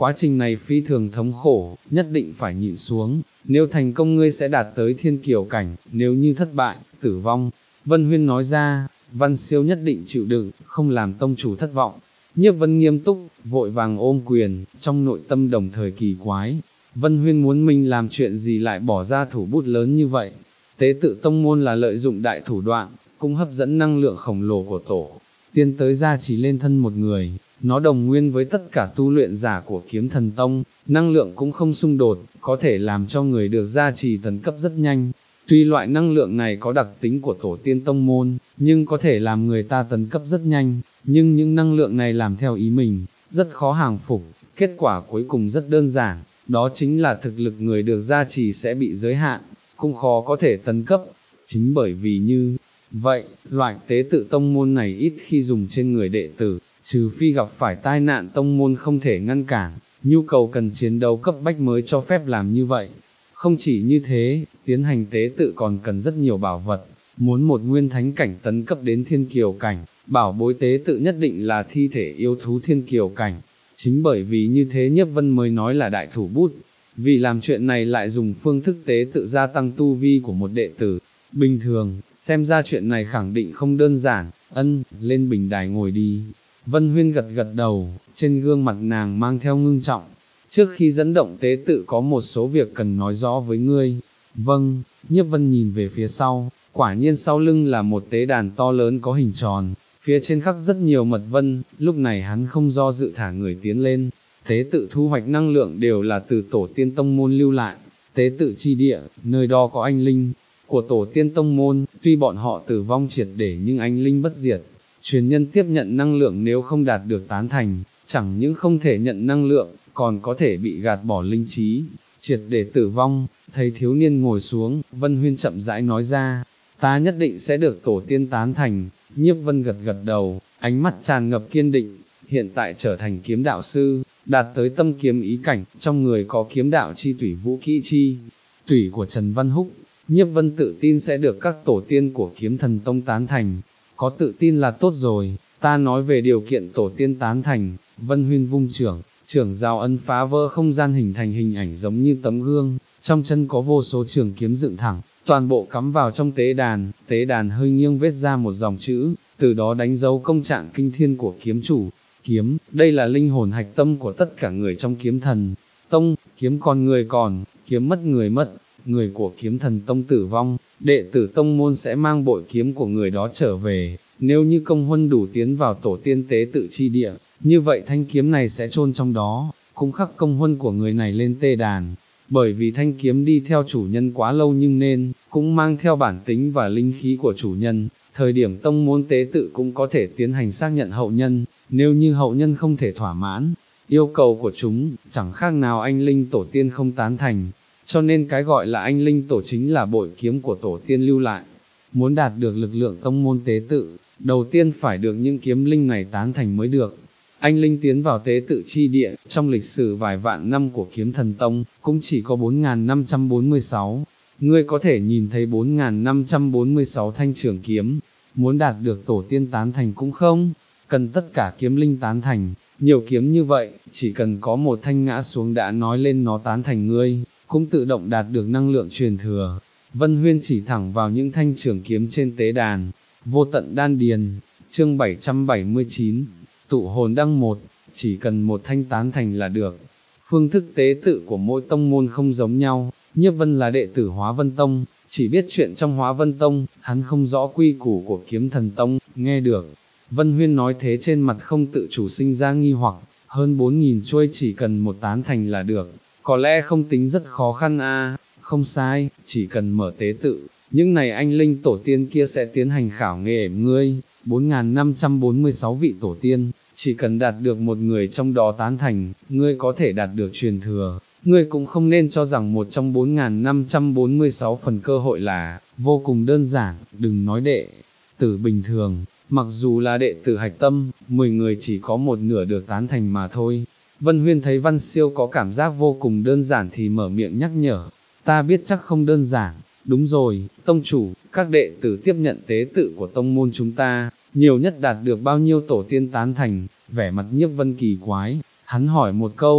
quá trình này phi thường thống khổ, nhất định phải nhịn xuống, nếu thành công ngươi sẽ đạt tới thiên kiều cảnh, nếu như thất bại, tử vong. Vân Huyên nói ra, Văn Siêu nhất định chịu đựng, không làm tông chủ thất vọng. Nhiếp Vân nghiêm túc, vội vàng ôm quyền, trong nội tâm đồng thời kỳ quái. Vân Huyên muốn mình làm chuyện gì lại bỏ ra thủ bút lớn như vậy. Tế tự tông môn là lợi dụng đại thủ đoạn, cũng hấp dẫn năng lượng khổng lồ của tổ tiên tới gia trì lên thân một người, nó đồng nguyên với tất cả tu luyện giả của kiếm thần tông, năng lượng cũng không xung đột, có thể làm cho người được gia trì tấn cấp rất nhanh. Tuy loại năng lượng này có đặc tính của tổ tiên tông môn, nhưng có thể làm người ta tấn cấp rất nhanh, nhưng những năng lượng này làm theo ý mình, rất khó hàng phục, kết quả cuối cùng rất đơn giản, đó chính là thực lực người được gia trì sẽ bị giới hạn, cũng khó có thể tấn cấp. Chính bởi vì như vậy, loại tế tự tông môn này ít khi dùng trên người đệ tử, trừ phi gặp phải tai nạn tông môn không thể ngăn cản, nhu cầu cần chiến đấu cấp bách mới cho phép làm như vậy. Không chỉ như thế, tiến hành tế tự còn cần rất nhiều bảo vật, muốn một nguyên thánh cảnh tấn cấp đến thiên kiều cảnh, bảo bối tế tự nhất định là thi thể yêu thú thiên kiều cảnh. Chính bởi vì như thế Nhiếp Vân mới nói là đại thủ bút, vì làm chuyện này lại dùng phương thức tế tự gia tăng tu vi của một đệ tử. Bình thường, xem ra chuyện này khẳng định không đơn giản, ân, lên bình đài ngồi đi. Vân Huyên gật gật đầu, trên gương mặt nàng mang theo ngưng trọng. Trước khi dẫn động tế tự có một số việc cần nói rõ với ngươi. Vâng, Nhiếp Vân nhìn về phía sau, quả nhiên sau lưng là một tế đàn to lớn có hình tròn, phía trên khắc rất nhiều mật vân, lúc này hắn không do dự thả người tiến lên. Tế tự thu hoạch năng lượng đều là từ tổ tiên tông môn lưu lại, tế tự chi địa, nơi đó có anh linh của tổ tiên tông môn, tuy bọn họ tử vong triệt để nhưng anh linh bất diệt. Truyền nhân tiếp nhận năng lượng nếu không đạt được tán thành, chẳng những không thể nhận năng lượng, còn có thể bị gạt bỏ linh trí, triệt để tử vong. Thấy thiếu niên ngồi xuống, Vân Huyên chậm rãi nói ra, ta nhất định sẽ được tổ tiên tán thành. Nhiếp Vân gật gật đầu, ánh mắt tràn ngập kiên định, hiện tại trở thành kiếm đạo sư, đạt tới tâm kiếm ý cảnh, trong người có kiếm đạo chi tủy vũ kỹ chi, tủy của Trần Văn Húc. Nhiếp Vân tự tin sẽ được các tổ tiên của kiếm thần tông tán thành, có tự tin là tốt rồi, ta nói về điều kiện tổ tiên tán thành. Vân Huyên vung trưởng, trưởng giao ấn phá vỡ không gian hình thành hình ảnh giống như tấm gương, trong chân có vô số trường kiếm dựng thẳng, toàn bộ cắm vào trong tế đàn, tế đàn hơi nghiêng vết ra một dòng chữ, từ đó đánh dấu công trạng kinh thiên của kiếm chủ. Kiếm, đây là linh hồn hạch tâm của tất cả người trong kiếm thần tông, kiếm còn người còn, kiếm mất người mất. Người của kiếm thần tông tử vong, đệ tử tông môn sẽ mang bội kiếm của người đó trở về, nếu như công huân đủ tiến vào tổ tiên tế tự chi địa, như vậy thanh kiếm này sẽ chôn trong đó, cũng khắc công huân của người này lên tê đàn. Bởi vì thanh kiếm đi theo chủ nhân quá lâu nhưng nên, cũng mang theo bản tính và linh khí của chủ nhân, thời điểm tông môn tế tự cũng có thể tiến hành xác nhận hậu nhân, nếu như hậu nhân không thể thỏa mãn yêu cầu của chúng, chẳng khác nào anh linh tổ tiên không tán thành. Cho nên cái gọi là anh linh tổ chính là bội kiếm của tổ tiên lưu lại. Muốn đạt được lực lượng tông môn tế tự, đầu tiên phải được những kiếm linh này tán thành mới được. Anh linh tiến vào tế tự chi địa, trong lịch sử vài vạn năm của kiếm thần tông, cũng chỉ có bốn nghìn năm trăm bốn mươi sáu. Ngươi có thể nhìn thấy bốn nghìn năm trăm bốn mươi sáu thanh trường kiếm, muốn đạt được tổ tiên tán thành cũng không, cần tất cả kiếm linh tán thành, nhiều kiếm như vậy, chỉ cần có một thanh ngã xuống đã nói lên nó tán thành ngươi, cũng tự động đạt được năng lượng truyền thừa. Vân Huyên chỉ thẳng vào những thanh trường kiếm trên tế đàn, vô tận đan điền. Chương bảy trăm bảy mươi chín, tụ hồn đăng một, chỉ cần một thanh tán thành là được. Phương thức tế tự của mỗi tông môn không giống nhau, Nhiếp Vân là đệ tử Hóa Vân Tông, chỉ biết chuyện trong Hóa Vân Tông, hắn không rõ quy củ của kiếm thần tông. Nghe được Vân Huyên nói thế trên mặt không tự chủ sinh ra nghi hoặc, hơn bốn nghìn chuôi chỉ cần một tán thành là được, có lẽ không tính rất khó khăn a. À. Không sai, chỉ cần mở tế tự, những này anh linh tổ tiên kia sẽ tiến hành khảo nghiệm ngươi. Bốn nghìn năm trăm bốn mươi sáu vị tổ tiên, chỉ cần đạt được một người trong đó tán thành, ngươi có thể đạt được truyền thừa. Ngươi cũng không nên cho rằng một trong bốn nghìn năm trăm bốn mươi sáu phần cơ hội là vô cùng đơn giản. Đừng nói đệ tử bình thường, mặc dù là đệ tử hạch tâm, mười người chỉ có một nửa được tán thành mà thôi. Vân Huyên thấy Văn Siêu có cảm giác vô cùng đơn giản thì mở miệng nhắc nhở, ta biết chắc không đơn giản. Đúng rồi, tông chủ, các đệ tử tiếp nhận tế tự của tông môn chúng ta, nhiều nhất đạt được bao nhiêu tổ tiên tán thành? Vẻ mặt Nhiếp Vân kỳ quái, hắn hỏi một câu,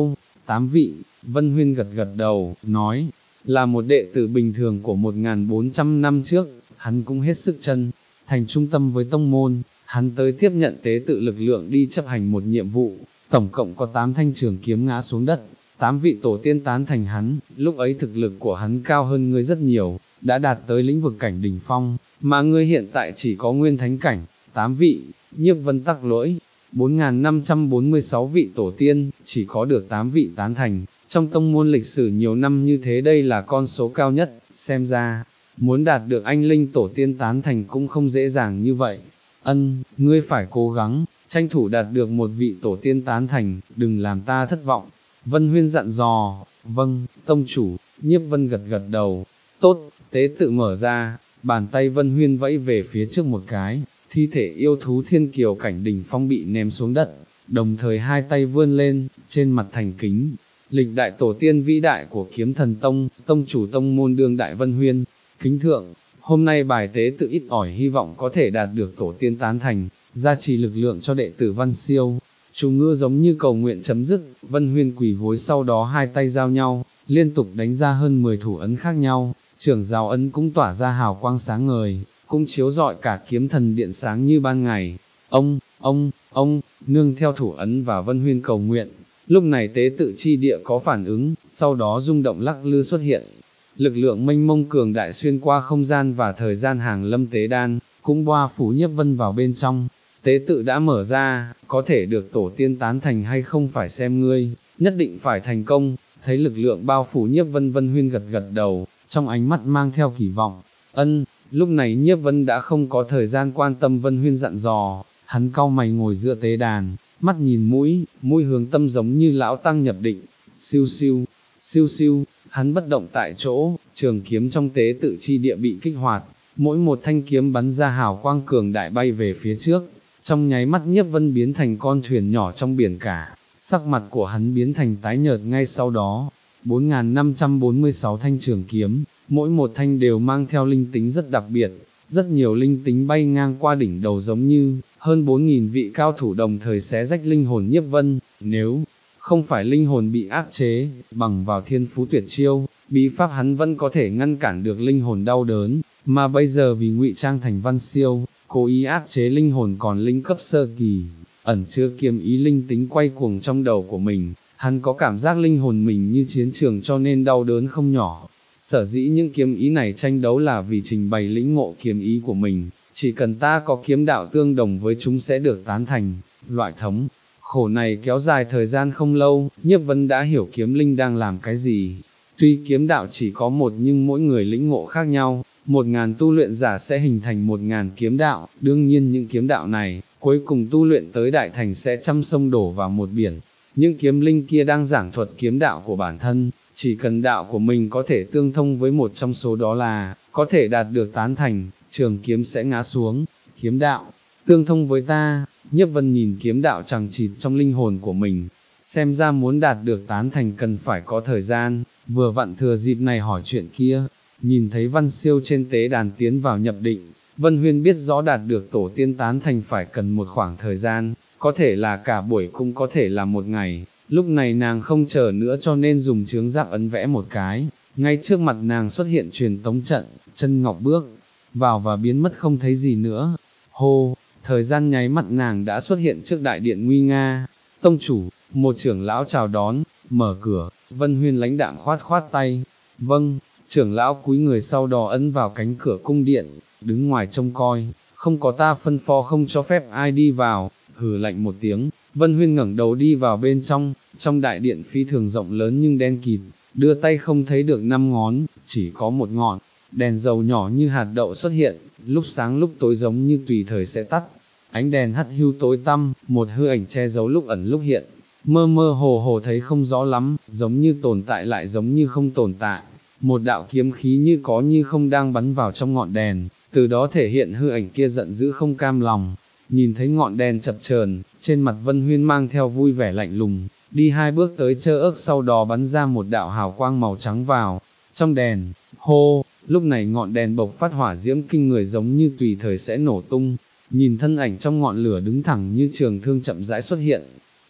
tám vị, Vân Huyên gật gật đầu, nói, là một đệ tử bình thường của một nghìn bốn trăm năm trước, hắn cũng hết sức chân thành trung tâm với tông môn, hắn tới tiếp nhận tế tự lực lượng đi chấp hành một nhiệm vụ, tổng cộng có tám thanh trường kiếm ngã xuống đất, tám vị tổ tiên tán thành hắn, lúc ấy thực lực của hắn cao hơn ngươi rất nhiều, đã đạt tới lĩnh vực cảnh đỉnh phong, mà ngươi hiện tại chỉ có nguyên thánh cảnh, tám vị, Nhiếp Vân tắc lỗi, bốn nghìn năm trăm bốn mươi sáu vị tổ tiên, chỉ có được tám vị tán thành, trong tông môn lịch sử nhiều năm như thế đây là con số cao nhất, xem ra, muốn đạt được anh linh tổ tiên tán thành cũng không dễ dàng như vậy. Ân, ngươi phải cố gắng, tranh thủ đạt được một vị tổ tiên tán thành, đừng làm ta thất vọng. Vân Huyên dặn dò, vâng, tông chủ, Nhiếp Vân gật gật đầu, tốt, tế tự mở ra, bàn tay Vân Huyên vẫy về phía trước một cái, thi thể yêu thú thiên kiều cảnh đỉnh phong bị ném xuống đất, đồng thời hai tay vươn lên, trên mặt thành kính. Lịch đại tổ tiên vĩ đại của kiếm thần tông, tông chủ tông môn đương đại Vân Huyên, kính thượng, hôm nay bài tế tự ít ỏi hy vọng có thể đạt được tổ tiên tán thành, gia trì lực lượng cho đệ tử Văn Siêu. Chú ngữ giống như cầu nguyện chấm dứt, Vân Huyên quỳ gối sau đó hai tay giao nhau, liên tục đánh ra hơn mười thủ ấn khác nhau, trưởng giáo ấn cũng tỏa ra hào quang sáng ngời, cũng chiếu rọi cả kiếm thần điện sáng như ban ngày. Ông, ông, ông, nương theo thủ ấn và Vân Huyên cầu nguyện, lúc này tế tự chi địa có phản ứng, sau đó rung động lắc lư xuất hiện. Lực lượng mênh mông cường đại xuyên qua không gian và thời gian hàng lâm tế đan, cũng boa phủ Nhiếp Vân vào bên trong. Tế tự đã mở ra, có thể được tổ tiên tán thành hay không phải xem ngươi, nhất định phải thành công. Thấy lực lượng bao phủ Nhiếp Vân, Vân Huyên gật gật đầu, trong ánh mắt mang theo kỳ vọng. Ân, lúc này Nhiếp Vân đã không có thời gian quan tâm Vân Huyên dặn dò, hắn cau mày ngồi giữa tế đàn, mắt nhìn mũi, mũi hướng tâm giống như lão tăng nhập định, siêu siêu, siêu siêu, hắn bất động tại chỗ, trường kiếm trong tế tự chi địa bị kích hoạt, mỗi một thanh kiếm bắn ra hào quang cường đại bay về phía trước, trong nháy mắt Nhiếp Vân biến thành con thuyền nhỏ trong biển cả, sắc mặt của hắn biến thành tái nhợt ngay sau đó. bốn nghìn năm trăm bốn mươi sáu thanh trường kiếm, mỗi một thanh đều mang theo linh tính rất đặc biệt, rất nhiều linh tính bay ngang qua đỉnh đầu giống như, hơn bốn nghìn vị cao thủ đồng thời xé rách linh hồn Nhiếp Vân, nếu không phải linh hồn bị áp chế, bằng vào thiên phú tuyệt chiêu, bí pháp hắn vẫn có thể ngăn cản được linh hồn đau đớn, mà bây giờ vì ngụy trang thành Văn Siêu, cố ý áp chế linh hồn còn linh cấp sơ kỳ, ẩn chứa kiếm ý linh tính quay cuồng trong đầu của mình, hắn có cảm giác linh hồn mình như chiến trường cho nên đau đớn không nhỏ. Sở dĩ những kiếm ý này tranh đấu là vì trình bày lĩnh ngộ kiếm ý của mình, chỉ cần ta có kiếm đạo tương đồng với chúng sẽ được tán thành. Loại thống khổ này kéo dài thời gian không lâu, Nhiếp Vân đã hiểu kiếm linh đang làm cái gì. Tuy kiếm đạo chỉ có một nhưng mỗi người lĩnh ngộ khác nhau, một ngàn tu luyện giả sẽ hình thành một ngàn kiếm đạo, đương nhiên những kiếm đạo này, cuối cùng tu luyện tới đại thành sẽ trăm sông đổ vào một biển. Những kiếm linh kia đang giảng thuật kiếm đạo của bản thân, chỉ cần đạo của mình có thể tương thông với một trong số đó là, có thể đạt được tán thành, trường kiếm sẽ ngã xuống. Kiếm đạo, tương thông với ta. Nhiếp Vân nhìn kiếm đạo chằng chịt trong linh hồn của mình, xem ra muốn đạt được tán thành cần phải có thời gian, vừa vặn thừa dịp này hỏi chuyện kia. Nhìn thấy Văn Siêu trên tế đàn tiến vào nhập định, Vân Huyên biết rõ đạt được tổ tiên tán thành phải cần một khoảng thời gian, có thể là cả buổi cũng có thể là một ngày. Lúc này nàng không chờ nữa cho nên dùng chướng giáp ấn vẽ một cái, ngay trước mặt nàng xuất hiện truyền tống trận, chân ngọc bước vào và biến mất không thấy gì nữa. Hô, thời gian nháy mắt nàng đã xuất hiện trước đại điện nguy nga. Tông chủ, một trưởng lão chào đón, mở cửa. Vân Huyên lãnh đạm khoát khoát tay. Vâng. Trưởng lão cúi người sau đó ấn vào cánh cửa cung điện, đứng ngoài trông coi, không có ta phân phó không cho phép ai đi vào. Hừ lạnh một tiếng, Vân Huyên ngẩng đầu đi vào bên trong, trong đại điện phi thường rộng lớn nhưng đen kịt, đưa tay không thấy được năm ngón, chỉ có một ngọn, đèn dầu nhỏ như hạt đậu xuất hiện, lúc sáng lúc tối giống như tùy thời sẽ tắt, ánh đèn hắt hiu tối tăm, một hư ảnh che giấu lúc ẩn lúc hiện, mơ mơ hồ hồ thấy không rõ lắm, giống như tồn tại lại giống như không tồn tại, một đạo kiếm khí như có như không đang bắn vào trong ngọn đèn, từ đó thể hiện hư ảnh kia giận dữ không cam lòng. Nhìn thấy ngọn đèn chập chờn, trên mặt Vân Huyên mang theo vui vẻ lạnh lùng, đi hai bước tới chơ ớt sau đó bắn ra một đạo hào quang màu trắng vào trong đèn. Hô, lúc này ngọn đèn bộc phát hỏa diễm kinh người giống như tùy thời sẽ nổ tung, nhìn thân ảnh trong ngọn lửa đứng thẳng như trường thương chậm rãi xuất hiện.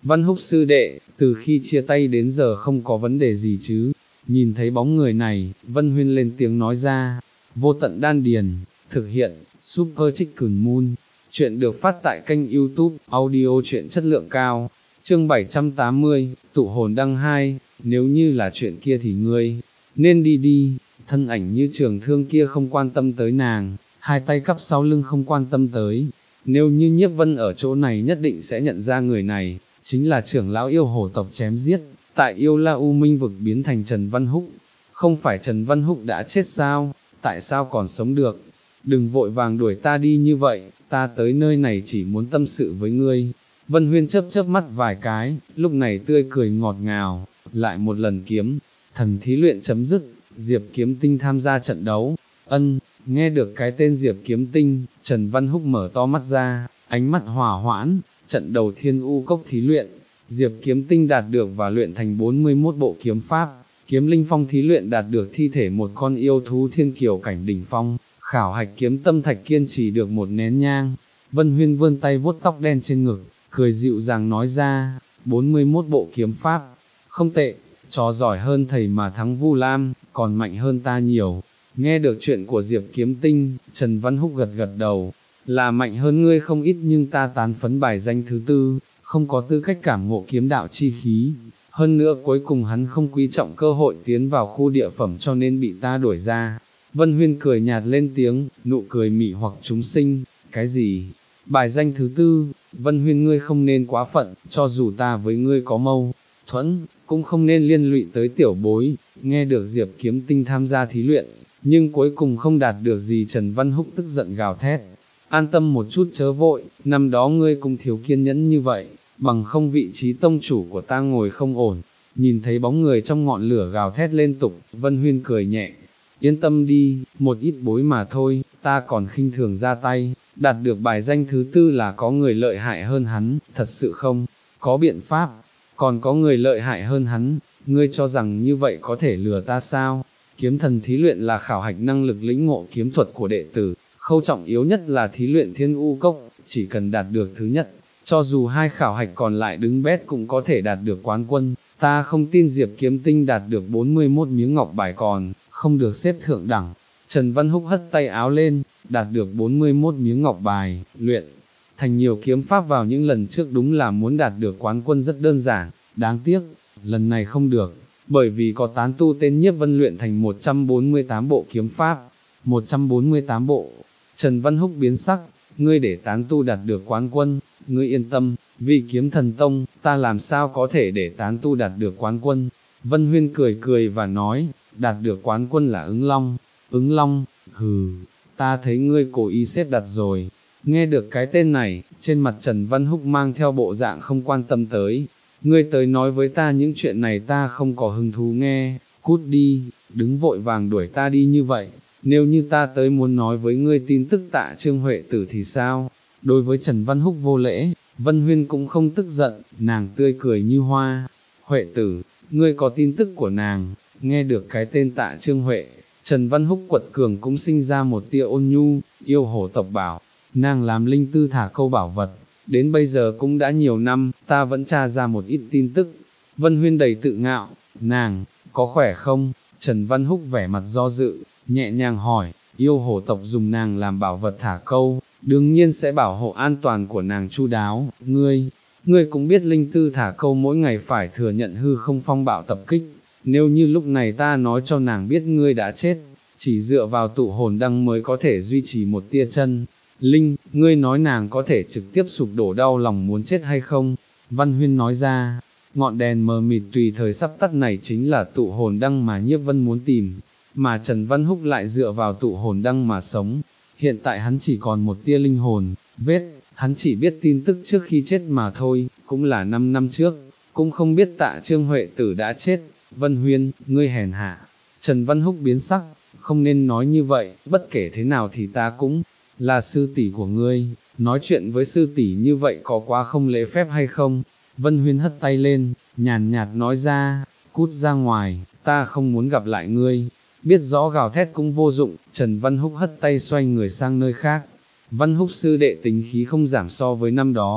Văn Húc sư đệ, từ khi chia tay đến giờ không có vấn đề gì chứ? Nhìn thấy bóng người này, Vân Huyên lên tiếng nói ra. Vô tận đan điền, thực hiện, Super Chicken Moon. Chuyện được phát tại kênh YouTube, audio truyện chất lượng cao. Chương bảy trăm tám mươi, tụ hồn đăng hai, nếu như là chuyện kia thì ngươi, nên đi đi. Thân ảnh như trường thương kia không quan tâm tới nàng, hai tay cắp sau lưng không quan tâm tới. Nếu như Nhiếp Vân ở chỗ này nhất định sẽ nhận ra người này, chính là trưởng lão yêu hổ tộc chém giết, tại Yêu La U Minh vực biến thành Trần Văn Húc. Không phải Trần Văn Húc đã chết sao, tại sao còn sống được? Đừng vội vàng đuổi ta đi như vậy, ta tới nơi này chỉ muốn tâm sự với ngươi. Vân Huyên chớp chớp mắt vài cái, lúc này tươi cười ngọt ngào, lại một lần kiếm, thần thí luyện chấm dứt, Diệp Kiếm Tinh tham gia trận đấu. Ân, nghe được cái tên Diệp Kiếm Tinh, Trần Văn Húc mở to mắt ra, ánh mắt hòa hoãn, trận đầu Thiên U Cốc thí luyện, Diệp Kiếm Tinh đạt được và luyện thành bốn mươi mốt bộ kiếm pháp, Kiếm Linh Phong thí luyện đạt được thi thể một con yêu thú thiên kiều cảnh đỉnh phong, khảo hạch kiếm tâm thạch kiên trì được một nén nhang. Vân Huyên vươn tay vuốt tóc đen trên ngực, cười dịu dàng nói ra, bốn mươi mốt bộ kiếm pháp, không tệ, chó giỏi hơn thầy mà thắng Vu Lam, còn mạnh hơn ta nhiều. Nghe được chuyện của Diệp Kiếm Tinh, Trần Văn Húc gật gật đầu, là mạnh hơn ngươi không ít nhưng ta tán phấn bài danh thứ tư, không có tư cách cảm ngộ kiếm đạo chi khí. Hơn nữa cuối cùng hắn không quý trọng cơ hội tiến vào khu địa phẩm cho nên bị ta đuổi ra. Vân Huyên cười nhạt lên tiếng, nụ cười mị hoặc chúng sinh, cái gì? Bài danh thứ tư, Vân Huyên ngươi không nên quá phận, cho dù ta với ngươi có mâu thuẫn, cũng không nên liên lụy tới tiểu bối. Nghe được Diệp Kiếm Tinh tham gia thí luyện, nhưng cuối cùng không đạt được gì, Trần Văn Húc tức giận gào thét. An tâm một chút chớ vội, năm đó ngươi cũng thiếu kiên nhẫn như vậy, bằng không vị trí tông chủ của ta ngồi không ổn. Nhìn thấy bóng người trong ngọn lửa gào thét liên tục, Vân Huyên cười nhẹ. Yên tâm đi, một ít bối mà thôi, ta còn khinh thường ra tay, đạt được bài danh thứ tư là có người lợi hại hơn hắn, thật sự không, có biện pháp, còn có người lợi hại hơn hắn, ngươi cho rằng như vậy có thể lừa ta sao? Kiếm thần thí luyện là khảo hạch năng lực lĩnh ngộ kiếm thuật của đệ tử, khâu trọng yếu nhất là thí luyện Thiên U Cốc, chỉ cần đạt được thứ nhất, cho dù hai khảo hạch còn lại đứng bét cũng có thể đạt được quán quân. Ta không tin Diệp Kiếm Tinh đạt được bốn mươi mốt miếng ngọc bài còn không được xếp thượng đẳng. Trần Văn Húc hất tay áo lên, đạt được bốn mươi mốt miếng ngọc bài, luyện thành nhiều kiếm pháp vào những lần trước đúng là muốn đạt được quán quân rất đơn giản, đáng tiếc, lần này không được, bởi vì có tán tu tên Nhiếp Vân luyện thành một trăm bốn mươi tám bộ kiếm pháp, một trăm bốn mươi tám bộ. Trần Văn Húc biến sắc, ngươi để tán tu đạt được quán quân, ngươi yên tâm, vì Kiếm Thần Tông, ta làm sao có thể để tán tu đạt được quán quân. Vân Huyên cười cười và nói, đạt được quán quân là ứng long, ứng long, hừ, ta thấy ngươi cố ý xếp đặt rồi. Nghe được cái tên này, trên mặt Trần Văn Húc mang theo bộ dạng không quan tâm tới, ngươi tới nói với ta những chuyện này ta không có hứng thú nghe, cút đi, đứng vội vàng đuổi ta đi như vậy. Nếu như ta tới muốn nói với ngươi tin tức Tạ Trương Huệ Tử thì sao? Đối với Trần Văn Húc vô lễ, Vân Huyên cũng không tức giận, nàng tươi cười như hoa. Huệ Tử, ngươi có tin tức của nàng? Nghe được cái tên Tạ Trương Huệ, Trần Văn Húc quật cường cũng sinh ra một tia ôn nhu, yêu hổ tộc bảo, nàng làm linh tư thả câu bảo vật, đến bây giờ cũng đã nhiều năm, ta vẫn tra ra một ít tin tức. Vân Huyên đầy tự ngạo, nàng, có khỏe không? Trần Văn Húc vẻ mặt do dự, nhẹ nhàng hỏi, yêu hổ tộc dùng nàng làm bảo vật thả câu, đương nhiên sẽ bảo hộ an toàn của nàng chu đáo, ngươi, ngươi cũng biết linh tư thả câu mỗi ngày phải thừa nhận hư không phong bạo tập kích, nếu như lúc này ta nói cho nàng biết ngươi đã chết, chỉ dựa vào tụ hồn đăng mới có thể duy trì một tia chân linh, ngươi nói nàng có thể trực tiếp sụp đổ đau lòng muốn chết hay không? Văn Huyên nói ra, ngọn đèn mờ mịt tùy thời sắp tắt này chính là tụ hồn đăng mà Nhiếp Vân muốn tìm, mà Trần Văn Húc lại dựa vào tụ hồn đăng mà sống. Hiện tại hắn chỉ còn một tia linh hồn, vết, hắn chỉ biết tin tức trước khi chết mà thôi, cũng là năm năm trước, cũng không biết Tạ Trương Huệ Tử đã chết. Vân Huyên, ngươi hèn hạ. Trần Văn Húc biến sắc, không nên nói như vậy, bất kể thế nào thì ta cũng là sư tỷ của ngươi, nói chuyện với sư tỷ như vậy có quá không lễ phép hay không? Vân Huyên hất tay lên, nhàn nhạt nói ra, cút ra ngoài, ta không muốn gặp lại ngươi. Biết rõ gào thét cũng vô dụng, Trần Văn Húc hất tay xoay người sang nơi khác. Văn Húc sư đệ tính khí không giảm so với năm đó,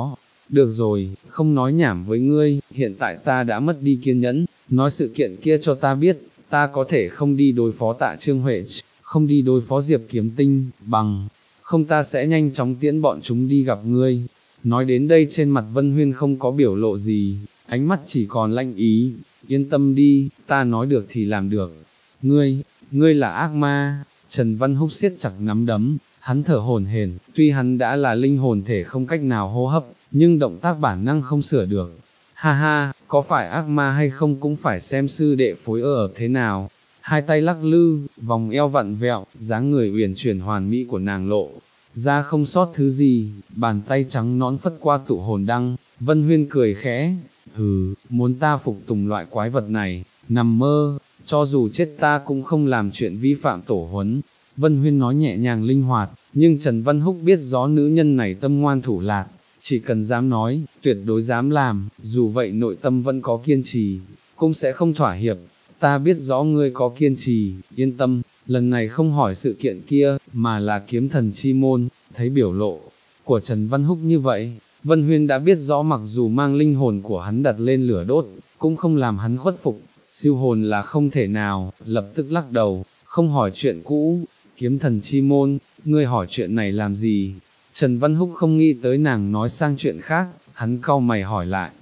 được rồi, không nói nhảm với ngươi, hiện tại ta đã mất đi kiên nhẫn, nói sự kiện kia cho ta biết, ta có thể không đi đối phó Tạ Trương Huệ, không đi đối phó Diệp Kiếm Tinh, bằng không ta sẽ nhanh chóng tiễn bọn chúng đi gặp ngươi. Nói đến đây trên mặt Vân Huyên không có biểu lộ gì, ánh mắt chỉ còn lạnh ý, yên tâm đi, ta nói được thì làm được. Ngươi, ngươi là ác ma. Trần Văn Húc siết chặt nắm đấm, hắn thở hổn hển, tuy hắn đã là linh hồn thể không cách nào hô hấp, nhưng động tác bản năng không sửa được. Ha ha, có phải ác ma hay không cũng phải xem sư đệ phối ở thế nào. Hai tay lắc lư, vòng eo vặn vẹo, dáng người uyển chuyển hoàn mỹ của nàng lộ ra không sót thứ gì, bàn tay trắng nõn phất qua tụ hồn đăng. Vân Huyên cười khẽ, hừ, muốn ta phục tùng loại quái vật này, nằm mơ, cho dù chết ta cũng không làm chuyện vi phạm tổ huấn. Vân Huyên nói nhẹ nhàng linh hoạt, nhưng Trần Văn Húc biết rõ nữ nhân này tâm ngoan thủ lạt, chỉ cần dám nói, tuyệt đối dám làm, dù vậy nội tâm vẫn có kiên trì, cũng sẽ không thỏa hiệp. Ta biết rõ ngươi có kiên trì, yên tâm, lần này không hỏi sự kiện kia, mà là kiếm thần chi môn. Thấy biểu lộ của Trần Văn Húc như vậy, Vân Huyên đã biết rõ mặc dù mang linh hồn của hắn đặt lên lửa đốt, cũng không làm hắn khuất phục, siêu hồn là không thể nào, lập tức lắc đầu, không hỏi chuyện cũ. Kiếm thần chi môn, ngươi hỏi chuyện này làm gì? Trần Văn Húc không nghĩ tới nàng nói sang chuyện khác, hắn cau mày hỏi lại,